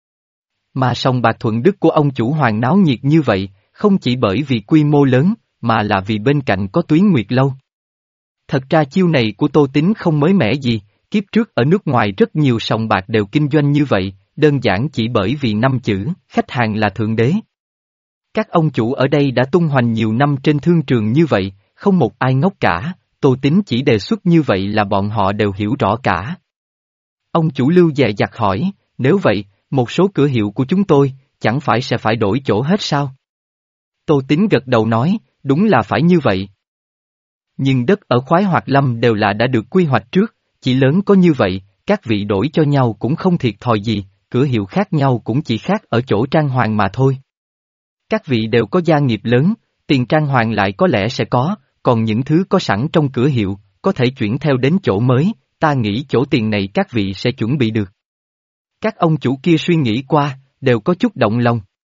Mà sòng bạc Thuận Đức của ông chủ Hoàng náo nhiệt như vậy, không chỉ bởi vì quy mô lớn, mà là vì bên cạnh có Tuyến Nguyệt Lâu. Thật ra chiêu này của Tô Tính không mới mẻ gì, kiếp trước ở nước ngoài rất nhiều sòng bạc đều kinh doanh như vậy, đơn giản chỉ bởi vì năm chữ, khách hàng là thượng đế. Các ông chủ ở đây đã tung hoành nhiều năm trên thương trường như vậy, không một ai ngốc cả, Tô Tính chỉ đề xuất như vậy là bọn họ đều hiểu rõ cả. Ông chủ Lưu dè dặt hỏi, nếu vậy, một số cửa hiệu của chúng tôi, chẳng phải sẽ phải đổi chỗ hết sao? Tô Tính gật đầu nói, đúng là phải như vậy. Nhưng đất ở khoái hoạt lâm đều là đã được quy hoạch trước, chỉ lớn có như vậy, các vị đổi cho nhau cũng không thiệt thòi gì, cửa hiệu khác nhau cũng chỉ khác ở chỗ trang hoàng mà thôi. Các vị đều có gia nghiệp lớn, tiền trang hoàng lại có lẽ sẽ có, còn những thứ có sẵn trong cửa hiệu, có thể chuyển theo đến chỗ mới, ta nghĩ chỗ tiền này các vị sẽ chuẩn bị được. Các ông chủ kia suy nghĩ qua, đều có chút động lòng.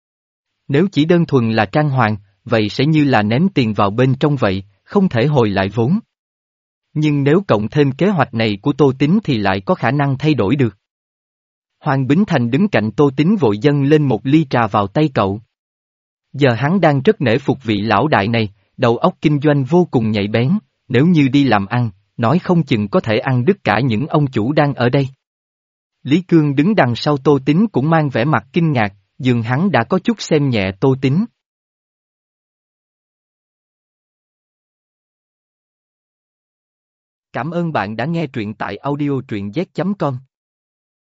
Nếu chỉ đơn thuần là trang hoàng, vậy sẽ như là ném tiền vào bên trong vậy, không thể hồi lại vốn. Nhưng nếu cộng thêm kế hoạch này của Tô Tính thì lại có khả năng thay đổi được. Hoàng Bính Thành đứng cạnh Tô Tính vội dâng lên một ly trà vào tay cậu. Giờ hắn đang rất nể phục vị lão đại này, đầu óc kinh doanh vô cùng nhạy bén, nếu như đi làm ăn, nói không chừng có thể ăn đứt cả những ông chủ đang ở đây. Lý Cương đứng đằng sau Tô Tính cũng mang vẻ mặt kinh ngạc, dường hắn đã có chút xem nhẹ Tô Tính. Cảm ơn bạn đã nghe truyện tại audio truyện z chấm com.